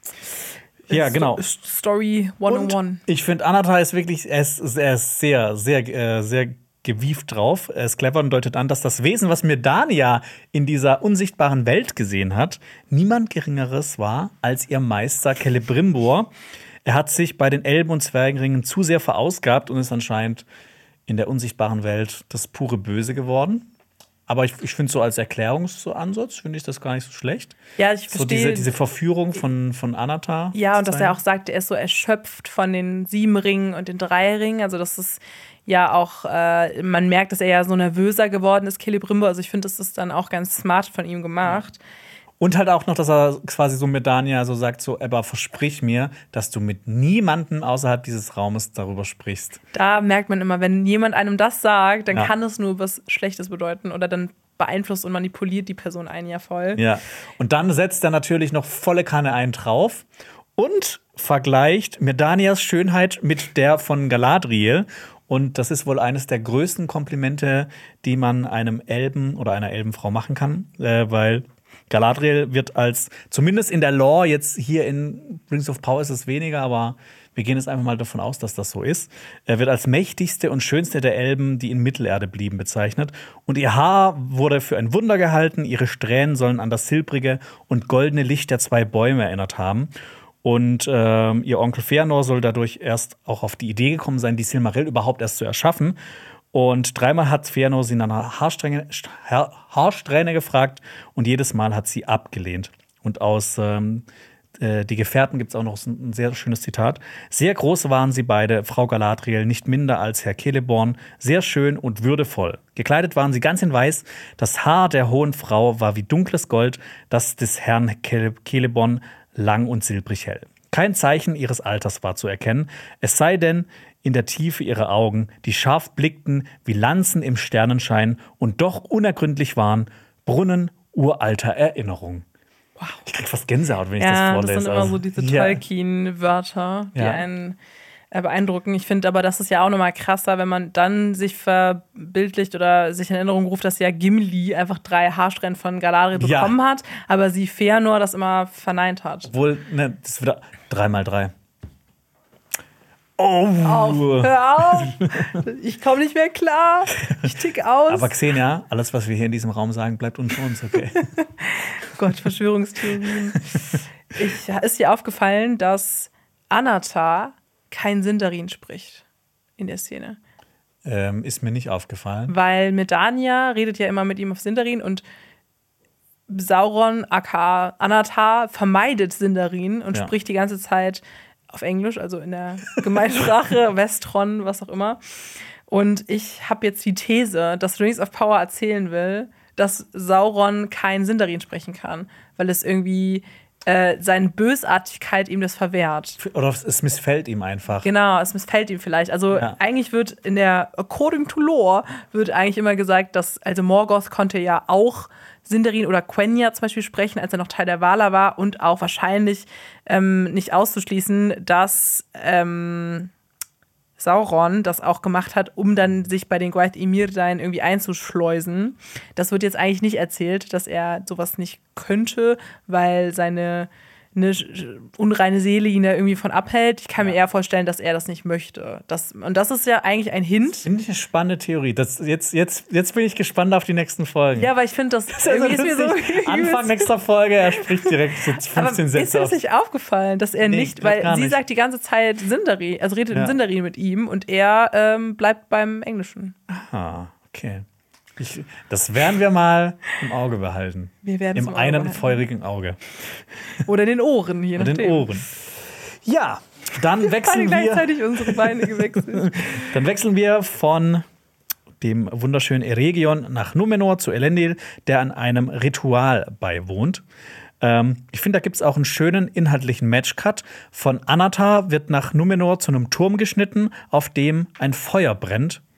genau. Story 101. Und ich finde, Anatar ist wirklich, er ist sehr, sehr gewieft drauf. Er ist clever und deutet an, dass das Wesen, was Midania in dieser unsichtbaren Welt gesehen hat, niemand Geringeres war als ihr Meister Celebrimbor. Er hat sich bei den Elben- und Zwergenringen zu sehr verausgabt und ist anscheinend in der unsichtbaren Welt das pure Böse geworden. Aber ich finde so als Erklärungsansatz finde ich das gar nicht so schlecht. Ja, ich verstehe. So diese Verführung von Anatar. Ja, und dass er auch sagt, er ist so erschöpft von den 7 Ringen und den 3 Ringen. Also das ist ja auch, man merkt, dass er ja so nervöser geworden ist, Celebrimbor. Also ich finde, das ist dann auch ganz smart von ihm gemacht. Und halt auch noch, dass er quasi so mit Dania so sagt, so, aber versprich mir, dass du mit niemandem außerhalb dieses Raumes darüber sprichst. Da merkt man immer, wenn jemand einem das sagt, dann kann es nur was Schlechtes bedeuten oder dann beeinflusst und manipuliert die Person einen ja voll. Ja, und dann setzt er natürlich noch volle Kanne einen drauf und vergleicht Midanias Schönheit mit der von Galadriel. Und das ist wohl eines der größten Komplimente, die man einem Elben oder einer Elbenfrau machen kann, weil Galadriel wird als, zumindest in der Lore, jetzt hier in Rings of Power ist es weniger, aber wir gehen jetzt einfach mal davon aus, dass das so ist, wird als mächtigste und schönste der Elben, die in Mittelerde blieben, bezeichnet. Und ihr Haar wurde für ein Wunder gehalten, ihre Strähnen sollen an das silbrige und goldene Licht der 2 Bäume erinnert haben. Und ihr Onkel Fëanor soll dadurch erst auch auf die Idee gekommen sein, die Silmaril überhaupt erst zu erschaffen. Und 3-mal hat Fëanor sie nach einer Haarsträhne gefragt und jedes Mal hat sie abgelehnt. Und aus Die Gefährten gibt es auch noch ein sehr schönes Zitat. Sehr groß waren sie beide, Frau Galadriel, nicht minder als Herr Celeborn, sehr schön und würdevoll. Gekleidet waren sie ganz in Weiß. Das Haar der hohen Frau war wie dunkles Gold, das des Herrn Celeborn lang und silbrig hell. Kein Zeichen ihres Alters war zu erkennen, es sei denn in der Tiefe ihrer Augen, die scharf blickten wie Lanzen im Sternenschein und doch unergründlich waren, Brunnen uralter Erinnerung. Wow. Ich krieg fast Gänsehaut, wenn ich das vorlese. Das sind immer so diese Tolkien-Wörter, die einen beeindrucken. Ich finde aber, das ist ja auch nochmal krasser, wenn man dann sich verbildlicht oder sich in Erinnerung ruft, dass ja Gimli einfach 3 Haarsträhnen von Galadriel bekommen hat, aber sie Fëanor das immer verneint hat. Obwohl, ne, das ist wieder 3x3. Oh! Hör auf! Ich komme nicht mehr klar. Ich tick aus. Aber Xenia, alles, was wir hier in diesem Raum sagen, bleibt unter uns, okay? Gott, Verschwörungstheorien. Ist dir aufgefallen, dass Anatar kein Sindarin spricht in der Szene? Ist mir nicht aufgefallen. Weil Midania redet ja immer mit ihm auf Sindarin und Sauron, aka Anatar, vermeidet Sindarin und spricht die ganze Zeit auf Englisch, also in der Gemeinsprache, Westron, was auch immer. Und ich habe jetzt die These, dass Rings of Power erzählen will, dass Sauron kein Sindarin sprechen kann, weil es irgendwie seine Bösartigkeit ihm das verwehrt. Oder es missfällt ihm einfach. Genau, es missfällt ihm vielleicht. Also eigentlich wird in der According to Lore wird eigentlich immer gesagt, dass, also Morgoth konnte ja auch Sindarin oder Quenya zum Beispiel sprechen, als er noch Teil der Valar war und auch wahrscheinlich nicht auszuschließen, dass Sauron das auch gemacht hat, um dann sich bei den Gwaith Ymir-Dain irgendwie einzuschleusen. Das wird jetzt eigentlich nicht erzählt, dass er sowas nicht könnte, weil seine unreine Seele ihn da irgendwie von abhält. Ich kann mir eher vorstellen, dass er das nicht möchte. Und das ist ja eigentlich ein Hint. Finde ich eine spannende Theorie. Jetzt bin ich gespannt auf die nächsten Folgen. Ja, aber ich finde, das irgendwie ist mir so Anfang nächster Folge, er spricht direkt so 15 Sätze. Ist dir das nicht aufgefallen, dass er nicht, weil sie sagt die ganze Zeit Sindarin, also redet in Sindarin mit ihm und er bleibt beim Englischen. Aha, okay. Das werden wir mal im Auge behalten. Wir werden es im einen feurigen Auge. Oder in den Ohren, je nachdem. In den Ohren. Ja, dann wechseln wir. Gleichzeitig unsere Beine gewechselt. Dann wechseln wir von dem wunderschönen Eregion nach Numenor zu Elendil, der an einem Ritual beiwohnt. Ich finde, da gibt es auch einen schönen inhaltlichen Matchcut. Von Anatar wird nach Numenor zu einem Turm geschnitten, auf dem ein Feuer brennt.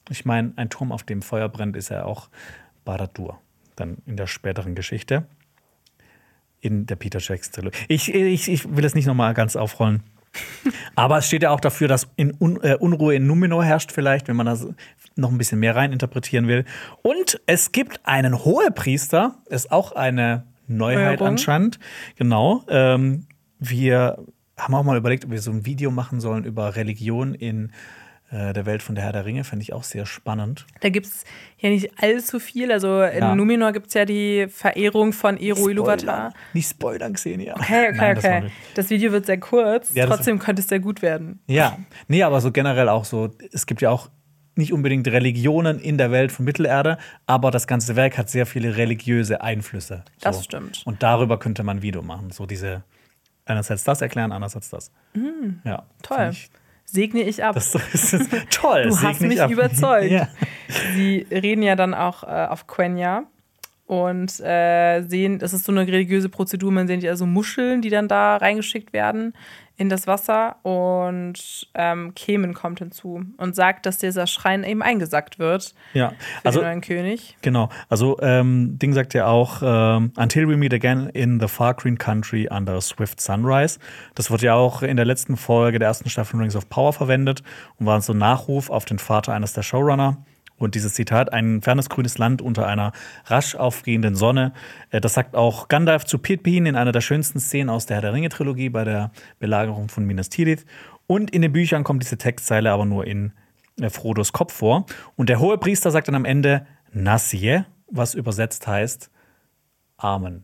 Ich meine, ein Turm, auf dem Feuer brennt, ist ja auch Barad-dûr. Dann in der späteren Geschichte. In der Peter Jackson-Trilogie. Ich will es nicht nochmal ganz aufrollen. Aber es steht ja auch dafür, dass Unruhe in Numenor herrscht vielleicht, wenn man da noch ein bisschen mehr rein interpretieren will. Und es gibt einen Hohepriester, ist auch eine Neuheit anscheinend. Genau. Wir haben auch mal überlegt, ob wir so ein Video machen sollen über Religion in der Welt von der Herr der Ringe, fände ich auch sehr spannend. Da gibt es ja nicht allzu viel. Also in Numenor gibt es ja die Verehrung von Eru Ilúvatar. Nicht spoilern, Xenia. Okay. Das Video wird sehr kurz, trotzdem könnte es sehr gut werden. Ja, nee, aber so generell auch so, es gibt ja auch nicht unbedingt Religionen in der Welt von Mittelerde, aber das ganze Werk hat sehr viele religiöse Einflüsse. So. Das stimmt. Und darüber könnte man ein Video machen. So diese, einerseits das erklären, andererseits das. Ja, toll. Segne ich ab. Das ist toll. Du hast mich überzeugt. Ja. Sie reden ja dann auch auf Quenya und sehen, das ist so eine religiöse Prozedur, man sieht ja so Muscheln, die dann da reingeschickt werden in das Wasser und Kemen kommt hinzu und sagt, dass dieser Schrein eben eingesackt wird für den neuen König. Genau, also Ding sagt ja auch Until we meet again in the far green country under a swift sunrise. Das wird ja auch in der letzten Folge der ersten Staffel Rings of Power verwendet und war so ein Nachruf auf den Vater eines der Showrunner. Und dieses Zitat, ein fernes grünes Land unter einer rasch aufgehenden Sonne, das sagt auch Gandalf zu Pippin in einer der schönsten Szenen aus der Herr der Ringe-Trilogie bei der Belagerung von Minas Tirith. Und in den Büchern kommt diese Textzeile aber nur in Frodos Kopf vor. Und der Hohepriester sagt dann am Ende Nasje, was übersetzt heißt Amen.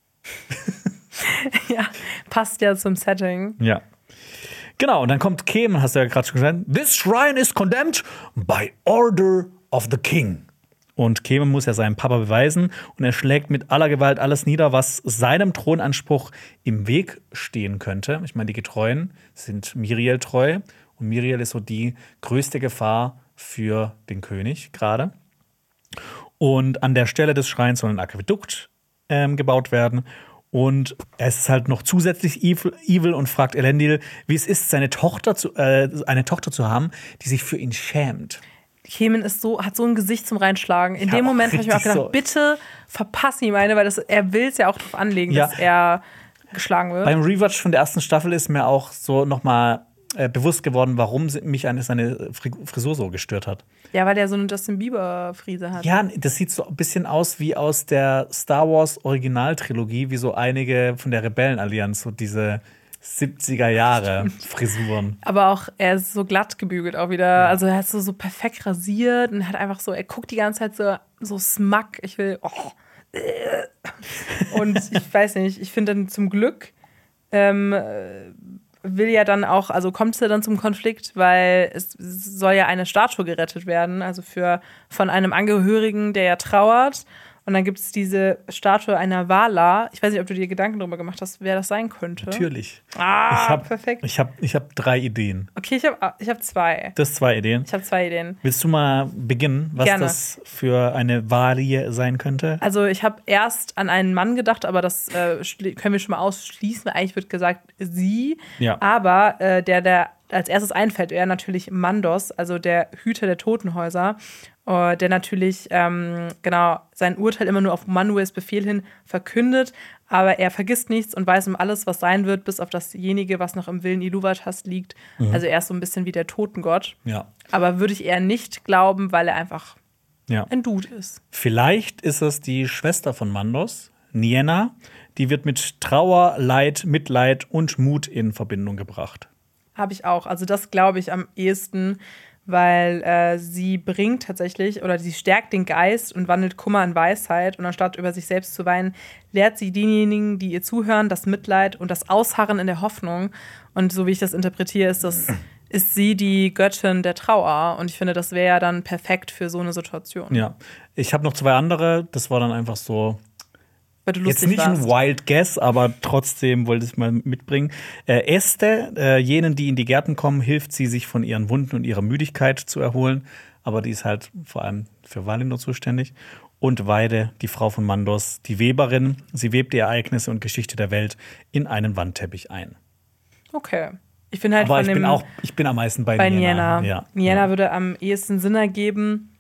Ja, passt ja zum Setting. Ja. Genau, und dann kommt Kemen, hast du ja gerade schon gesagt. This shrine is condemned by order of the king. Und Kemen muss ja seinem Papa beweisen und er schlägt mit aller Gewalt alles nieder, was seinem Thronanspruch im Weg stehen könnte. Ich meine, die Getreuen sind Miriel treu und Miriel ist so die größte Gefahr für den König gerade. Und an der Stelle des Schreins soll ein Aquädukt gebaut werden. Und er ist halt noch zusätzlich evil und fragt Elendil, wie es ist, eine Tochter zu haben, die sich für ihn schämt. Kemen hat so ein Gesicht zum Reinschlagen. In dem Moment habe ich mir auch gedacht, bitte verpass ihn meine, weil er will es ja auch drauf anlegen, dass er geschlagen wird. Beim Rewatch von der ersten Staffel ist mir auch so nochmal bewusst geworden, warum mich seine Frisur so gestört hat. Ja, weil der so eine Justin Bieber-Frise hat. Ja, das sieht so ein bisschen aus wie aus der Star Wars Originaltrilogie, wie so einige von der Rebellenallianz, so diese 70er-Jahre-Frisuren. Aber auch, er ist so glatt gebügelt auch wieder. Ja. Also er ist so perfekt rasiert und hat einfach so, er guckt die ganze Zeit so smug. Ich will, Und ich weiß nicht, ich finde dann zum Glück will ja dann auch, also kommt es ja dann zum Konflikt, weil es soll ja eine Statue gerettet werden, also von einem Angehörigen, der ja trauert. Und dann gibt es diese Statue einer Vala. Ich weiß nicht, ob du dir Gedanken darüber gemacht hast, wer das sein könnte. Natürlich. Perfekt. Ich hab 3 Ideen. Okay, ich hab 2. Das 2 Ideen? Ich habe 2 Ideen. Willst du mal beginnen, was Gerne. Das für eine Valie sein könnte? Also ich habe erst an einen Mann gedacht, aber das können wir schon mal ausschließen. Eigentlich wird gesagt, sie. Ja. Aber der als erstes einfällt, wäre natürlich Mandos, also der Hüter der Totenhäuser, der natürlich sein Urteil immer nur auf Manuels Befehl hin verkündet, aber er vergisst nichts und weiß um alles, was sein wird, bis auf dasjenige, was noch im Willen Ilúvatars liegt. Mhm. Also er ist so ein bisschen wie der Totengott. Ja. Aber würde ich eher nicht glauben, weil er einfach ein Dude ist. Vielleicht ist es die Schwester von Mandos, Nienna. Die wird mit Trauer, Leid, Mitleid und Mut in Verbindung gebracht. Habe ich auch. Also das glaube ich am ehesten, weil sie bringt tatsächlich, oder sie stärkt den Geist und wandelt Kummer in Weisheit. Und anstatt über sich selbst zu weinen, lehrt sie diejenigen, die ihr zuhören, das Mitleid und das Ausharren in der Hoffnung. Und so wie ich das interpretiere, ist sie die Göttin der Trauer. Und ich finde, das wäre ja dann perfekt für so eine Situation. Ja, ich habe noch 2 andere. Das war dann einfach so. Weil du lustig jetzt nicht warst. Ein Wild Guess, aber trotzdem wollte ich mal mitbringen. Este, jenen, die in die Gärten kommen, hilft sie, sich von ihren Wunden und ihrer Müdigkeit zu erholen. Aber die ist halt vor allem für Valinor zuständig. Und Weide, die Frau von Mandos, die Weberin. Sie webt die Ereignisse und Geschichte der Welt in einen Wandteppich ein. Okay. Ich finde halt aber ich bin am meisten bei Nienna. Ja. Nienna würde am ehesten Sinn ergeben.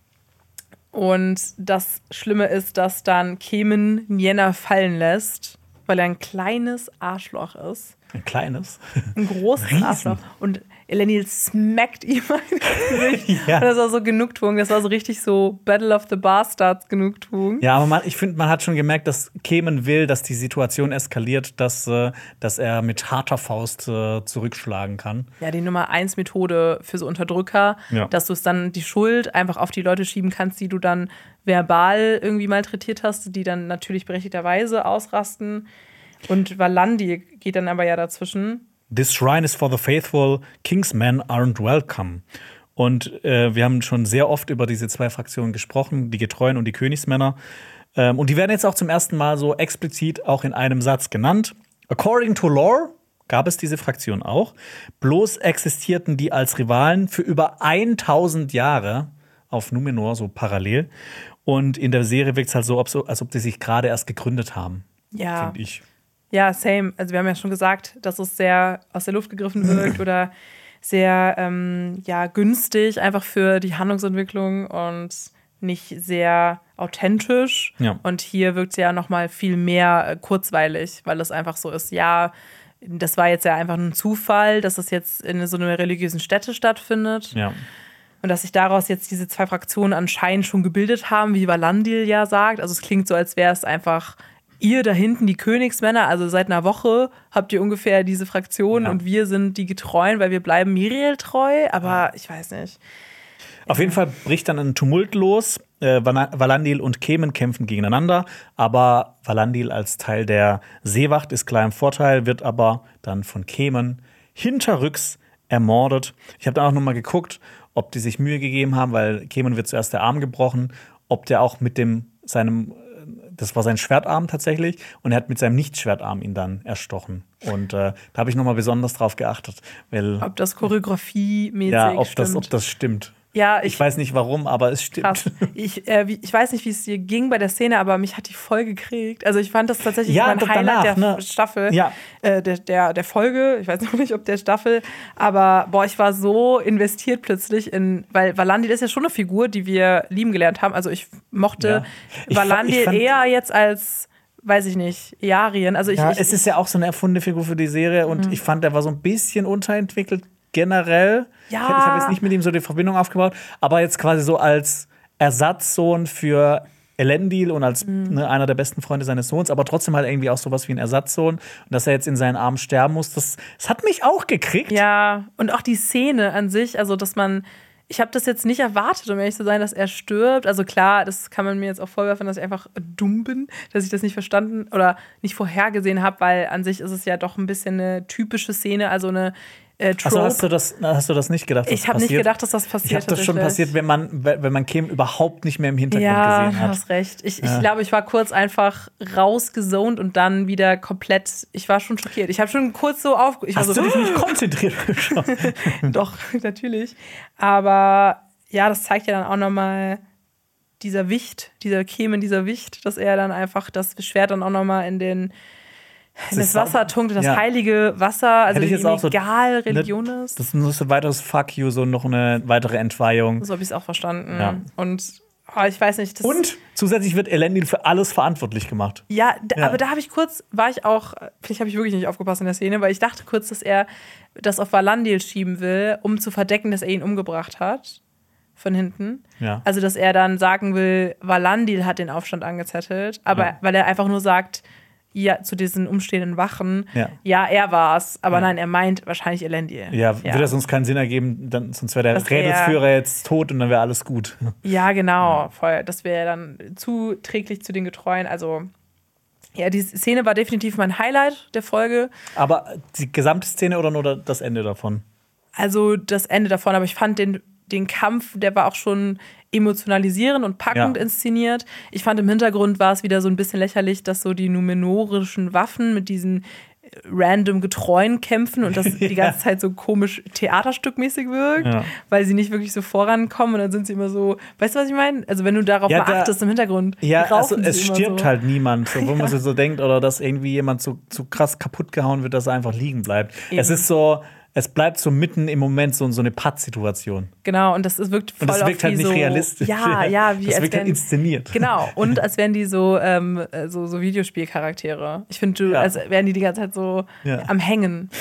Und das Schlimme ist, dass dann Kemen Nienna fallen lässt, weil er ein kleines Arschloch ist. Ein kleines? Ein großes Arschloch. Und Elendil smackt ihm ins Gesicht. Ja. Und das war so Genugtuung. Das war so richtig so Battle of the Bastards Genugtuung. Ja, aber ich finde, man hat schon gemerkt, dass Kemen will, dass die Situation eskaliert, dass er mit harter Faust zurückschlagen kann. Ja, die Nummer 1 Methode für so Unterdrücker, dass du es dann die Schuld einfach auf die Leute schieben kannst, die du dann verbal irgendwie malträtiert hast, die dann natürlich berechtigterweise ausrasten. Und Valandi geht dann aber ja dazwischen. This shrine is for the faithful, king's men aren't welcome. Und wir haben schon sehr oft über diese zwei Fraktionen gesprochen, die Getreuen und die Königsmänner. Und die werden jetzt auch zum ersten Mal so explizit auch in einem Satz genannt. According to lore gab es diese Fraktion auch. Bloß existierten die als Rivalen für über 1000 Jahre auf Numenor, so parallel. Und in der Serie wirkt es halt so, als ob die sich gerade erst gegründet haben. Ja. Finde ich. Ja, same. Also wir haben ja schon gesagt, dass es sehr aus der Luft gegriffen wirkt oder sehr günstig einfach für die Handlungsentwicklung und nicht sehr authentisch. Ja. Und hier wirkt es ja noch mal viel mehr kurzweilig, weil es einfach so ist, ja, das war jetzt ja einfach ein Zufall, dass es jetzt in so einer religiösen Stätte stattfindet. Ja. Und dass sich daraus jetzt diese zwei Fraktionen anscheinend schon gebildet haben, wie Valandil ja sagt. Also es klingt so, als wäre es einfach ihr da hinten, die Königsmänner, also seit einer Woche habt ihr ungefähr diese Fraktion und wir sind die Getreuen, weil wir bleiben Miriel treu, aber ich weiß nicht. Auf jeden Fall bricht dann ein Tumult los. Valandil und Kemen kämpfen gegeneinander, aber Valandil als Teil der Seewacht ist klar im Vorteil, wird aber dann von Kemen hinterrücks ermordet. Ich habe dann auch noch mal geguckt, ob die sich Mühe gegeben haben, weil Kemen wird zuerst der Arm gebrochen, ob der auch mit das war sein Schwertarm tatsächlich, und er hat mit seinem Nicht-Schwertarm ihn dann erstochen. Und da habe ich noch mal besonders drauf geachtet, weil ob das choreografiemäßig stimmt. Ob das stimmt. Ja, ich weiß nicht warum, aber es stimmt. Krass. Ich weiß nicht, wie es dir ging bei der Szene, aber mich hat die voll gekriegt. Also ich fand das tatsächlich mein Highlight der Staffel, der Folge. Ich weiß noch nicht, ob der Staffel, aber ich war so investiert plötzlich weil Valandil ist ja schon eine Figur, die wir lieben gelernt haben. Also ich mochte Valandil eher jetzt als, weiß ich nicht, Earien. Also es ist ja auch so eine erfundene Figur für die Serie und ich fand, der war so ein bisschen unterentwickelt generell. Ja. Ich habe jetzt nicht mit ihm so die Verbindung aufgebaut, aber jetzt quasi so als Ersatzsohn für Elendil und als einer der besten Freunde seines Sohns, aber trotzdem halt irgendwie auch sowas wie ein Ersatzsohn. Und dass er jetzt in seinen Armen sterben muss, das hat mich auch gekriegt. Ja, und auch die Szene an sich, also dass ich habe das jetzt nicht erwartet, um ehrlich zu sein, dass er stirbt. Also klar, das kann man mir jetzt auch vorwerfen, dass ich einfach dumm bin, dass ich das nicht verstanden oder nicht vorhergesehen habe, weil an sich ist es ja doch ein bisschen eine typische Szene, also eine Trope. Also hast du das nicht gedacht? Ich habe nicht gedacht, dass das passiert. Ich habe das schon passiert, wenn man Kim überhaupt nicht mehr im Hintergrund gesehen hat. Ja, du hast recht. Ich glaube, ich war kurz einfach rausgezont und dann wieder komplett. Ich war schon schockiert. Ich habe schon kurz so Hast du dich nicht konzentriert? Doch, natürlich. Aber ja, das zeigt ja dann auch nochmal dieser Kemen, dieser Wicht, dass er dann einfach das Schwert dann auch nochmal in das Wasser tunkt, das heilige Wasser, also egal Religion ist. Das ist nur so ein weiteres Fuck you, so noch eine weitere Entweihung. So habe ich es auch verstanden. Ja. Und ich weiß nicht. Und zusätzlich wird Elendil für alles verantwortlich gemacht. Ja, aber da vielleicht habe ich wirklich nicht aufgepasst in der Szene, weil ich dachte kurz, dass er das auf Valandil schieben will, um zu verdecken, dass er ihn umgebracht hat. Von hinten. Ja. Also, dass er dann sagen will, Valandil hat den Aufstand angezettelt, aber weil er einfach nur sagt, ja, zu diesen umstehenden Wachen, er war's, aber nein, er meint wahrscheinlich Elendil. Ja, würde das uns keinen Sinn ergeben, sonst wäre der Rädelsführer jetzt tot und dann wäre alles gut. Ja, genau, voll. Das wäre dann zuträglich zu den Getreuen, also ja, die Szene war definitiv mein Highlight der Folge. Aber die gesamte Szene oder nur das Ende davon? Also das Ende davon, aber ich fand den Kampf, der war auch schon emotionalisierend und packend inszeniert. Ich fand, im Hintergrund war es wieder so ein bisschen lächerlich, dass so die numenorischen Waffen mit diesen random Getreuen kämpfen und das die ganze Zeit so komisch theaterstückmäßig wirkt, weil sie nicht wirklich so vorankommen und dann sind sie immer so, weißt du, was ich meine? Also wenn du darauf mal achtest im Hintergrund, also es stirbt so. Halt niemand, so, wo man sich so denkt, oder dass irgendwie jemand so krass kaputt gehauen wird, dass er einfach liegen bleibt. Eben. Es ist so, es bleibt so mitten im Moment so eine Pattsituation. Genau, und das wirkt voll und das wirkt halt nicht so, realistisch. Ja, wie das wirkt halt inszeniert. Genau, und als wären die so Videospielcharaktere. Ich finde, als wären die ganze Zeit so am Hängen.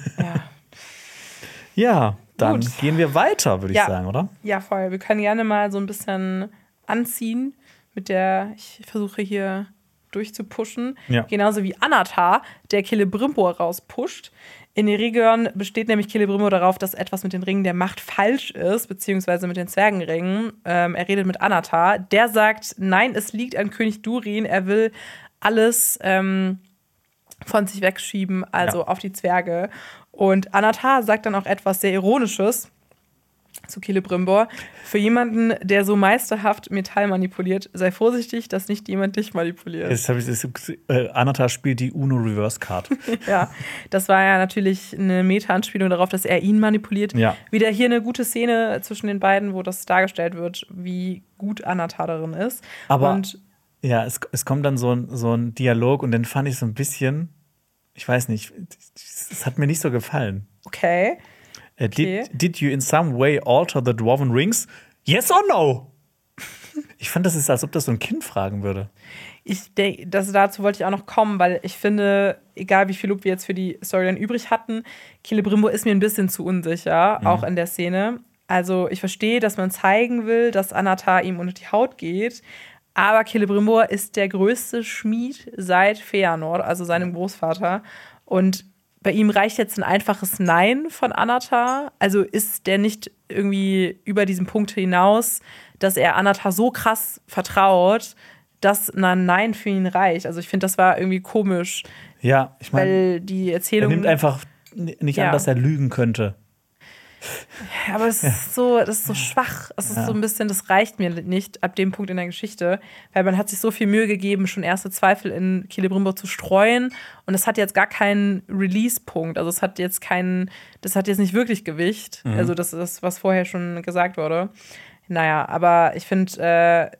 Ja, dann gehen wir weiter, würde ich sagen, oder? Ja, voll. Wir können gerne mal so ein bisschen anziehen, ich versuche hier durchzupushen. Ja. Genauso wie Anatar, der Celebrimbor rauspusht. In Eregion besteht nämlich Celebrimbor darauf, dass etwas mit den Ringen der Macht falsch ist, beziehungsweise mit den Zwergenringen. Er redet mit Anatar. Der sagt, nein, es liegt an König Durin. Er will alles von sich wegschieben, also auf die Zwerge. Und Anatar sagt dann auch etwas sehr Ironisches zu Celebrimbor. Für jemanden, der so meisterhaft Metall manipuliert, sei vorsichtig, dass nicht jemand dich manipuliert. Anatar spielt die Uno-Reverse-Card. Ja, das war ja natürlich eine Meta-Anspielung darauf, dass er ihn manipuliert. Ja. Wieder hier eine gute Szene zwischen den beiden, wo das dargestellt wird, wie gut Anatar darin ist. Aber es kommt dann so ein Dialog und den fand ich so ein bisschen, ich weiß nicht, es hat mir nicht so gefallen. Okay. Did you in some way alter the Dwarven Rings? Yes or no? Ich fand, das ist, als ob das so ein Kind fragen würde. Dazu wollte ich auch noch kommen, weil ich finde, egal wie viel Lob wir jetzt für die Storyline übrig hatten, Celebrimbor ist mir ein bisschen zu unsicher, auch in der Szene. Also ich verstehe, dass man zeigen will, dass Anatar ihm unter die Haut geht, aber Celebrimbor ist der größte Schmied seit Feanor, also seinem Großvater. Und bei ihm reicht jetzt ein einfaches Nein von Anatar. Also ist der nicht irgendwie über diesen Punkt hinaus, dass er Anatar so krass vertraut, dass ein Nein für ihn reicht. Also ich finde, das war irgendwie komisch. Ja, ich meine, weil die Erzählung. Er nimmt einfach nicht an, dass er lügen könnte. Aber das ist so schwach. Es ist so ein bisschen, das reicht mir nicht ab dem Punkt in der Geschichte, weil man hat sich so viel Mühe gegeben, schon erste Zweifel in Celebrimbor zu streuen und es hat jetzt gar keinen Release-Punkt. Also das hat jetzt nicht wirklich Gewicht. Also das ist, was vorher schon gesagt wurde. Naja, aber ich finde,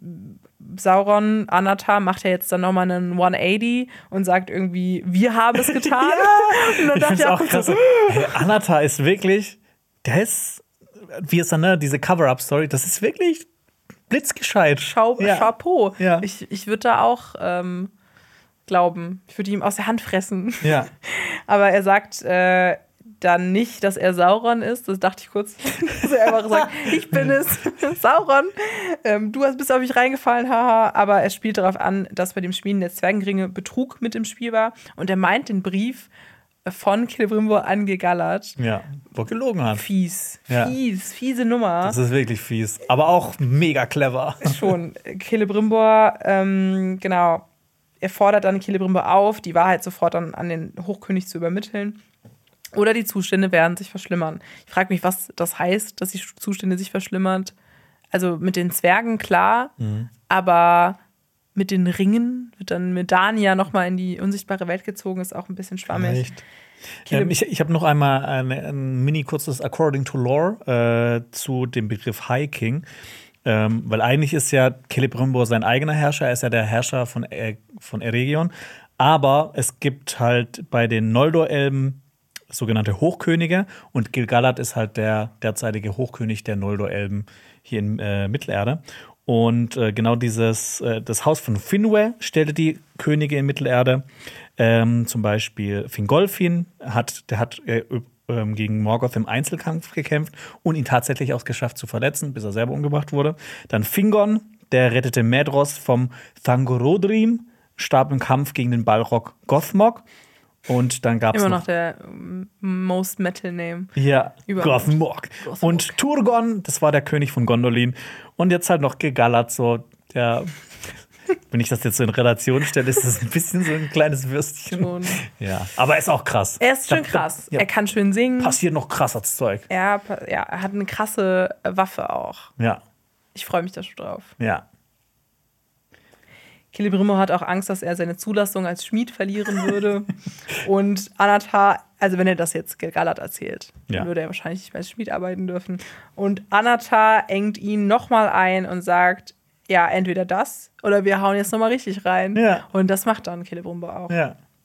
Sauron, Anatar macht ja jetzt dann nochmal einen 180 und sagt irgendwie, wir haben es getan. Und dann dachte ich auch krass. Hey, Anatar ist wirklich, der ist, wie ist dann, diese Cover-Up-Story, das ist wirklich blitzgescheit. Chapeau. Ja. Ich würde da auch glauben. Ich würde ihm aus der Hand fressen. Ja. Aber er sagt dann nicht, dass er Sauron ist. Das dachte ich kurz. Dass er einfach sagt, ich bin es, Sauron. Du bist auf mich reingefallen, haha. Aber er spielt darauf an, dass bei dem Schmieden der Zwergenringe Betrug mit im Spiel war. Und er meint den Brief von Celebrimbor an Gegallert. Ja, wo er gelogen hat. Fiese Nummer. Das ist wirklich fies. Aber auch mega clever. Schon. Celebrimbor, genau. Er fordert dann Celebrimbor auf, die Wahrheit sofort dann an den Hochkönig zu übermitteln. Oder die Zustände werden sich verschlimmern. Ich frage mich, was das heißt, dass die Zustände sich verschlimmern. Also mit den Zwergen, klar. Aber mit den Ringen wird dann Medania nochmal in die unsichtbare Welt gezogen, ist auch ein bisschen schwammig. Ich habe noch einmal ein mini-kurzes According to Lore zu dem Begriff High King. Weil eigentlich ist ja Celebrimbor sein eigener Herrscher, er ist ja der Herrscher von Eregion. Aber es gibt halt bei den Noldor-Elben sogenannte Hochkönige und Gil-galad ist halt der derzeitige Hochkönig der Noldor-Elben hier in Mittelerde. Und genau das Haus von Finwë stellte die Könige in Mittelerde. Zum Beispiel Fingolfin hat gegen Morgoth im Einzelkampf gekämpft und ihn tatsächlich auch geschafft zu verletzen, bis er selber umgebracht wurde. Dann Fingon, der rettete Maedhros vom Thangorodrim, starb im Kampf gegen den Balrog Gothmog. Und dann gab es immer noch der most metal name. Ja, Gothmog. Und Turgon, das war der König von Gondolin. Und jetzt halt noch Gil-galad, so der. Wenn ich das jetzt so in Relation stelle, ist das ein bisschen so ein kleines Würstchen. Schon. Ja, aber er ist auch krass. Er ist schön krass. Ja. Er kann schön singen. Passiert noch krasses Zeug. Er hat eine krasse Waffe auch. Ja. Ich freue mich da schon drauf. Ja. Celebrimbor hat auch Angst, dass er seine Zulassung als Schmied verlieren würde. Und Anatar, also wenn er das jetzt Gil-galad erzählt, dann würde er wahrscheinlich nicht mehr als Schmied arbeiten dürfen. Und Anatar engt ihn nochmal ein und sagt, ja, entweder das oder wir hauen jetzt nochmal richtig rein. Ja. Und das macht dann Celebrimbor auch. Ja.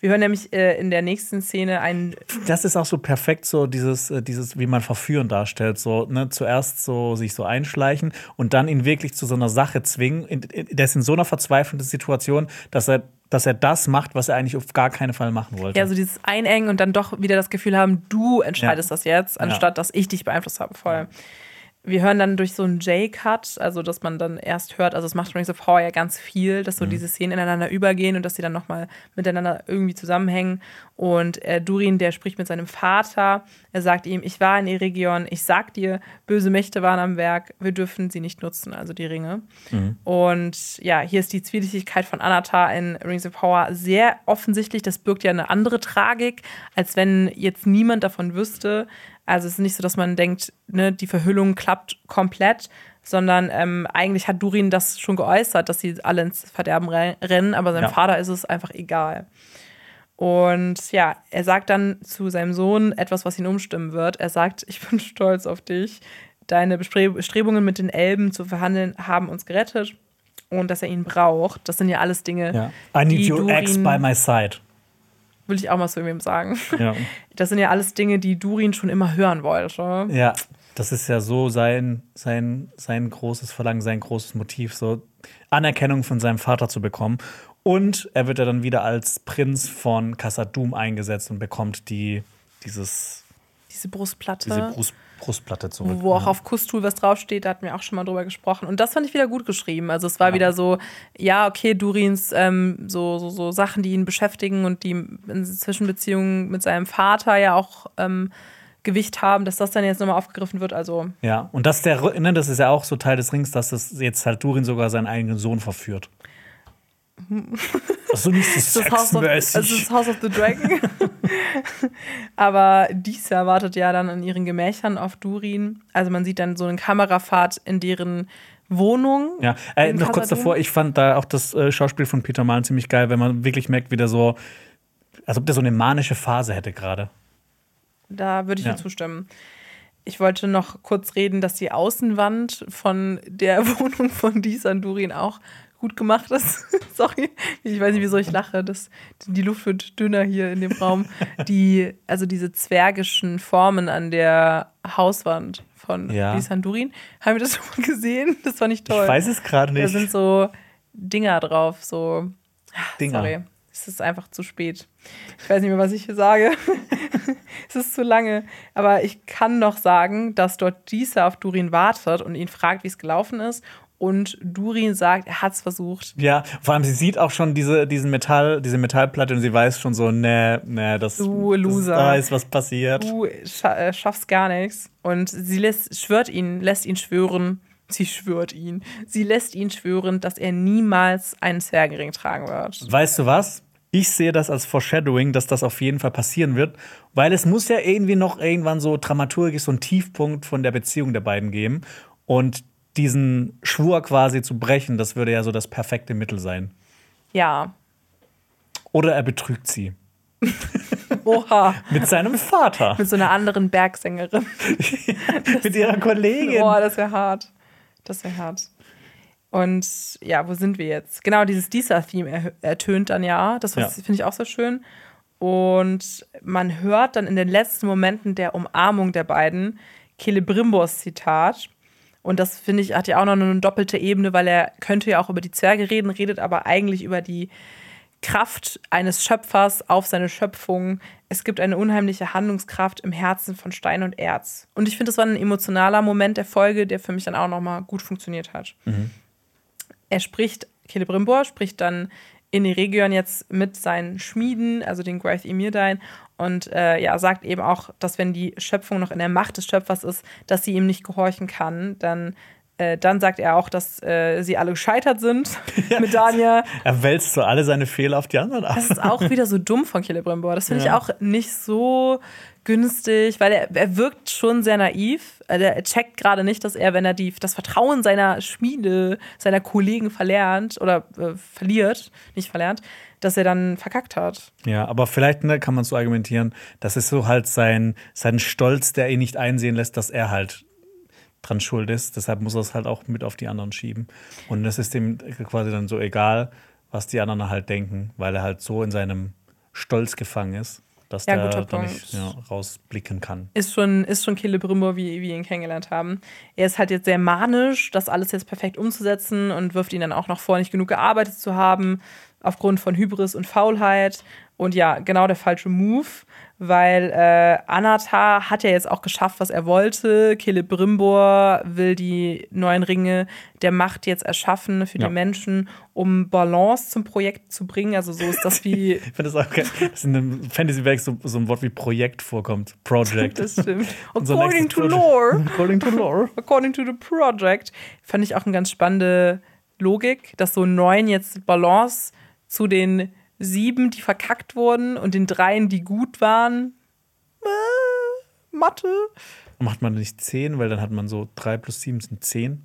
Wir hören nämlich in der nächsten Szene Das ist auch so perfekt, so dieses, wie man Verführen darstellt. So, ne, zuerst so sich so einschleichen und dann ihn wirklich zu so einer Sache zwingen. Der ist in so einer verzweifelten Situation, dass er das macht, was er eigentlich auf gar keinen Fall machen wollte. Ja, so dieses Einengen und dann doch wieder das Gefühl haben, du entscheidest das jetzt, anstatt dass ich dich beeinflusst habe. Voll. Ja. Wir hören dann durch so einen J-Cut, also dass man dann erst hört, also es macht Rings of Power ja ganz viel, dass so diese Szenen ineinander übergehen und dass sie dann nochmal miteinander irgendwie zusammenhängen. Und Durin, der spricht mit seinem Vater, er sagt ihm, ich war in Eregion, ich sag dir, böse Mächte waren am Werk, wir dürfen sie nicht nutzen, also die Ringe. Und ja, hier ist die Zwielichtigkeit von Anatar in Rings of Power sehr offensichtlich, das birgt ja eine andere Tragik, als wenn jetzt niemand davon wüsste. Also es ist nicht so, dass man denkt, ne, die Verhüllung klappt komplett, sondern eigentlich hat Durin das schon geäußert, dass sie alle ins Verderben rennen, aber seinem Vater ist es einfach egal. Und ja, er sagt dann zu seinem Sohn etwas, was ihn umstimmen wird. Er sagt, ich bin stolz auf dich. Deine Bestrebungen mit den Elben zu verhandeln haben uns gerettet und dass er ihn braucht. Das sind ja alles Dinge, I need your ex by my side. Will ich auch mal zu irgendwem sagen. Ja. Das sind ja alles Dinge, die Durin schon immer hören wollte. Ja, das ist ja so sein großes Verlangen, sein großes Motiv, so Anerkennung von seinem Vater zu bekommen. Und er wird ja dann wieder als Prinz von Khazad-dûm eingesetzt und bekommt diese Brustplatte. Brustplatte zurück. Wo auch auf Kustul was draufsteht, da hatten wir auch schon mal drüber gesprochen. Und das fand ich wieder gut geschrieben. Also es war wieder so, ja, okay, Durins so Sachen, die ihn beschäftigen und die in Zwischenbeziehungen mit seinem Vater ja auch Gewicht haben, dass das dann jetzt nochmal aufgegriffen wird. Also ja, und das ist ja auch so Teil des Rings, dass es jetzt halt Durin sogar seinen eigenen Sohn verführt. Also nicht so sexmäßig. Das House of the Dragon. Aber Disa wartet ja dann in ihren Gemächern auf Durin. Also man sieht dann so eine Kamerafahrt in deren Wohnung. Ja, noch kurz davor, ich fand da auch das Schauspiel von Peter Mahlen ziemlich geil, wenn man wirklich merkt, wie der so, als ob der so eine manische Phase hätte gerade. Da würde ich dir zustimmen. Ich wollte noch kurz reden, dass die Außenwand von der Wohnung von Disa und Durin auch gut gemacht ist. Sorry, ich weiß nicht, wieso ich lache. Die Luft wird dünner hier in dem Raum. Also diese zwergischen Formen an der Hauswand von Disa und Durin. Haben wir das schon mal gesehen? Das war nicht toll. Ich weiß es gerade nicht. Da sind so Dinger drauf. So. Dinger. Sorry, es ist einfach zu spät. Ich weiß nicht mehr, was ich hier sage. Es ist zu lange. Aber ich kann noch sagen, dass dort Disa auf Durin wartet und ihn fragt, wie es gelaufen ist. Und Durin sagt, er hat es versucht. Ja, vor allem, sie sieht auch schon diese Metallplatte und sie weiß schon so, nee, du Loser. Da ist was passiert. Du schaffst gar nichts. Und sie lässt ihn schwören, sie lässt ihn schwören, dass er niemals einen Zwergenring tragen wird. Weißt du was? Ich sehe das als Foreshadowing, dass das auf jeden Fall passieren wird, weil es muss ja irgendwie noch irgendwann so dramaturgisch so einen Tiefpunkt von der Beziehung der beiden geben. Und diesen Schwur quasi zu brechen, das würde ja so das perfekte Mittel sein. Ja. Oder er betrügt sie. Oha. Mit seinem Vater. Mit so einer anderen Bergsängerin. Mit ihrer Kollegin. Boah, das wäre hart. Und ja, wo sind wir jetzt? Genau, dieses Disa-Theme ertönt dann ja. Das finde ich auch sehr schön. Und man hört dann in den letzten Momenten der Umarmung der beiden Celebrimbors Zitat. Und das, finde ich, hat ja auch noch eine doppelte Ebene, weil er könnte ja auch über die Zwerge reden, redet aber eigentlich über die Kraft eines Schöpfers auf seine Schöpfung. Es gibt eine unheimliche Handlungskraft im Herzen von Stein und Erz. Und ich finde, das war ein emotionaler Moment der Folge, der für mich dann auch noch mal gut funktioniert hat. Celebrimbor spricht dann in Eregion jetzt mit seinen Schmieden, also den Gwaith y Myrdain, und sagt eben auch, dass wenn die Schöpfung noch in der Macht des Schöpfers ist, dass sie ihm nicht gehorchen kann. Dann sagt er auch, dass sie alle gescheitert sind mit Dania. Er wälzt so alle seine Fehler auf die anderen ab. Das ist auch wieder so dumm von Celebrimbor. Das finde ich auch nicht so günstig, weil er wirkt schon sehr naiv. Er checkt gerade nicht, dass er, wenn er das Vertrauen seiner Schmiede, seiner Kollegen verliert, dass er dann verkackt hat. Ja, aber vielleicht kann man so argumentieren, das ist so halt sein Stolz, der ihn nicht einsehen lässt, dass er halt dran schuld ist. Deshalb muss er es halt auch mit auf die anderen schieben. Und es ist ihm quasi dann so egal, was die anderen halt denken, weil er halt so in seinem stolz gefangen ist, dass Ja, der guter da Punkt. nicht rausblicken kann. Ist schon Celebrimbor, wie wir ihn kennengelernt haben. Er ist halt jetzt sehr manisch, das alles jetzt perfekt umzusetzen und wirft ihn dann auch noch vor, nicht genug gearbeitet zu haben, aufgrund von Hybris und Faulheit. Und ja, genau der falsche Move, weil Anatar hat ja jetzt auch geschafft, was er wollte. Celebrimbor will die neuen Ringe der Macht jetzt erschaffen für die Menschen, um Balance zum Projekt zu bringen. Also so ist das wie... Ich finde das auch geil, dass in einem Fantasy-Werk so ein Wort wie Projekt vorkommt. Project. Das stimmt. Unser According nächstes to Project. lore. According to lore. According to the project. Fand ich auch eine ganz spannende Logik, dass so 9 jetzt Balance zu den 7, die verkackt wurden, und den 3, die gut waren. Mathe. Macht man nicht 10, weil dann hat man so 3 plus 7 sind 10.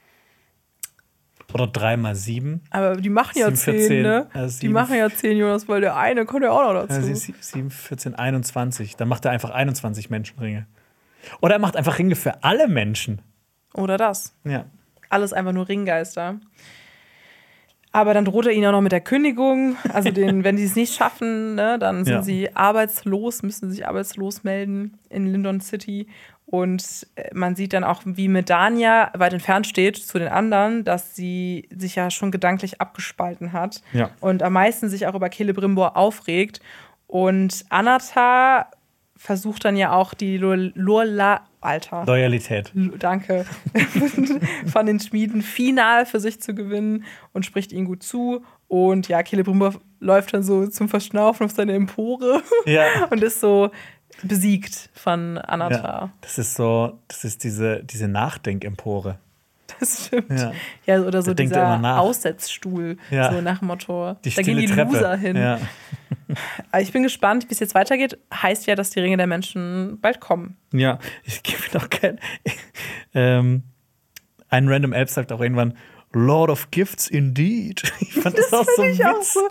Oder 3 mal 7. Aber die machen ja 7, 10, 14, ne? 7, Die machen ja 10, Jonas, weil der eine kommt ja auch noch dazu. 7, 14, 21. Dann macht er einfach 21 Menschenringe. Oder er macht einfach Ringe für alle Menschen. Oder das. Ja. Alles einfach nur Ringgeister. Aber dann droht er ihnen auch noch mit der Kündigung. Also wenn sie es nicht schaffen, ne, dann sind sie arbeitslos, müssen sich arbeitslos melden in Lindon City. Und man sieht dann auch, wie Medania weit entfernt steht zu den anderen, dass sie sich ja schon gedanklich abgespalten hat. Ja. Und am meisten sich auch über Celebrimbor aufregt. Und Anatar versucht dann ja auch die Loyalität. Danke. Von den Schmieden final für sich zu gewinnen und spricht ihnen gut zu. Und ja, Celebrimbor läuft dann so zum Verschnaufen auf seine Empore und ist so besiegt von Anatar. Ja, das ist diese Nachdenkempore. Das stimmt. Ja. Ja, oder so denkt er immer dieser nach. Aussetzstuhl, so nach dem Motto. Die Da gehen die stille Treppe. Loser hin. Ja. Aber ich bin gespannt, wie es jetzt weitergeht. Heißt ja, dass die Ringe der Menschen bald kommen. Ja, ich gebe noch kein. Ein Random Elf sagt auch irgendwann, Lord of Gifts indeed. Ich fand das auch so witzig. Auch so.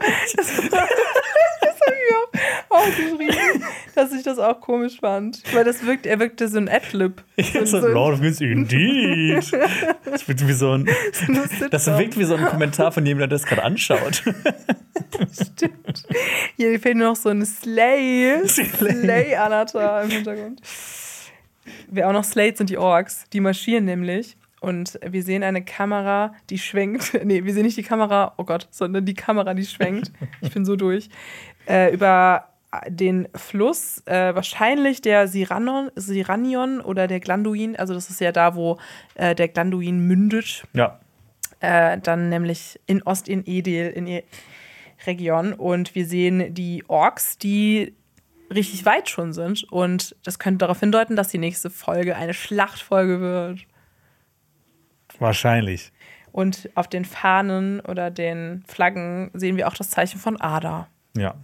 Das habe ich auch geschrieben, dass ich das auch komisch fand. Weil er wirkte so ein Adlib. So Lord of Gifts indeed. Das wirkt wie das wirkt wie so ein Kommentar von jemandem, der das gerade anschaut. Stimmt. Hier fehlt nur noch so ein Slay-Anatar im Hintergrund. Wer auch noch slayt, sind die Orks. Die marschieren nämlich. Und wir sehen eine Kamera, die schwenkt. Nee, wir sehen nicht die Kamera, oh Gott, sondern die Kamera, die schwenkt. Ich bin so durch. Über den Fluss, wahrscheinlich der Siranion oder der Glanduin. Also das ist ja da, wo der Glanduin mündet. Ja. Dann nämlich in Ost-in-Edel, in die Region. Und wir sehen die Orks, die richtig weit schon sind. Und das könnte darauf hindeuten, dass die nächste Folge eine Schlachtfolge wird. Wahrscheinlich. Und auf den Fahnen oder den Flaggen sehen wir auch das Zeichen von Ada. Ja.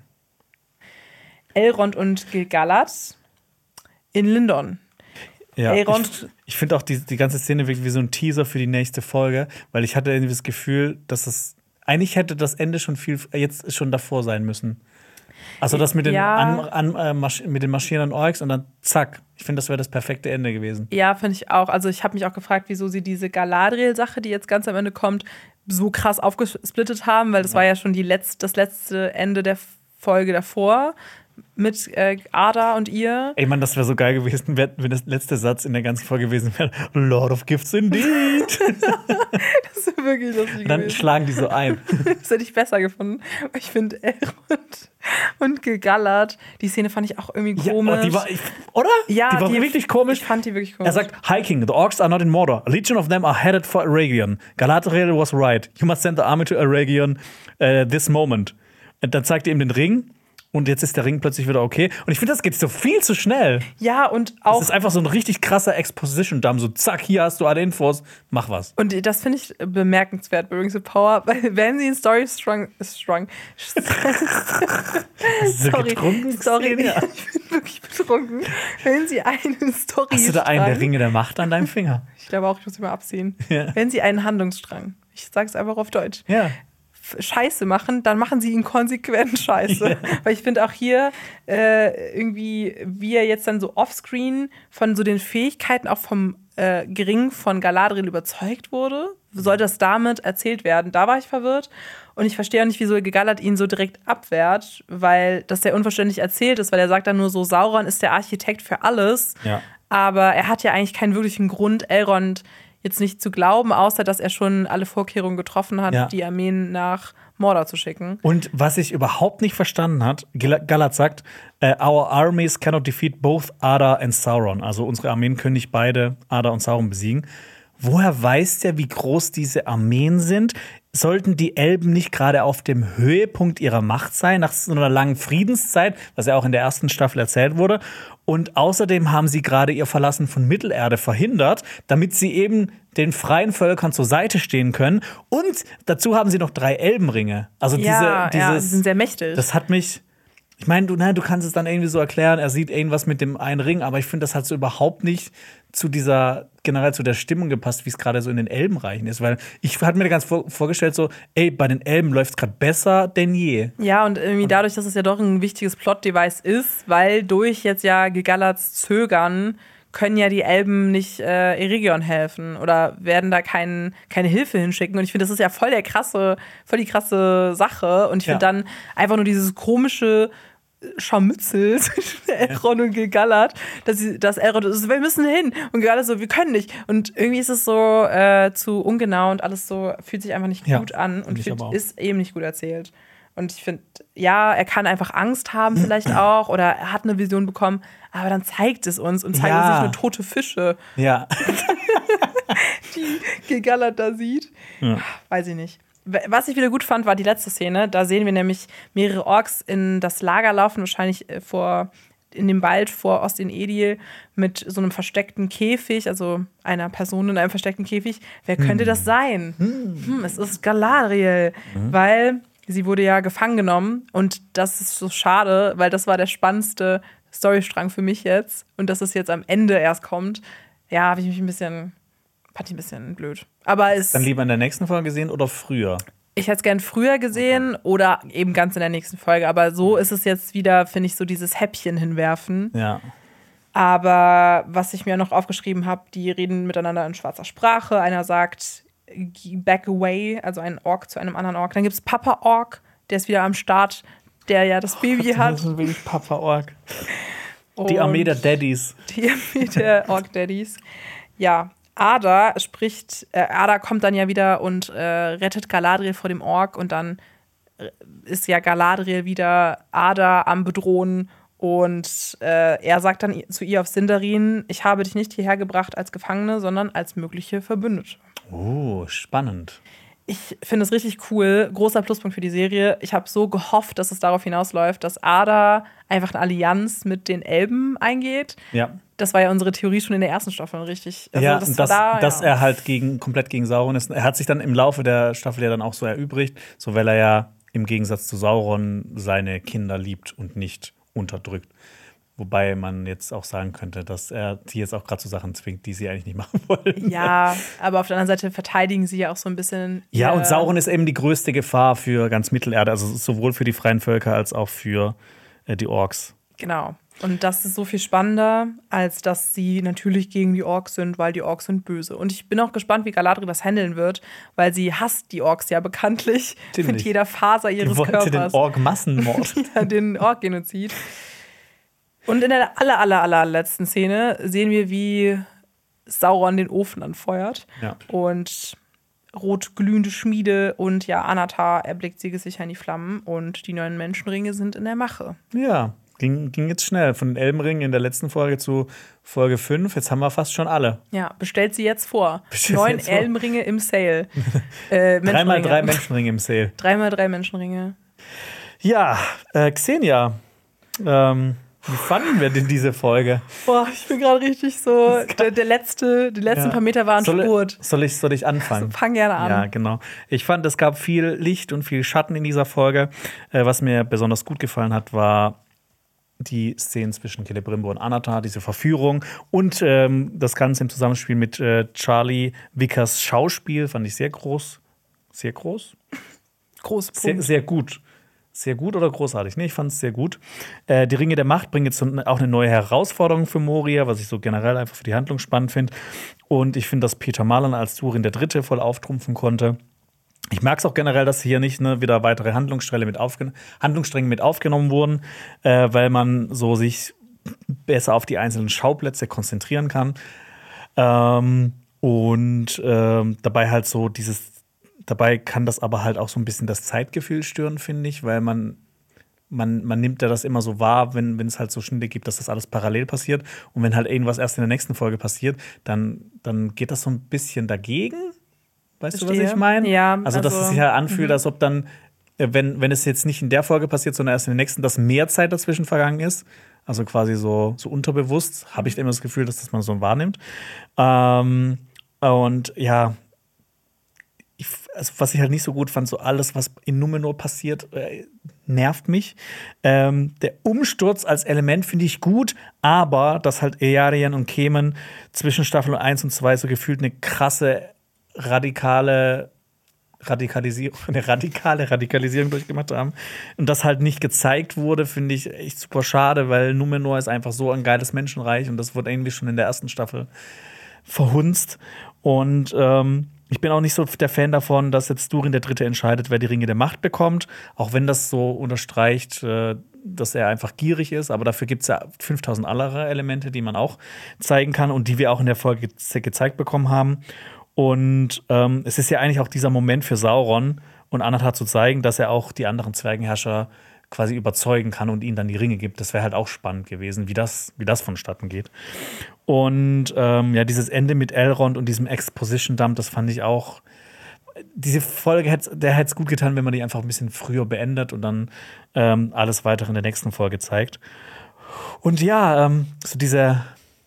Elrond und Gil-galad in Lindon. Ja, Elrond. ich finde auch, die ganze Szene wirkt wie so ein Teaser für die nächste Folge, weil ich hatte irgendwie das Gefühl, dass eigentlich hätte das Ende jetzt schon davor sein müssen. Also das mit den, mit den marschierenden Orks und dann zack. Ich finde, das wäre das perfekte Ende gewesen. Ja, finde ich auch. Also ich habe mich auch gefragt, wieso sie diese Galadriel-Sache, die jetzt ganz am Ende kommt, so krass aufgesplittet haben, weil das war ja schon das letzte Ende der Folge davor mit Ada und ihr. Ey, Mann, das wäre so geil gewesen, wenn das letzte Satz in der ganzen Folge gewesen wäre. Lord of Gifts indeed. Das ist wirklich lustig. Und dann schlagen die so ein. Das hätte ich besser gefunden. Ich finde Elrond und Gil-galad, die Szene fand ich auch irgendwie komisch. Ja, die war wirklich komisch. Ich fand die wirklich komisch. Er sagt, Hiking, the orcs are not in Mordor. A legion of them are headed for Eregion. Galadriel was right. You must send the army to Eregion this moment. Und dann zeigt er ihm den Ring. Und jetzt ist der Ring plötzlich wieder okay. Und ich finde, das geht so viel zu schnell. Ja, und auch. Das ist einfach so ein richtig krasser Exposition-Dump. So, zack, hier hast du alle Infos, mach was. Und das finde ich bemerkenswert bei Rings of Power, weil wenn sie in Sorry, Ja. Ich bin wirklich betrunken. Wenn sie einen Storystrang. Hast du da einen der Ringe der Macht an deinem Finger? Ich glaube auch, ich muss ihn mal abziehen. Ja. Wenn sie einen Handlungsstrang, ich sage es einfach auf Deutsch, Ja. Scheiße machen, dann machen sie ihn konsequent scheiße. Ja. Weil ich finde auch hier irgendwie, wie er jetzt dann so offscreen von so den Fähigkeiten auch vom gering von Galadriel überzeugt wurde, soll das damit erzählt werden. Da war ich verwirrt. Und ich verstehe auch nicht, wieso Gilgalad ihn so direkt abwehrt, weil das sehr unverständlich erzählt ist, weil er sagt dann nur so, Sauron ist der Architekt für alles. Ja. Aber er hat ja eigentlich keinen wirklichen Grund, Elrond jetzt nicht zu glauben, außer dass er schon alle Vorkehrungen getroffen hat, die Armeen nach Mordor zu schicken. Und was ich überhaupt nicht verstanden hat, Galad sagt, our armies cannot defeat both Adar and Sauron. Also unsere Armeen können nicht beide Adar und Sauron besiegen. Woher weiß der, wie groß diese Armeen sind? Sollten die Elben nicht gerade auf dem Höhepunkt ihrer Macht sein, nach so einer langen Friedenszeit, was ja auch in der ersten Staffel erzählt wurde? Und außerdem haben sie gerade ihr Verlassen von Mittelerde verhindert, damit sie eben den freien Völkern zur Seite stehen können. Und dazu haben sie noch 3 Elbenringe. Also die sind sehr mächtig. Das hat mich. Ich meine, du kannst es dann irgendwie so erklären, er sieht irgendwas mit dem einen Ring, aber ich finde, das hat so überhaupt nicht generell zu der Stimmung gepasst, wie es gerade so in den Elbenreichen ist. Weil ich hatte mir ganz vorgestellt, so, bei den Elben läuft es gerade besser denn je. Ja, und irgendwie dadurch, dass es ja doch ein wichtiges Plot-Device ist, weil durch jetzt ja Gilgalads Zögern können ja die Elben nicht Eregion helfen oder werden da keine Hilfe hinschicken. Und ich finde, das ist ja voll die krasse Sache. Und ich finde dann einfach nur dieses komische Scharmützel zwischen Elrond und Gilgalad, dass Elrond ist, wir müssen hin. Und Gilgalad so, wir können nicht. Und irgendwie ist es so zu ungenau und alles so, fühlt sich einfach nicht gut an. Und ist eben nicht gut erzählt. Und ich finde, er kann einfach Angst haben vielleicht auch oder er hat eine Vision bekommen, aber dann zeigt es uns und zeigt uns nicht nur tote Fische, die Gilgalad da sieht. Ja. Weiß ich nicht. Was ich wieder gut fand, war die letzte Szene. Da sehen wir nämlich mehrere Orks in das Lager laufen, wahrscheinlich in dem Wald vor Ost-in-Edil mit so einem versteckten Käfig, also einer Person in einem versteckten Käfig. Wer könnte das sein? Es ist Galadriel, weil sie wurde ja gefangen genommen und das ist so schade, weil das war der spannendste Storystrang für mich jetzt und dass es jetzt am Ende erst kommt. Ja, fand ich ein bisschen blöd. Aber dann lieber in der nächsten Folge gesehen oder früher? Ich hätte es gern früher gesehen oder eben ganz in der nächsten Folge. Aber so ist es jetzt wieder, finde ich, so dieses Häppchen hinwerfen. Ja. Aber was ich mir noch aufgeschrieben habe, die reden miteinander in schwarzer Sprache. Einer sagt back away, also ein Ork zu einem anderen Ork. Dann gibt es Papa Ork, der ist wieder am Start, der ja das Baby hat. Das ist wirklich Papa Ork. Die Armee der Daddies. Die Armee der Ork-Daddies. Ja, Ada kommt dann ja wieder und rettet Galadriel vor dem Ork und dann ist ja Galadriel wieder Ada am Bedrohen und er sagt dann zu ihr auf Sindarin, ich habe dich nicht hierher gebracht als Gefangene, sondern als mögliche Verbündete. Oh, spannend. Ich finde es richtig cool. Großer Pluspunkt für die Serie. Ich habe so gehofft, dass es darauf hinausläuft, dass Ada einfach eine Allianz mit den Elben eingeht. Ja. Das war ja unsere Theorie schon in der ersten Staffel, richtig? Also dass er halt komplett gegen Sauron ist. Er hat sich dann im Laufe der Staffel ja dann auch so erübrigt, so weil er ja im Gegensatz zu Sauron seine Kinder liebt und nicht unterdrückt. Wobei man jetzt auch sagen könnte, dass er die jetzt auch gerade zu Sachen zwingt, die sie eigentlich nicht machen wollen. Ja, aber auf der anderen Seite verteidigen sie ja auch so ein bisschen. Ja, und Sauron ist eben die größte Gefahr für ganz Mittelerde, also sowohl für die freien Völker als auch für die Orks. Genau. Und das ist so viel spannender, als dass sie natürlich gegen die Orks sind, weil die Orks sind böse. Und ich bin auch gespannt, wie Galadriel das handeln wird, weil sie hasst die Orks ja bekanntlich mit jeder Faser ihres Körpers. Sie wollte den Ork-Massenmord. Den Ork-Genozid. Und in der allerletzten Szene sehen wir, wie Sauron den Ofen anfeuert. Ja. Und rot glühende Schmiede und ja, Anatar erblickt siegessicher in die Flammen und die 9 Menschenringe sind in der Mache. Ja, ging jetzt schnell. Von den Elbenringen in der letzten Folge zu Folge 5. Jetzt haben wir fast schon alle. Ja, bestellt sie jetzt vor. 9 Elbenringe im Sale. 3x3 Menschenringe im Sale. 3x3 Menschenringe. Ja, Xenia, wie fanden wir denn diese Folge? Boah, ich bin gerade richtig so. Die letzten paar Meter waren Spurt. Soll ich anfangen? Also fang gerne an. Ja, genau. Ich fand, es gab viel Licht und viel Schatten in dieser Folge. Was mir besonders gut gefallen hat, war die Szenen zwischen Celebrimbor und Anatar, diese Verführung und das Ganze im Zusammenspiel mit Charlie Vickers Schauspiel fand ich sehr groß. Sehr groß? Groß Punkt. Sehr gut. sehr gut oder großartig? Nee, ich fand es sehr gut. Die Ringe der Macht bringen jetzt auch eine neue Herausforderung für Moria, was ich so generell einfach für die Handlung spannend finde. Und ich finde, dass Peter Mullan als Durin der Dritte voll auftrumpfen konnte. Ich mag es auch generell, dass hier nicht wieder weitere Handlungsstränge mit aufgenommen wurden, weil man so sich besser auf die einzelnen Schauplätze konzentrieren kann. Dabei halt so dabei kann das aber halt auch so ein bisschen das Zeitgefühl stören, finde ich, weil man nimmt ja das immer so wahr, wenn es halt so Schnitte gibt, dass das alles parallel passiert. Und wenn halt irgendwas erst in der nächsten Folge passiert, dann geht das so ein bisschen dagegen. Weißt du, was ich meine? Ja, also, dass es sich ja anfühlt, als ob dann, wenn es jetzt nicht in der Folge passiert, sondern erst in der nächsten, dass mehr Zeit dazwischen vergangen ist. Also quasi so unterbewusst habe ich immer das Gefühl, dass das man so wahrnimmt. Und ja, was ich halt nicht so gut fand, so alles, was in Numenor passiert, nervt mich. Der Umsturz als Element finde ich gut, aber dass halt Eärien und Kemen zwischen Staffel 1 und 2 so gefühlt eine krasse radikale Radikalisierung durchgemacht haben und das halt nicht gezeigt wurde, finde ich echt super schade, weil Numenor ist einfach so ein geiles Menschenreich und das wurde irgendwie schon in der ersten Staffel verhunzt. Und ich bin auch nicht so der Fan davon, dass jetzt Durin der Dritte entscheidet, wer die Ringe der Macht bekommt, auch wenn das so unterstreicht, dass er einfach gierig ist, aber dafür gibt es ja 5000 andere Elemente, die man auch zeigen kann und die wir auch in der Folge gezeigt bekommen haben. Und es ist ja eigentlich auch dieser Moment für Sauron und Anatar zu zeigen, dass er auch die anderen Zwergenherrscher quasi überzeugen kann und ihnen dann die Ringe gibt. Das wäre halt auch spannend gewesen, wie das vonstatten geht. Und dieses Ende mit Elrond und diesem Exposition-Dump, das fand ich auch. Diese Folge hätte es gut getan, wenn man die einfach ein bisschen früher beendet und dann alles weitere in der nächsten Folge zeigt. Und ja, so dieser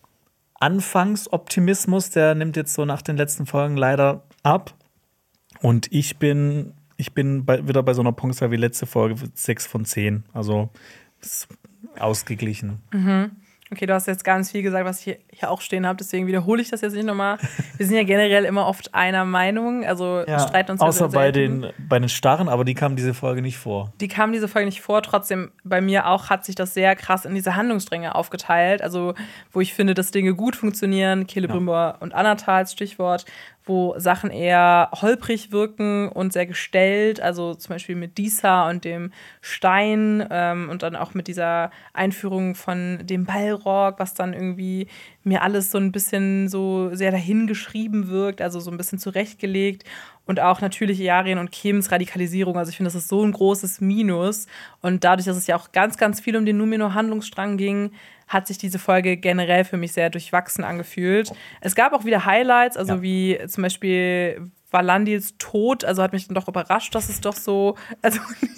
Anfangsoptimismus, der nimmt jetzt so nach den letzten Folgen leider ab. Und ich bin wieder bei so einer Punktzahl wie letzte Folge 6 von 10. Also ist ausgeglichen. Mhm. Okay, du hast jetzt ganz viel gesagt, was ich hier auch stehen habe, deswegen wiederhole ich das jetzt nicht nochmal. Wir sind ja generell immer oft einer Meinung, also streiten uns außer bei den Starren, aber die kamen diese Folge nicht vor. Die kamen diese Folge nicht vor, trotzdem bei mir auch hat sich das sehr krass in diese Handlungsstränge aufgeteilt, also wo ich finde, dass Dinge gut funktionieren, Celebrimbor und Anatar als Stichwort, wo Sachen eher holprig wirken und sehr gestellt, also zum Beispiel mit Disa und dem Stein und dann auch mit dieser Einführung von dem Balrog, was dann irgendwie mir alles so ein bisschen so sehr dahingeschrieben wirkt, also so ein bisschen zurechtgelegt. Und auch natürlich Eärien und Kemens Radikalisierung. Also ich finde, das ist so ein großes Minus. Und dadurch, dass es ja auch ganz, ganz viel um den Numenor-Handlungsstrang ging, hat sich diese Folge generell für mich sehr durchwachsen angefühlt. Es gab auch wieder Highlights, also wie zum Beispiel Valandils Tod. Also hat mich dann doch überrascht, dass es doch so, also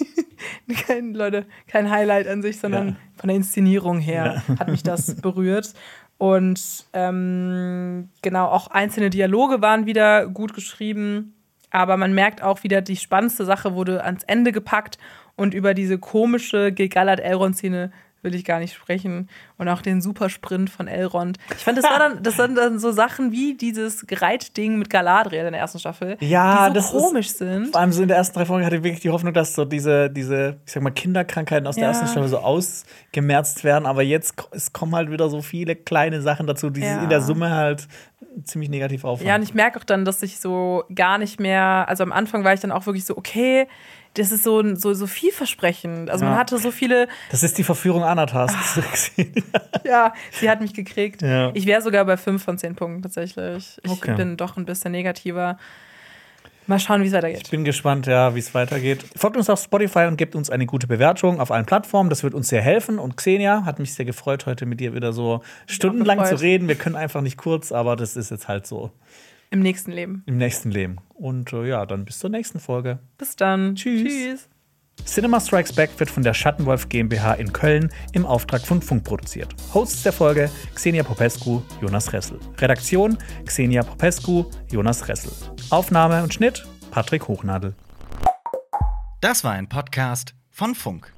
kein Highlight an sich, sondern von der Inszenierung her hat mich das berührt. Und genau, auch einzelne Dialoge waren wieder gut geschrieben. Aber man merkt auch wieder, die spannendste Sache wurde ans Ende gepackt. Und über diese komische Gil-galad-Elrond-Szene will ich gar nicht sprechen. Und auch den Supersprint von Elrond. Ich fand, das waren dann so Sachen wie dieses Gereitding mit Galadriel in der ersten Staffel, die so komisch sind. Vor allem so in der ersten 3 Folgen hatte ich wirklich die Hoffnung, dass so diese ich sag mal, Kinderkrankheiten aus der ersten Staffel so ausgemerzt werden. Aber jetzt es kommen halt wieder so viele kleine Sachen dazu, die in der Summe halt ziemlich negativ auffallen. Ja, und ich merke auch dann, dass ich so gar nicht mehr, also am Anfang war ich dann auch wirklich so, okay, das ist so vielversprechend. Also man hatte so viele. Das ist die Verführung Anatars. Ja, sie hat mich gekriegt. Ja. Ich wäre sogar bei 5 von 10 Punkten tatsächlich. Ich bin doch ein bisschen negativer. Mal schauen, wie es weitergeht. Ich bin gespannt, wie es weitergeht. Folgt uns auf Spotify und gebt uns eine gute Bewertung auf allen Plattformen. Das wird uns sehr helfen. Und Xenia, hat mich sehr gefreut, heute mit dir wieder so stundenlang zu reden. Wir können einfach nicht kurz, aber das ist jetzt halt so. Im nächsten Leben. Im nächsten Leben. Und dann bis zur nächsten Folge. Bis dann. Tschüss. Cinema Strikes Back wird von der Schattenwolf GmbH in Köln im Auftrag von Funk produziert. Hosts der Folge: Xenia Popescu, Jonas Ressel. Redaktion: Xenia Popescu, Jonas Ressel. Aufnahme und Schnitt: Patrick Hochnadel. Das war ein Podcast von Funk.